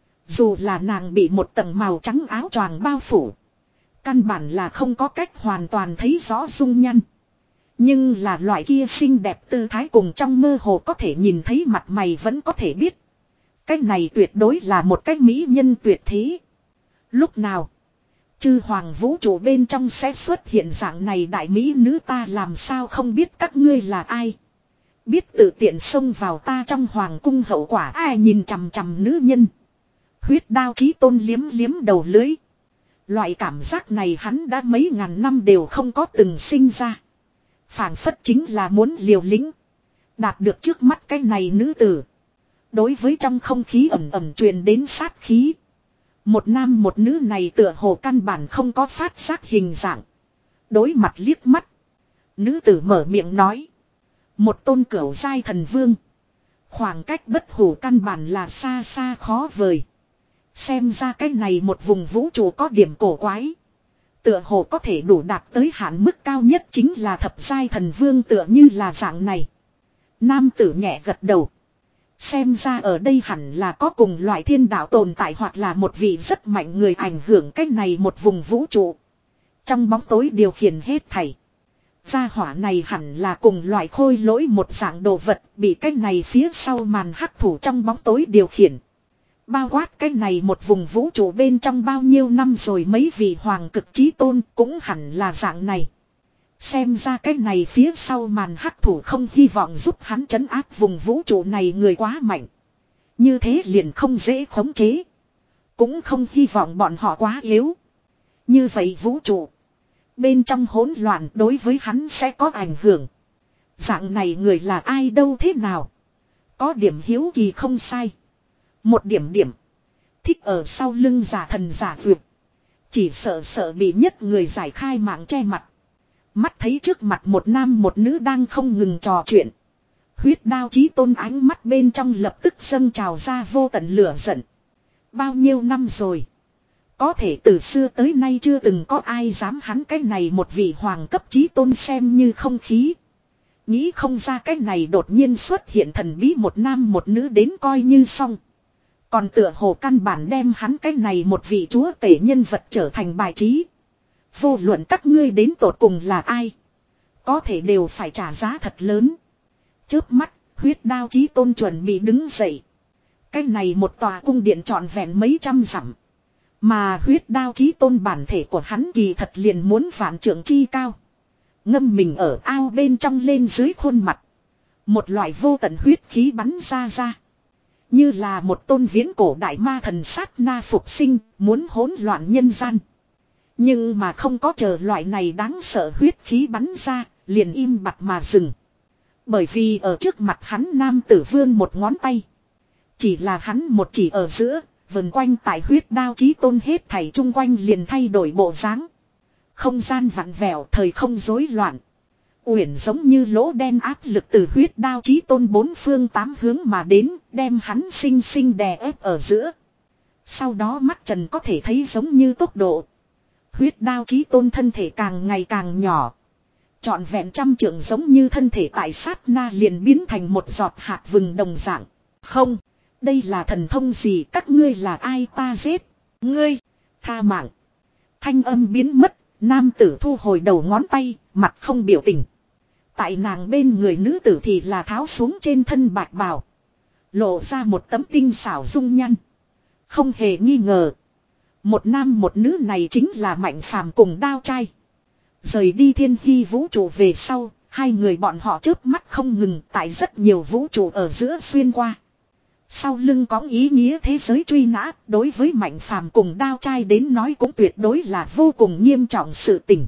Dù là nàng bị một tầng màu trắng áo choàng bao phủ. Căn bản là không có cách hoàn toàn thấy rõ dung nhan. Nhưng là loại kia xinh đẹp tư thái cùng trong mơ hồ có thể nhìn thấy mặt mày vẫn có thể biết. Cái này tuyệt đối là một cái mỹ nhân tuyệt thế. Lúc nào, chư hoàng vũ trụ bên trong sẽ xuất hiện dạng này đại mỹ nữ ta làm sao không biết các ngươi là ai. Biết tự tiện xông vào ta trong hoàng cung hậu quả ai nhìn chằm chằm nữ nhân. Huyết đao chí tôn liếm liếm đầu lưới. Loại cảm giác này hắn đã mấy ngàn năm đều không có từng sinh ra. Phản phất chính là muốn liều lĩnh. Đạt được trước mắt cái này nữ tử. Đối với trong không khí ẩm ẩm truyền đến sát khí. Một nam một nữ này tựa hồ căn bản không có phát giác hình dạng. Đối mặt liếc mắt. Nữ tử mở miệng nói. Một tôn cửu giai thần vương. Khoảng cách bất hủ căn bản là xa xa khó vời. Xem ra cái này một vùng vũ trụ có điểm cổ quái. Tựa hồ có thể đủ đạt tới hạn mức cao nhất chính là thập giai thần vương tựa như là dạng này. Nam tử nhẹ gật đầu. Xem ra ở đây hẳn là có cùng loại thiên đạo tồn tại hoặc là một vị rất mạnh người ảnh hưởng cái này một vùng vũ trụ. Trong bóng tối điều khiển hết thảy. Gia hỏa này hẳn là cùng loại khôi lỗi một dạng đồ vật bị cái này phía sau màn hắc thủ trong bóng tối điều khiển. Bao quát cái này một vùng vũ trụ bên trong bao nhiêu năm rồi mấy vị hoàng cực chí tôn cũng hẳn là dạng này. Xem ra cái này phía sau màn hắc thủ không hy vọng giúp hắn trấn áp vùng vũ trụ này người quá mạnh. Như thế liền không dễ khống chế. Cũng không hy vọng bọn họ quá yếu. Như vậy vũ trụ. Bên trong hỗn loạn đối với hắn sẽ có ảnh hưởng. Dạng này người là ai đâu thế nào? Có điểm hiếu kỳ không sai. Một điểm điểm. Thích ở sau lưng giả thần giả vượt. Chỉ sợ sợ bị nhất người giải khai mạng che mặt. Mắt thấy trước mặt một nam một nữ đang không ngừng trò chuyện. Huyết đao chí tôn ánh mắt bên trong lập tức dâng trào ra vô tận lửa giận. Bao nhiêu năm rồi. Có thể từ xưa tới nay chưa từng có ai dám hắn cái này một vị hoàng cấp chí tôn xem như không khí. Nghĩ không ra cái này đột nhiên xuất hiện thần bí một nam một nữ đến coi như xong. Còn tựa hồ căn bản đem hắn cái này một vị chúa tể nhân vật trở thành bài trí. Vô luận các ngươi đến tột cùng là ai. Có thể đều phải trả giá thật lớn. Chớp mắt, huyết đao chí tôn chuẩn bị đứng dậy. Cái này một tòa cung điện trọn vẹn mấy trăm dặm. Mà huyết đao chí tôn bản thể của hắn kỳ thật liền muốn vạn trượng chi cao. Ngâm mình ở ao bên trong lên dưới khuôn mặt. Một loại vô tận huyết khí bắn ra ra. Như là một tôn viễn cổ đại ma thần sát na phục sinh, muốn hỗn loạn nhân gian. Nhưng mà không có chờ loại này đáng sợ huyết khí bắn ra, liền im bặt mà dừng. Bởi vì ở trước mặt hắn nam tử vươn một ngón tay. Chỉ là hắn một chỉ ở giữa, vần quanh tại huyết đao chí tôn hết thảy chung quanh liền thay đổi bộ dáng. Không gian vặn vẹo, thời không rối loạn. Uyển giống như lỗ đen áp lực từ huyết đao chí tôn bốn phương tám hướng mà đến, đem hắn sinh sinh đè ép ở giữa. Sau đó mắt trần có thể thấy giống như tốc độ. Huyết đao chí tôn thân thể càng ngày càng nhỏ. Trọn vẹn trăm trượng giống như thân thể tại sát na liền biến thành một giọt hạt vừng đồng dạng. Không, đây là thần thông gì, các ngươi là ai, ta giết ngươi, tha mạng. Thanh âm biến mất, nam tử thu hồi đầu ngón tay, mặt không biểu tình. Tại nàng bên người nữ tử thì là tháo xuống trên thân bạch bào. Lộ ra một tấm tinh xảo dung nhăn. Không hề nghi ngờ. Một nam một nữ này chính là Mạnh Phàm cùng Đao Trai. Rời đi thiên hy vũ trụ về sau, hai người bọn họ chớp mắt không ngừng tại rất nhiều vũ trụ ở giữa xuyên qua. Sau lưng có ý nghĩa thế giới truy nã, đối với Mạnh Phàm cùng Đao Trai đến nói cũng tuyệt đối là vô cùng nghiêm trọng sự tình.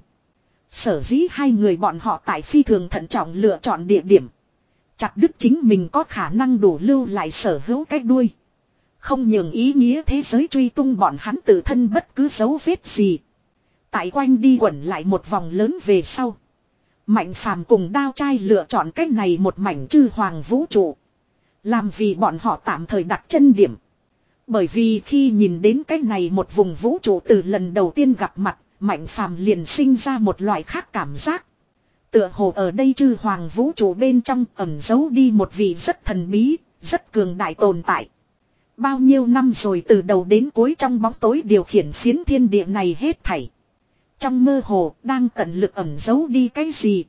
Sở dĩ hai người bọn họ tại phi thường thận trọng lựa chọn địa điểm. Chặt đứt chính mình có khả năng đủ lưu lại sở hữu cái đuôi. Không nhường ý nghĩa thế giới truy tung bọn hắn tự thân bất cứ dấu vết gì. Tại quanh đi quẩn lại một vòng lớn về sau. Mạnh Phàm cùng Đao Trai lựa chọn cách này một mảnh chư hoàng vũ trụ. Làm vì bọn họ tạm thời đặt chân điểm. Bởi vì khi nhìn đến cái này một vùng vũ trụ từ lần đầu tiên gặp mặt, Mạnh Phàm liền sinh ra một loại khác cảm giác. Tựa hồ ở đây chư hoàng vũ trụ bên trong ẩn giấu đi một vị rất thần bí, rất cường đại tồn tại. Bao nhiêu năm rồi từ đầu đến cuối trong bóng tối điều khiển phiến thiên địa này hết thảy. Trong mơ hồ đang tận lực ẩn giấu đi cái gì.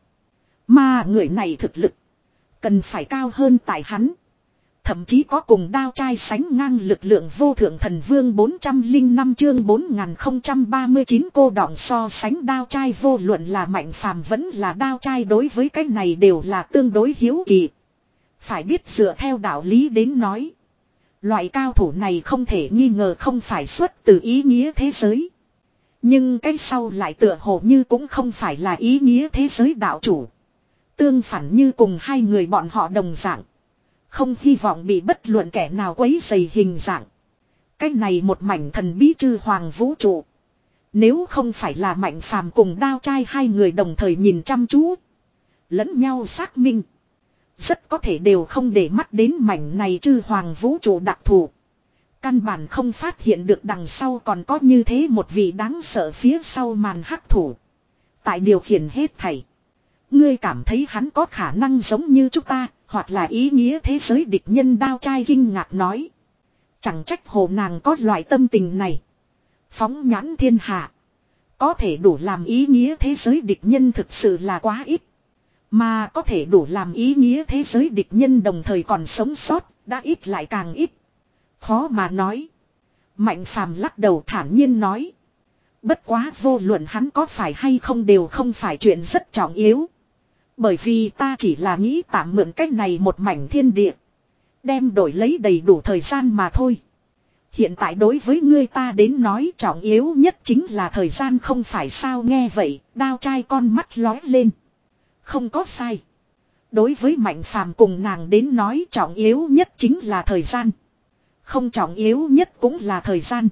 Mà người này thực lực cần phải cao hơn tại hắn. Thậm chí có cùng Đao Trai sánh ngang lực lượng vô thượng thần vương bốn trăm lẻ năm chương bốn nghìn không trăm ba mươi chín cô đọng so sánh Đao Trai vô luận là Mạnh Phàm vẫn là Đao Trai đối với cái này đều là tương đối hiếu kỳ. Phải biết dựa theo đạo lý đến nói. Loại cao thủ này không thể nghi ngờ không phải xuất từ ý nghĩa thế giới. Nhưng cái sau lại tựa hồ như cũng không phải là ý nghĩa thế giới đạo chủ. Tương phản như cùng hai người bọn họ đồng dạng. Không hy vọng bị bất luận kẻ nào quấy rầy hình dạng. Cái này một mảnh thần bí chư hoàng vũ trụ. Nếu không phải là Mạnh Phàm cùng Đao Trai hai người đồng thời nhìn chăm chú. Lẫn nhau xác minh. Rất có thể đều không để mắt đến mảnh này chư hoàng vũ trụ đặc thù. Căn bản không phát hiện được đằng sau còn có như thế một vị đáng sợ phía sau màn hắc thủ. Tại điều khiển hết thảy. Ngươi cảm thấy hắn có khả năng giống như chúng ta, hoặc là ý nghĩa thế giới địch nhân. Đao Trai kinh ngạc nói. Chẳng trách hồ nàng có loại tâm tình này. Phóng nhãn thiên hạ. Có thể đủ làm ý nghĩa thế giới địch nhân thực sự là quá ít. Mà có thể đủ làm ý nghĩa thế giới địch nhân đồng thời còn sống sót, đã ít lại càng ít. Khó mà nói. Mạnh Phàm lắc đầu thản nhiên nói. Bất quá vô luận hắn có phải hay không đều không phải chuyện rất trọng yếu. Bởi vì ta chỉ là nghĩ tạm mượn cách này một mảnh thiên địa. Đem đổi lấy đầy đủ thời gian mà thôi. Hiện tại đối với ngươi ta đến nói trọng yếu nhất chính là thời gian không phải sao, nghe vậy, đao trai con mắt lóe lên. Không có sai. Đối với Mạnh Phàm cùng nàng đến nói trọng yếu nhất chính là thời gian. Không trọng yếu nhất cũng là thời gian.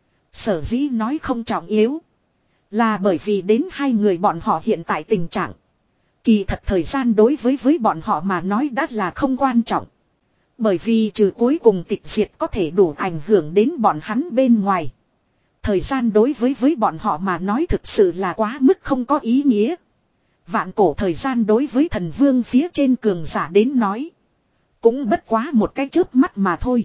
Sở dĩ nói không trọng yếu là bởi vì đến hai người bọn họ hiện tại tình trạng. Kỳ thật thời gian đối với với bọn họ mà nói đã là không quan trọng. Bởi vì trừ cuối cùng tịch diệt có thể đủ ảnh hưởng đến bọn hắn bên ngoài. Thời gian đối với với bọn họ mà nói thực sự là quá mức không có ý nghĩa. Vạn cổ thời gian đối với thần vương phía trên cường giả đến nói. Cũng bất quá một cái chớp mắt mà thôi.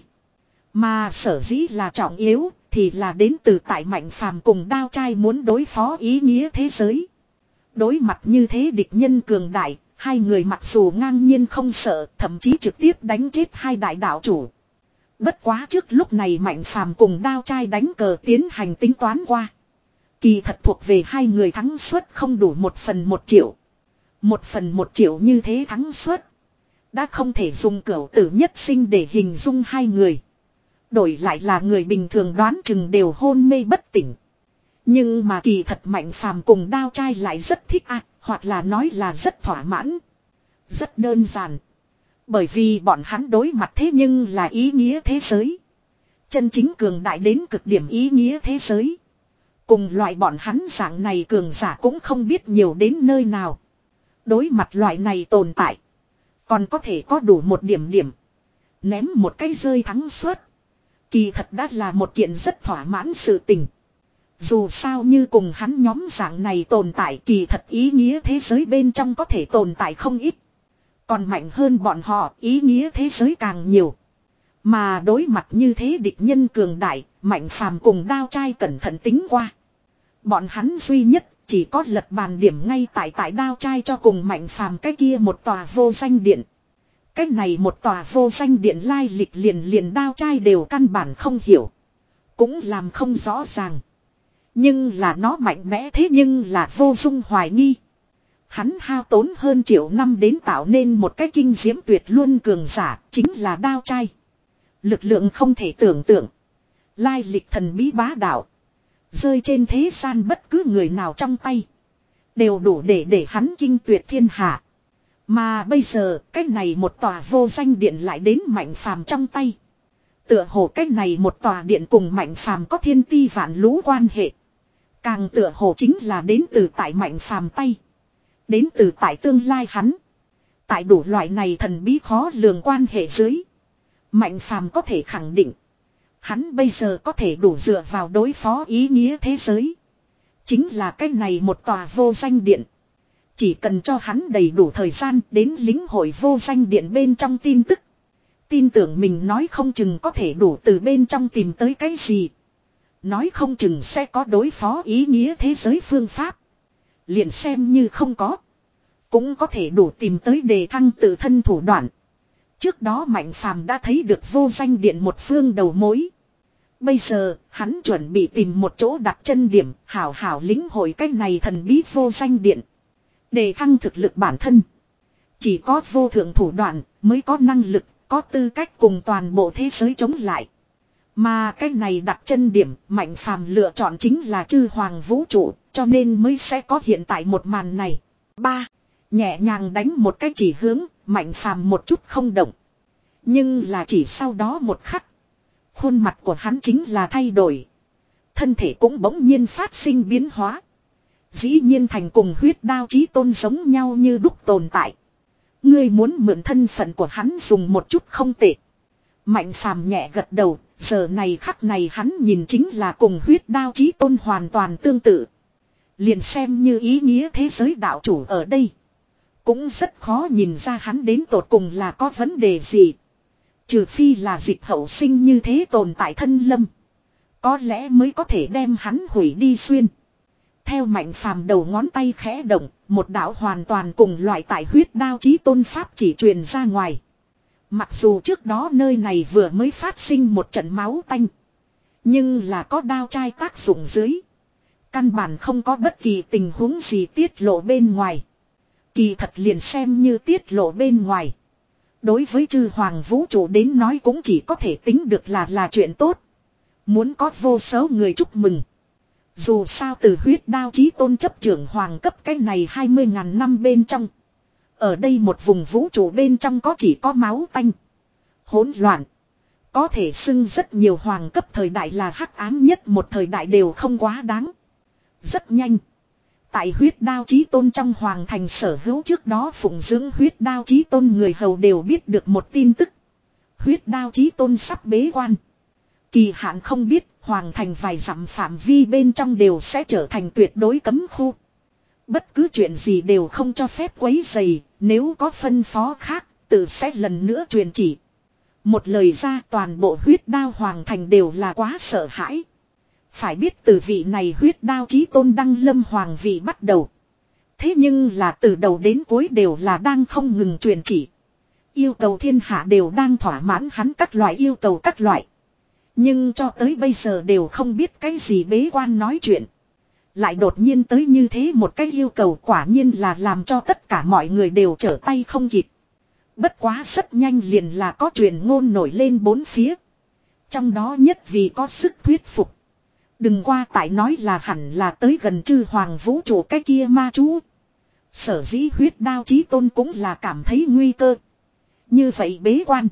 Mà sở dĩ là trọng yếu thì là đến từ tại Mạnh Phàm cùng đao trai muốn đối phó ý nghĩa thế giới. Đối mặt như thế địch nhân cường đại, hai người mặc dù ngang nhiên không sợ, thậm chí trực tiếp đánh chết hai đại đạo chủ. Bất quá trước lúc này Mạnh Phàm cùng đao trai đánh cờ tiến hành tính toán qua. Kỳ thật thuộc về hai người thắng suất không đủ một phần một triệu. Một phần một triệu như thế thắng suất. Đã không thể dùng cửu tử nhất sinh để hình dung hai người. Đổi lại là người bình thường đoán chừng đều hôn mê bất tỉnh. Nhưng mà kỳ thật Mạnh Phàm cùng đao trai lại rất thích à, hoặc là nói là rất thỏa mãn. Rất đơn giản. Bởi vì bọn hắn đối mặt thế nhưng là ý nghĩa thế giới. Chân chính cường đại đến cực điểm ý nghĩa thế giới. Cùng loại bọn hắn dạng này cường giả cũng không biết nhiều đến nơi nào. Đối mặt loại này tồn tại. Còn có thể có đủ một điểm điểm. Ném một cái rơi thắng suất. Kỳ thật đã là một kiện rất thỏa mãn sự tình. Dù sao như cùng hắn nhóm dạng này tồn tại kỳ thật ý nghĩa thế giới bên trong có thể tồn tại không ít. Còn mạnh hơn bọn họ ý nghĩa thế giới càng nhiều. Mà đối mặt như thế địch nhân cường đại, Mạnh Phàm cùng đao trai cẩn thận tính qua. Bọn hắn duy nhất chỉ có lật bàn điểm ngay tại tại đao trai cho cùng Mạnh Phàm cái kia một tòa vô danh điện. Cái này một tòa vô danh điện lai lịch liền liền đao trai đều căn bản không hiểu. Cũng làm không rõ ràng. Nhưng là nó mạnh mẽ thế nhưng là vô dung hoài nghi. Hắn hao tốn hơn triệu năm đến tạo nên một cái kinh diễm tuyệt luôn cường giả, chính là đao trai. Lực lượng không thể tưởng tượng. Lai lịch thần bí bá đạo. Rơi trên thế gian bất cứ người nào trong tay. Đều đủ để để hắn kinh tuyệt thiên hạ. Mà bây giờ, cái này một tòa vô danh điện lại đến Mạnh Phàm trong tay. Tựa hồ cái này một tòa điện cùng Mạnh Phàm có thiên ti vạn lũ quan hệ. Càng tựa hồ chính là đến từ tại Mạnh Phàm tay. Đến từ tại tương lai hắn. Tại đủ loại này thần bí khó lường quan hệ dưới. Mạnh Phàm có thể khẳng định. Hắn bây giờ có thể đủ dựa vào đối phó ý nghĩa thế giới. Chính là cái này một tòa vô danh điện. Chỉ cần cho hắn đầy đủ thời gian đến lính hội vô danh điện bên trong tin tức. Tin tưởng mình nói không chừng có thể đủ từ bên trong tìm tới cái gì. Nói không chừng sẽ có đối phó ý nghĩa thế giới phương pháp. Liền xem như không có. Cũng có thể đủ tìm tới đề thăng tự thân thủ đoạn. Trước đó Mạnh Phàm đã thấy được vô danh điện một phương đầu mối. Bây giờ hắn chuẩn bị tìm một chỗ đặt chân điểm hảo hảo lính hội cái này thần bí vô danh điện. Đề thăng thực lực bản thân. Chỉ có vô thượng thủ đoạn mới có năng lực, có tư cách cùng toàn bộ thế giới chống lại. Mà cái này đặt chân điểm Mạnh Phàm lựa chọn chính là chư hoàng vũ trụ, cho nên mới sẽ có hiện tại một màn này. Ba. Nhẹ nhàng đánh một cái chỉ hướng, Mạnh Phàm một chút không động. Nhưng là chỉ sau đó một khắc. Khuôn mặt của hắn chính là thay đổi. Thân thể cũng bỗng nhiên phát sinh biến hóa. Dĩ nhiên thành cùng huyết đao chí tôn giống nhau như đúc tồn tại. Ngươi muốn mượn thân phận của hắn dùng một chút không tệ. Mạnh Phàm nhẹ gật đầu, giờ này khắc này hắn nhìn chính là cùng huyết đao chí tôn hoàn toàn tương tự. Liền xem như ý nghĩa thế giới đạo chủ ở đây. Cũng rất khó nhìn ra hắn đến tột cùng là có vấn đề gì. Trừ phi là dịch hậu sinh như thế tồn tại thân lâm. Có lẽ mới có thể đem hắn hủy đi xuyên. Theo Mạnh Phàm đầu ngón tay khẽ động, một đạo hoàn toàn cùng loại tại huyết đao chí tôn pháp chỉ truyền ra ngoài. Mặc dù trước đó nơi này vừa mới phát sinh một trận máu tanh. Nhưng là có đao trai tác dụng dưới. Căn bản không có bất kỳ tình huống gì tiết lộ bên ngoài. Kỳ thật liền xem như tiết lộ bên ngoài. Đối với chư hoàng vũ trụ đến nói cũng chỉ có thể tính được là là chuyện tốt. Muốn có vô số người chúc mừng. Dù sao từ huyết đao chí tôn chấp trưởng hoàng cấp cái này hai mươi ngàn năm bên trong. Ở đây một vùng vũ trụ bên trong có chỉ có máu tanh. Hỗn loạn. Có thể xưng rất nhiều hoàng cấp thời đại là hắc ám nhất một thời đại đều không quá đáng. Rất nhanh. Tại huyết đao chí tôn trong hoàng thành sở hữu trước đó phụng dưỡng huyết đao chí tôn người hầu đều biết được một tin tức. Huyết đao chí tôn sắp bế quan. Kỳ hạn không biết, hoàng thành vài dặm phạm vi bên trong đều sẽ trở thành tuyệt đối cấm khu. Bất cứ chuyện gì đều không cho phép quấy rầy, nếu có phân phó khác, tự sẽ lần nữa truyền chỉ. Một lời ra toàn bộ huyết đao hoàng thành đều là quá sợ hãi. Phải biết từ vị này huyết đao chí tôn đăng lâm hoàng vị bắt đầu. Thế nhưng là từ đầu đến cuối đều là đang không ngừng truyền chỉ. Yêu cầu thiên hạ đều đang thỏa mãn hắn các loại yêu cầu các loại. Nhưng cho tới bây giờ đều không biết cái gì bế quan nói chuyện. Lại đột nhiên tới như thế một cái yêu cầu quả nhiên là làm cho tất cả mọi người đều trở tay không kịp. Bất quá rất nhanh liền là có truyền ngôn nổi lên bốn phía. Trong đó nhất vì có sức thuyết phục. Đừng qua tại nói là hẳn là tới gần chư hoàng vũ trụ cái kia ma chú. Sở dĩ huyết đao chí tôn cũng là cảm thấy nguy cơ. Như vậy bế quan.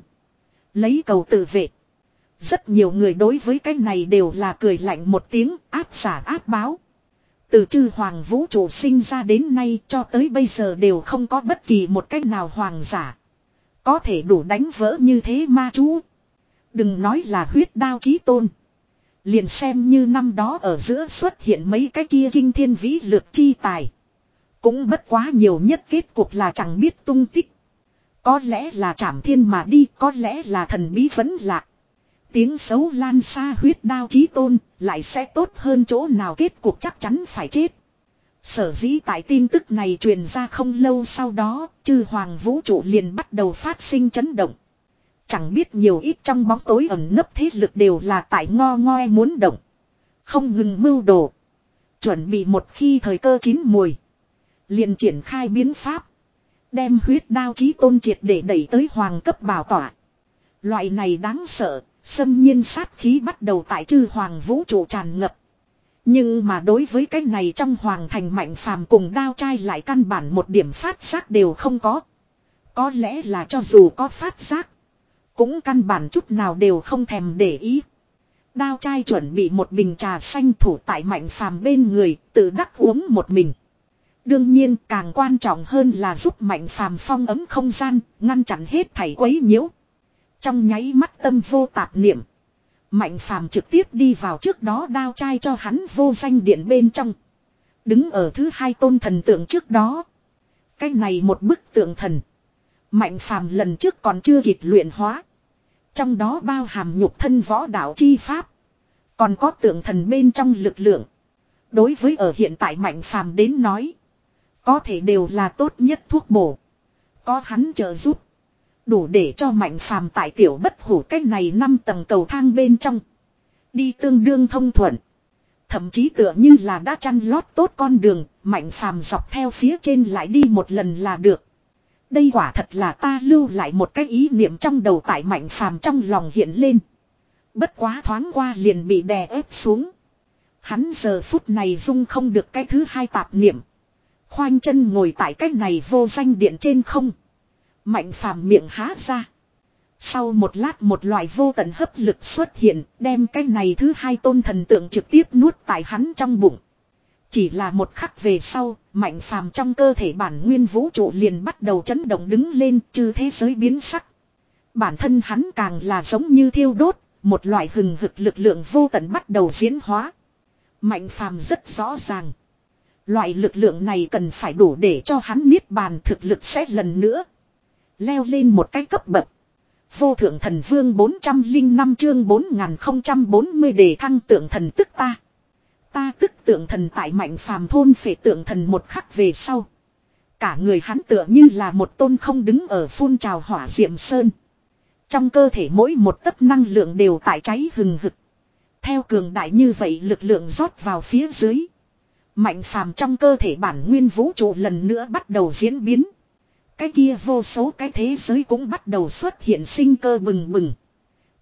Lấy cầu tự vệ. Rất nhiều người đối với cái này đều là cười lạnh một tiếng áp xả áp báo. Từ chư hoàng vũ trụ sinh ra đến nay cho tới bây giờ đều không có bất kỳ một cách nào hoàng giả. Có thể đủ đánh vỡ như thế ma chú. Đừng nói là huyết đao chí tôn. Liền xem như năm đó ở giữa xuất hiện mấy cái kia kinh thiên vĩ lược chi tài. Cũng bất quá nhiều nhất kết cục là chẳng biết tung tích. Có lẽ là trảm thiên mà đi, có lẽ là thần bí vẫn lạc. Tiếng xấu lan xa huyết đao chí tôn, lại sẽ tốt hơn chỗ nào kết cục chắc chắn phải chết. Sở dĩ tại tin tức này truyền ra không lâu sau đó, chư hoàng vũ trụ liền bắt đầu phát sinh chấn động. Chẳng biết nhiều ít trong bóng tối ẩn nấp thế lực đều là tại ngo ngoe muốn động. Không ngừng mưu đồ. Chuẩn bị một khi thời cơ chín mùi. Liền triển khai biến pháp. Đem huyết đao chí tôn triệt để đẩy tới hoàng cấp bảo tỏa. Loại này đáng sợ, xâm nhiên sát khí bắt đầu tại chư hoàng vũ trụ tràn ngập. Nhưng mà đối với cái này trong hoàng thành mạnh phàm cùng đao trai lại căn bản một điểm phát giác đều không có. Có lẽ là cho dù có phát giác. Cũng căn bản chút nào đều không thèm để ý. Đao trai chuẩn bị một bình trà xanh thủ tại mạnh phàm bên người, tự đắc uống một mình. Đương nhiên càng quan trọng hơn là giúp mạnh phàm phong ấm không gian, ngăn chặn hết thảy quấy nhiễu. Trong nháy mắt tâm vô tạp niệm. Mạnh phàm trực tiếp đi vào trước đó đao trai cho hắn vô danh điện bên trong. Đứng ở thứ hai tôn thần tượng trước đó. Cái này một bức tượng thần. Mạnh phàm lần trước còn chưa kịp luyện hóa. Trong đó bao hàm nhục thân võ đạo chi pháp. Còn có tượng thần bên trong lực lượng. Đối với ở hiện tại mạnh phàm đến nói. Có thể đều là tốt nhất thuốc bổ. Có hắn trợ giúp. Đủ để cho mạnh phàm tại tiểu bất hủ cách này năm tầng cầu thang bên trong. Đi tương đương thông thuận. Thậm chí tựa như là đã chăn lót tốt con đường. Mạnh phàm dọc theo phía trên lại đi một lần là được. Đây quả thật là ta lưu lại một cái ý niệm trong đầu tại mạnh phàm trong lòng hiện lên. Bất quá thoáng qua liền bị đè ép xuống. Hắn giờ phút này dung không được cái thứ hai tạp niệm. Khoanh chân ngồi tại cái này vô danh điện trên không. Mạnh phàm miệng há ra. Sau một lát một loại vô tận hấp lực xuất hiện, đem cái này thứ hai tôn thần tượng trực tiếp nuốt tại hắn trong bụng. Chỉ là một khắc về sau, mạnh phàm trong cơ thể bản nguyên vũ trụ liền bắt đầu chấn động đứng lên, chư thế giới biến sắc. Bản thân hắn càng là giống như thiêu đốt, một loại hừng hực lực lượng vô tận bắt đầu diễn hóa. Mạnh phàm rất rõ ràng. Loại lực lượng này cần phải đủ để cho hắn niết bàn thực lực sẽ lần nữa leo lên một cái cấp bậc. Vô thượng thần vương bốn trăm linh năm chương bốn nghìn không trăm bốn mươi đề thăng tượng thần tức ta. Ta tức tượng thần tại mạnh phàm thôn phệ tượng thần một khắc về sau. Cả người hắn tựa như là một tôn không đứng ở phun trào hỏa diệm sơn. Trong cơ thể mỗi một tấc năng lượng đều tại cháy hừng hực. Theo cường đại như vậy lực lượng rót vào phía dưới. Mạnh phàm trong cơ thể bản nguyên vũ trụ lần nữa bắt đầu diễn biến. Cái kia vô số cái thế giới cũng bắt đầu xuất hiện sinh cơ bừng bừng.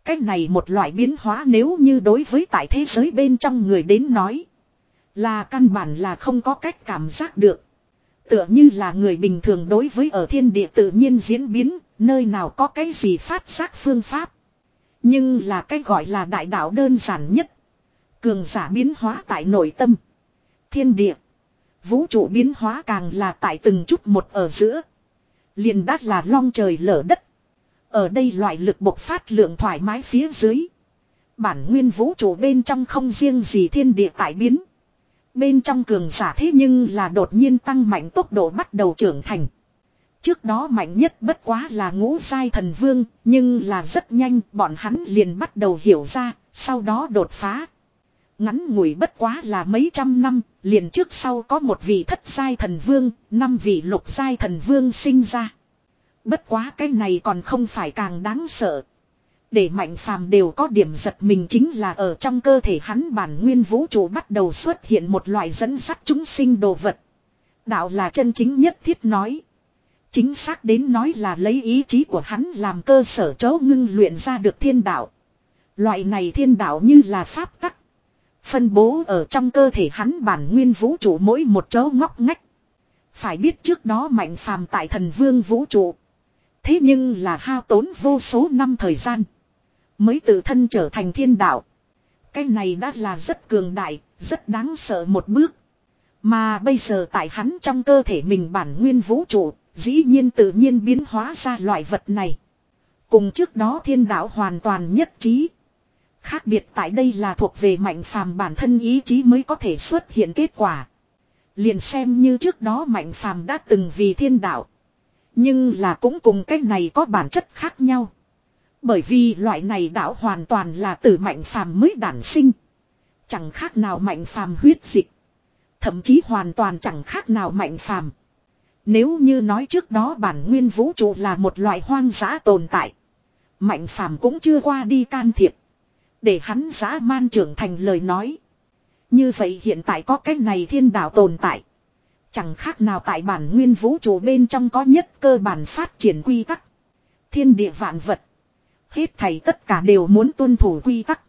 Cái này một loại biến hóa nếu như đối với tại thế giới bên trong người đến nói. Là căn bản là không có cách cảm giác được. Tựa như là người bình thường đối với ở thiên địa tự nhiên diễn biến, nơi nào có cái gì phát giác phương pháp. Nhưng là cái gọi là đại đạo đơn giản nhất. Cường giả biến hóa tại nội tâm. Thiên địa. Vũ trụ biến hóa càng là tại từng chút một ở giữa. Liền đắt là long trời lở đất. Ở đây loại lực bộc phát lượng thoải mái phía dưới. Bản nguyên vũ trụ bên trong không riêng gì thiên địa tại biến. Bên trong cường giả thế nhưng là đột nhiên tăng mạnh tốc độ bắt đầu trưởng thành. Trước đó mạnh nhất bất quá là ngũ giai thần vương, nhưng là rất nhanh bọn hắn liền bắt đầu hiểu ra, sau đó đột phá. Ngắn ngủi bất quá là mấy trăm năm, liền trước sau có một vị thất giai thần vương, năm vị lục giai thần vương sinh ra. Bất quá cái này còn không phải càng đáng sợ. Để Mạnh Phàm đều có điểm giật mình chính là ở trong cơ thể hắn bản nguyên vũ trụ bắt đầu xuất hiện một loại dẫn dắt chúng sinh đồ vật. Đạo là chân chính nhất thiết nói. Chính xác đến nói là lấy ý chí của hắn làm cơ sở chấu ngưng luyện ra được thiên đạo. Loại này thiên đạo như là pháp tắc. Phân bố ở trong cơ thể hắn bản nguyên vũ trụ mỗi một chỗ ngóc ngách. Phải biết trước đó Mạnh Phàm tại thần vương vũ trụ. Thế nhưng là hao tốn vô số năm thời gian. Mới tự thân trở thành thiên đạo. Cái này đã là rất cường đại, rất đáng sợ một bước. Mà bây giờ tại hắn trong cơ thể mình bản nguyên vũ trụ, dĩ nhiên tự nhiên biến hóa ra loại vật này. Cùng trước đó thiên đạo hoàn toàn nhất trí. Khác biệt tại đây là thuộc về Mạnh Phàm bản thân ý chí mới có thể xuất hiện kết quả. Liền xem như trước đó Mạnh Phàm đã từng vì thiên đạo. Nhưng là cũng cùng cái này có bản chất khác nhau. Bởi vì loại này đạo hoàn toàn là từ Mạnh Phàm mới đản sinh. Chẳng khác nào Mạnh Phàm huyết dịch. Thậm chí hoàn toàn chẳng khác nào Mạnh Phàm. Nếu như nói trước đó bản nguyên vũ trụ là một loại hoang dã tồn tại. Mạnh Phàm cũng chưa qua đi can thiệp. Để hắn dã man trưởng thành lời nói. Như vậy hiện tại có cái này thiên đạo tồn tại. Chẳng khác nào tại bản nguyên vũ trụ bên trong có nhất cơ bản phát triển quy tắc. Thiên địa vạn vật. Hết thảy tất cả đều muốn tuân thủ quy tắc.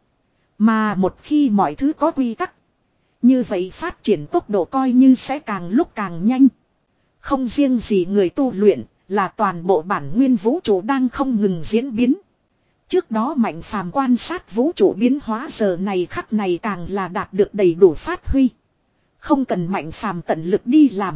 Mà một khi mọi thứ có quy tắc. Như vậy phát triển tốc độ coi như sẽ càng lúc càng nhanh. Không riêng gì người tu luyện, là toàn bộ bản nguyên vũ trụ đang không ngừng diễn biến. Trước đó Mạnh Phàm quan sát vũ trụ biến hóa giờ này khắc này càng là đạt được đầy đủ phát huy. Không cần Mạnh Phàm tận lực đi làm.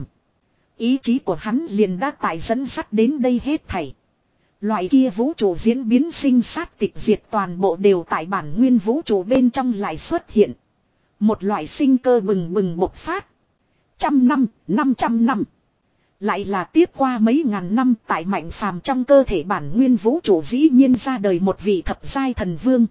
Ý chí của hắn liền đã tại dẫn sắt đến đây hết thảy. Loại kia vũ trụ diễn biến sinh sát tịch diệt toàn bộ đều tại bản nguyên vũ trụ bên trong lại xuất hiện. Một loại sinh cơ bừng bừng bộc phát. Trăm năm, năm trăm năm. Lại là tiếp qua mấy ngàn năm tại Mạnh Phàm trong cơ thể bản nguyên vũ trụ dĩ nhiên ra đời một vị thập giai thần vương.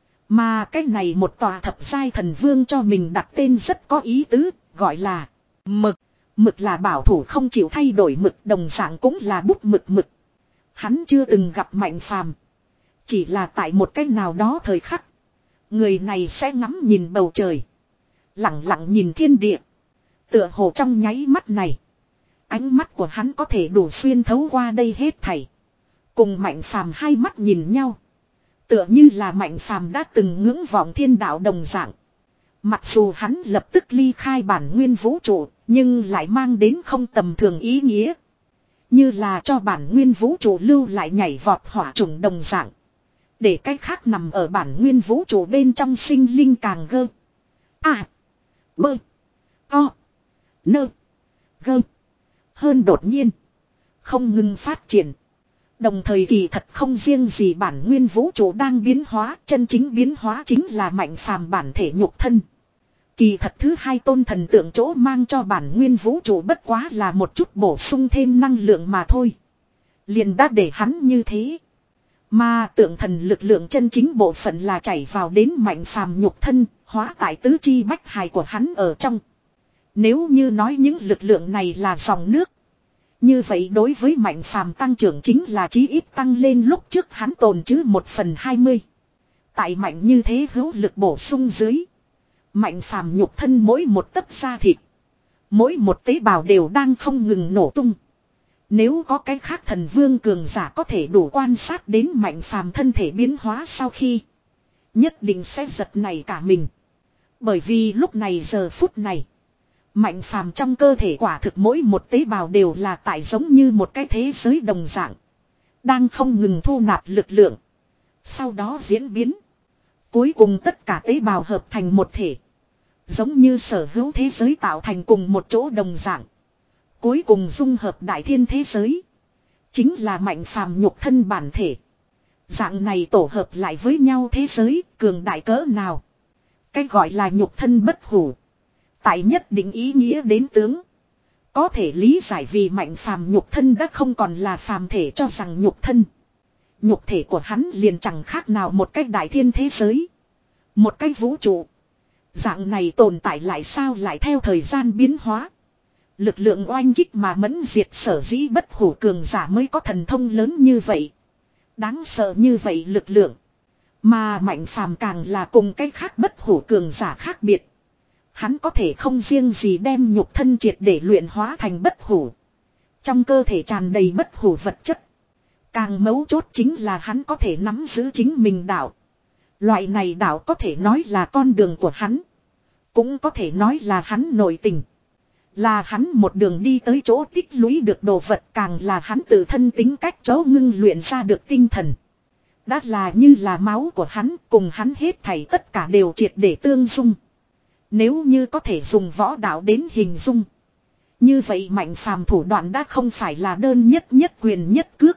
Mà cái này một tòa thập giai thần vương cho mình đặt tên rất có ý tứ, gọi là mực. Mực là bảo thủ không chịu thay đổi mực, đồng dạng cũng là bút mực mực. Hắn chưa từng gặp Mạnh Phàm, chỉ là tại một cách nào đó thời khắc, người này sẽ ngắm nhìn bầu trời, lặng lặng nhìn thiên địa. Tựa hồ trong nháy mắt này, ánh mắt của hắn có thể đủ xuyên thấu qua đây hết thảy. Cùng Mạnh Phàm hai mắt nhìn nhau, tựa như là Mạnh Phàm đã từng ngưỡng vọng thiên đạo đồng dạng. Mặc dù hắn lập tức ly khai bản nguyên vũ trụ, nhưng lại mang đến không tầm thường ý nghĩa. Như là cho bản nguyên vũ trụ lưu lại nhảy vọt hỏa trùng đồng dạng. Để cách khác nằm ở bản nguyên vũ trụ bên trong sinh linh càng gơ. À. Bơ. To. Nơ. Gơ. Hơn đột nhiên. Không ngừng phát triển. Đồng thời kỳ thật không riêng gì bản nguyên vũ trụ đang biến hóa. Chân chính biến hóa chính là Mạnh Phàm bản thể nhục thân. Kỳ thật thứ hai tôn thần tượng chỗ mang cho bản nguyên vũ trụ bất quá là một chút bổ sung thêm năng lượng mà thôi. Liền đã để hắn như thế. Mà tượng thần lực lượng chân chính bộ phận là chảy vào đến Mạnh Phàm nhục thân, hóa tại tứ chi bách hài của hắn ở trong. Nếu như nói những lực lượng này là dòng nước, như vậy đối với Mạnh Phàm tăng trưởng chính là chí ít tăng lên lúc trước hắn tồn chứ một phần hai mươi. Tại mạnh như thế hữu lực bổ sung dưới, Mạnh Phàm nhục thân mỗi một tấc da thịt, mỗi một tế bào đều đang không ngừng nổ tung. Nếu có cái khác thần vương cường giả có thể đủ quan sát đến Mạnh Phàm thân thể biến hóa sau khi, nhất định sẽ giật nảy cả mình. Bởi vì lúc này giờ phút này, Mạnh Phàm trong cơ thể quả thực mỗi một tế bào đều là tại giống như một cái thế giới đồng dạng, đang không ngừng thu nạp lực lượng, sau đó diễn biến. Cuối cùng tất cả tế bào hợp thành một thể, giống như sở hữu thế giới tạo thành cùng một chỗ đồng dạng. Cuối cùng dung hợp đại thiên thế giới, chính là Mạnh Phàm nhục thân bản thể. Dạng này tổ hợp lại với nhau thế giới, cường đại cỡ nào. Cái gọi là nhục thân bất hủ, tại nhất định ý nghĩa đến tướng, có thể lý giải vì Mạnh Phàm nhục thân đã không còn là phàm thể cho rằng nhục thân. Nhục thể của hắn liền chẳng khác nào một cái đại thiên thế giới, một cái vũ trụ. Dạng này tồn tại lại sao lại theo thời gian biến hóa. Lực lượng oanh kích mà mẫn diệt, sở dĩ bất hủ cường giả mới có thần thông lớn như vậy, đáng sợ như vậy lực lượng. Mà Mạnh Phàm càng là cùng cái khác bất hủ cường giả khác biệt. Hắn có thể không riêng gì đem nhục thân triệt để luyện hóa thành bất hủ, trong cơ thể tràn đầy bất hủ vật chất. Càng mấu chốt chính là hắn có thể nắm giữ chính mình đạo. Loại này đạo có thể nói là con đường của hắn, cũng có thể nói là hắn nội tình. Là hắn một đường đi tới chỗ tích lũy được đồ vật, càng là hắn tự thân tính cách chó ngưng luyện ra được tinh thần. Đã là như là máu của hắn, cùng hắn hết thảy tất cả đều triệt để tương dung. Nếu như có thể dùng võ đạo đến hình dung, như vậy Mạnh Phàm thủ đoạn đã không phải là đơn nhất nhất quyền nhất cước,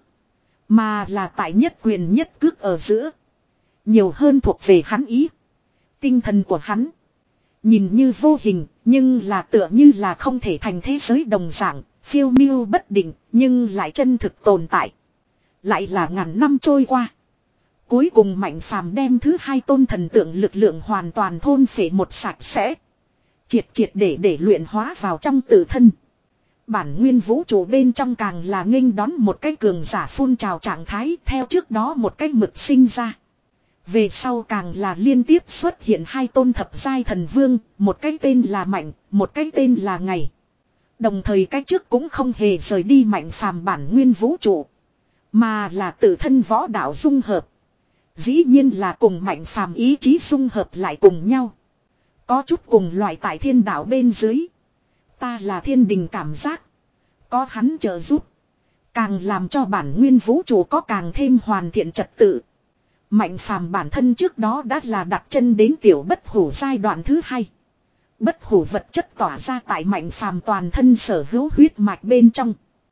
mà là tại nhất quyền nhất cước ở giữa, nhiều hơn thuộc về hắn ý. Tinh thần của hắn nhìn như vô hình, nhưng là tựa như là không thể thành thế giới đồng dạng, phiêu miêu bất định, nhưng lại chân thực tồn tại. Lại là ngàn năm trôi qua, cuối cùng Mạnh Phàm đem thứ hai tôn thần tượng lực lượng hoàn toàn thôn phệ một sạch sẽ, triệt triệt để để luyện hóa vào trong tự thân. Bản nguyên vũ trụ bên trong càng là nghênh đón một cái cường giả phun trào trạng thái, theo trước đó một cái mực sinh ra. Về sau càng là liên tiếp xuất hiện hai tôn thập giai thần vương, một cái tên là Mạnh, một cái tên là Ngày. Đồng thời cái trước cũng không hề rời đi Mạnh Phàm bản nguyên vũ trụ, mà là tự thân võ đạo dung hợp. Dĩ nhiên là cùng Mạnh Phàm ý chí dung hợp lại cùng nhau. Có chút cùng loại tại thiên đạo bên dưới. Ta là thiên đình cảm giác. Có hắn trợ giúp, càng làm cho bản nguyên vũ trụ có càng thêm hoàn thiện trật tự. Mạnh Phàm bản thân trước đó đã là đặt chân đến tiểu bất hủ giai đoạn thứ hai. Bất hủ vật chất tỏa ra tại Mạnh Phàm toàn thân sở hữu huyết mạch bên trong.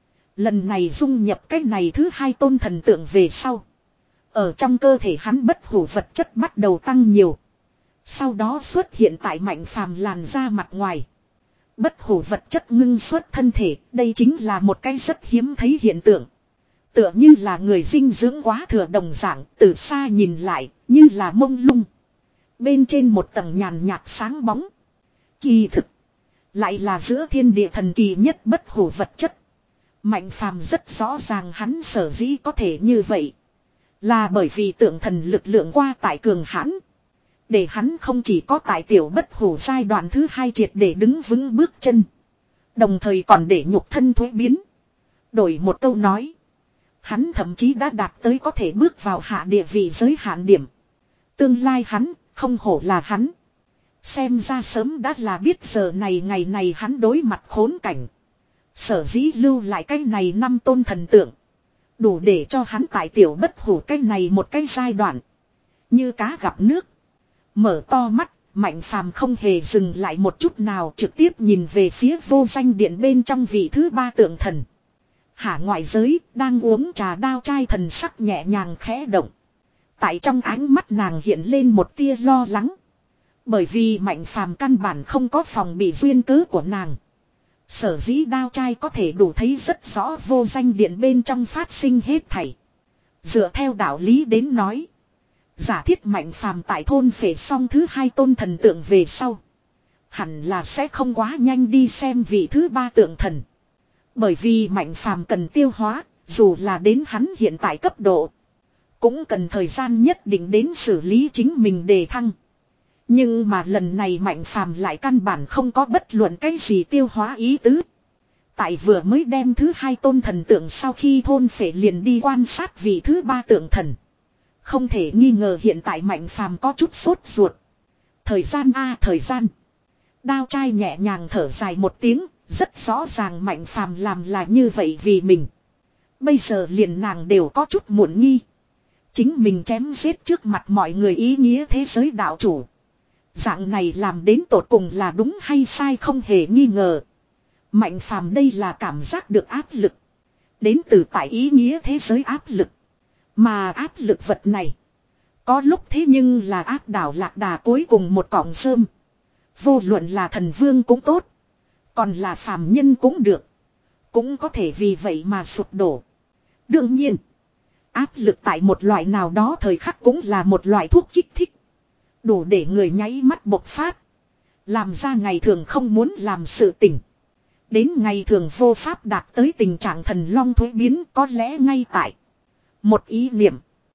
Lần này dung nhập cái này thứ hai tôn thần tượng về sau, ở trong cơ thể hắn bất hủ vật chất bắt đầu tăng nhiều. Sau đó xuất hiện tại Mạnh Phàm làn da mặt ngoài. Bất hủ vật chất ngưng xuất thân thể, đây chính là một cái rất hiếm thấy hiện tượng. Tựa như là người dinh dưỡng quá thừa đồng dạng, từ xa nhìn lại, như là mông lung. Bên trên một tầng nhàn nhạt sáng bóng. Kỳ thực, lại là giữa thiên địa thần kỳ nhất bất hủ vật chất. Mạnh Phàm rất rõ ràng hắn sở dĩ có thể như vậy, là bởi vì tượng thần lực lượng qua tại cường hãn, để hắn không chỉ có tại tiểu bất hủ giai đoạn thứ hai triệt để đứng vững bước chân, đồng thời còn để nhục thân thuế biến. Đổi một câu nói, hắn thậm chí đã đạt tới có thể bước vào hạ địa vị giới hạn điểm. Tương lai hắn, không hổ là hắn. Xem ra sớm đã là biết giờ này ngày này hắn đối mặt khốn cảnh. Sở dĩ lưu lại cái này năm tôn thần tượng, đủ để cho hắn tại tiểu bất hủ cái này một cái giai đoạn, như cá gặp nước. Mở to mắt, Mạnh Phàm không hề dừng lại một chút nào, trực tiếp nhìn về phía vô danh điện bên trong vị thứ ba tượng thần. Hạ ngoại giới, đang uống trà đao trai thần sắc nhẹ nhàng khẽ động. Tại trong ánh mắt nàng hiện lên một tia lo lắng. Bởi vì Mạnh Phàm căn bản không có phòng bị duyên cớ của nàng. Sở dĩ đao trai có thể đủ thấy rất rõ vô danh điện bên trong phát sinh hết thảy. Dựa theo đạo lý đến nói, giả thiết Mạnh Phàm tại thôn phệ xong thứ hai tôn thần tượng về sau, hẳn là sẽ không quá nhanh đi xem vị thứ ba tượng thần. Bởi vì Mạnh Phàm cần tiêu hóa, dù là đến hắn hiện tại cấp độ, cũng cần thời gian nhất định đến xử lý chính mình đề thăng. Nhưng mà lần này Mạnh Phàm lại căn bản không có bất luận cái gì tiêu hóa ý tứ. Tại vừa mới đem thứ hai tôn thần tượng sau khi thôn phệ liền đi quan sát vị thứ ba tượng thần. Không thể nghi ngờ hiện tại Mạnh Phàm có chút sốt ruột. Thời gian a thời gian. Đao trai nhẹ nhàng thở dài một tiếng, rất rõ ràng Mạnh Phàm làm là như vậy vì mình. Bây giờ liền nàng đều có chút muộn nghi. Chính mình chém giết trước mặt mọi người ý nghĩa thế giới đạo chủ. Dạng này làm đến tột cùng là đúng hay sai không hề nghi ngờ. Mạnh Phàm đây là cảm giác được áp lực. Đến từ tại ý nghĩa thế giới áp lực. Mà áp lực vật này. Có lúc thế nhưng là áp đảo lạc đà cuối cùng một cọng rơm. Vô luận là thần vương cũng tốt. Còn là phàm nhân cũng được. Cũng có thể vì vậy mà sụp đổ. Đương nhiên. Áp lực tại một loại nào đó thời khắc cũng là một loại thuốc kích thích. Đủ để người nháy mắt bộc phát. Làm ra ngày thường không muốn làm sự tình. Đến ngày thường vô pháp đạt tới tình trạng thần long thuế biến có lẽ ngay tại. Một ý niệm.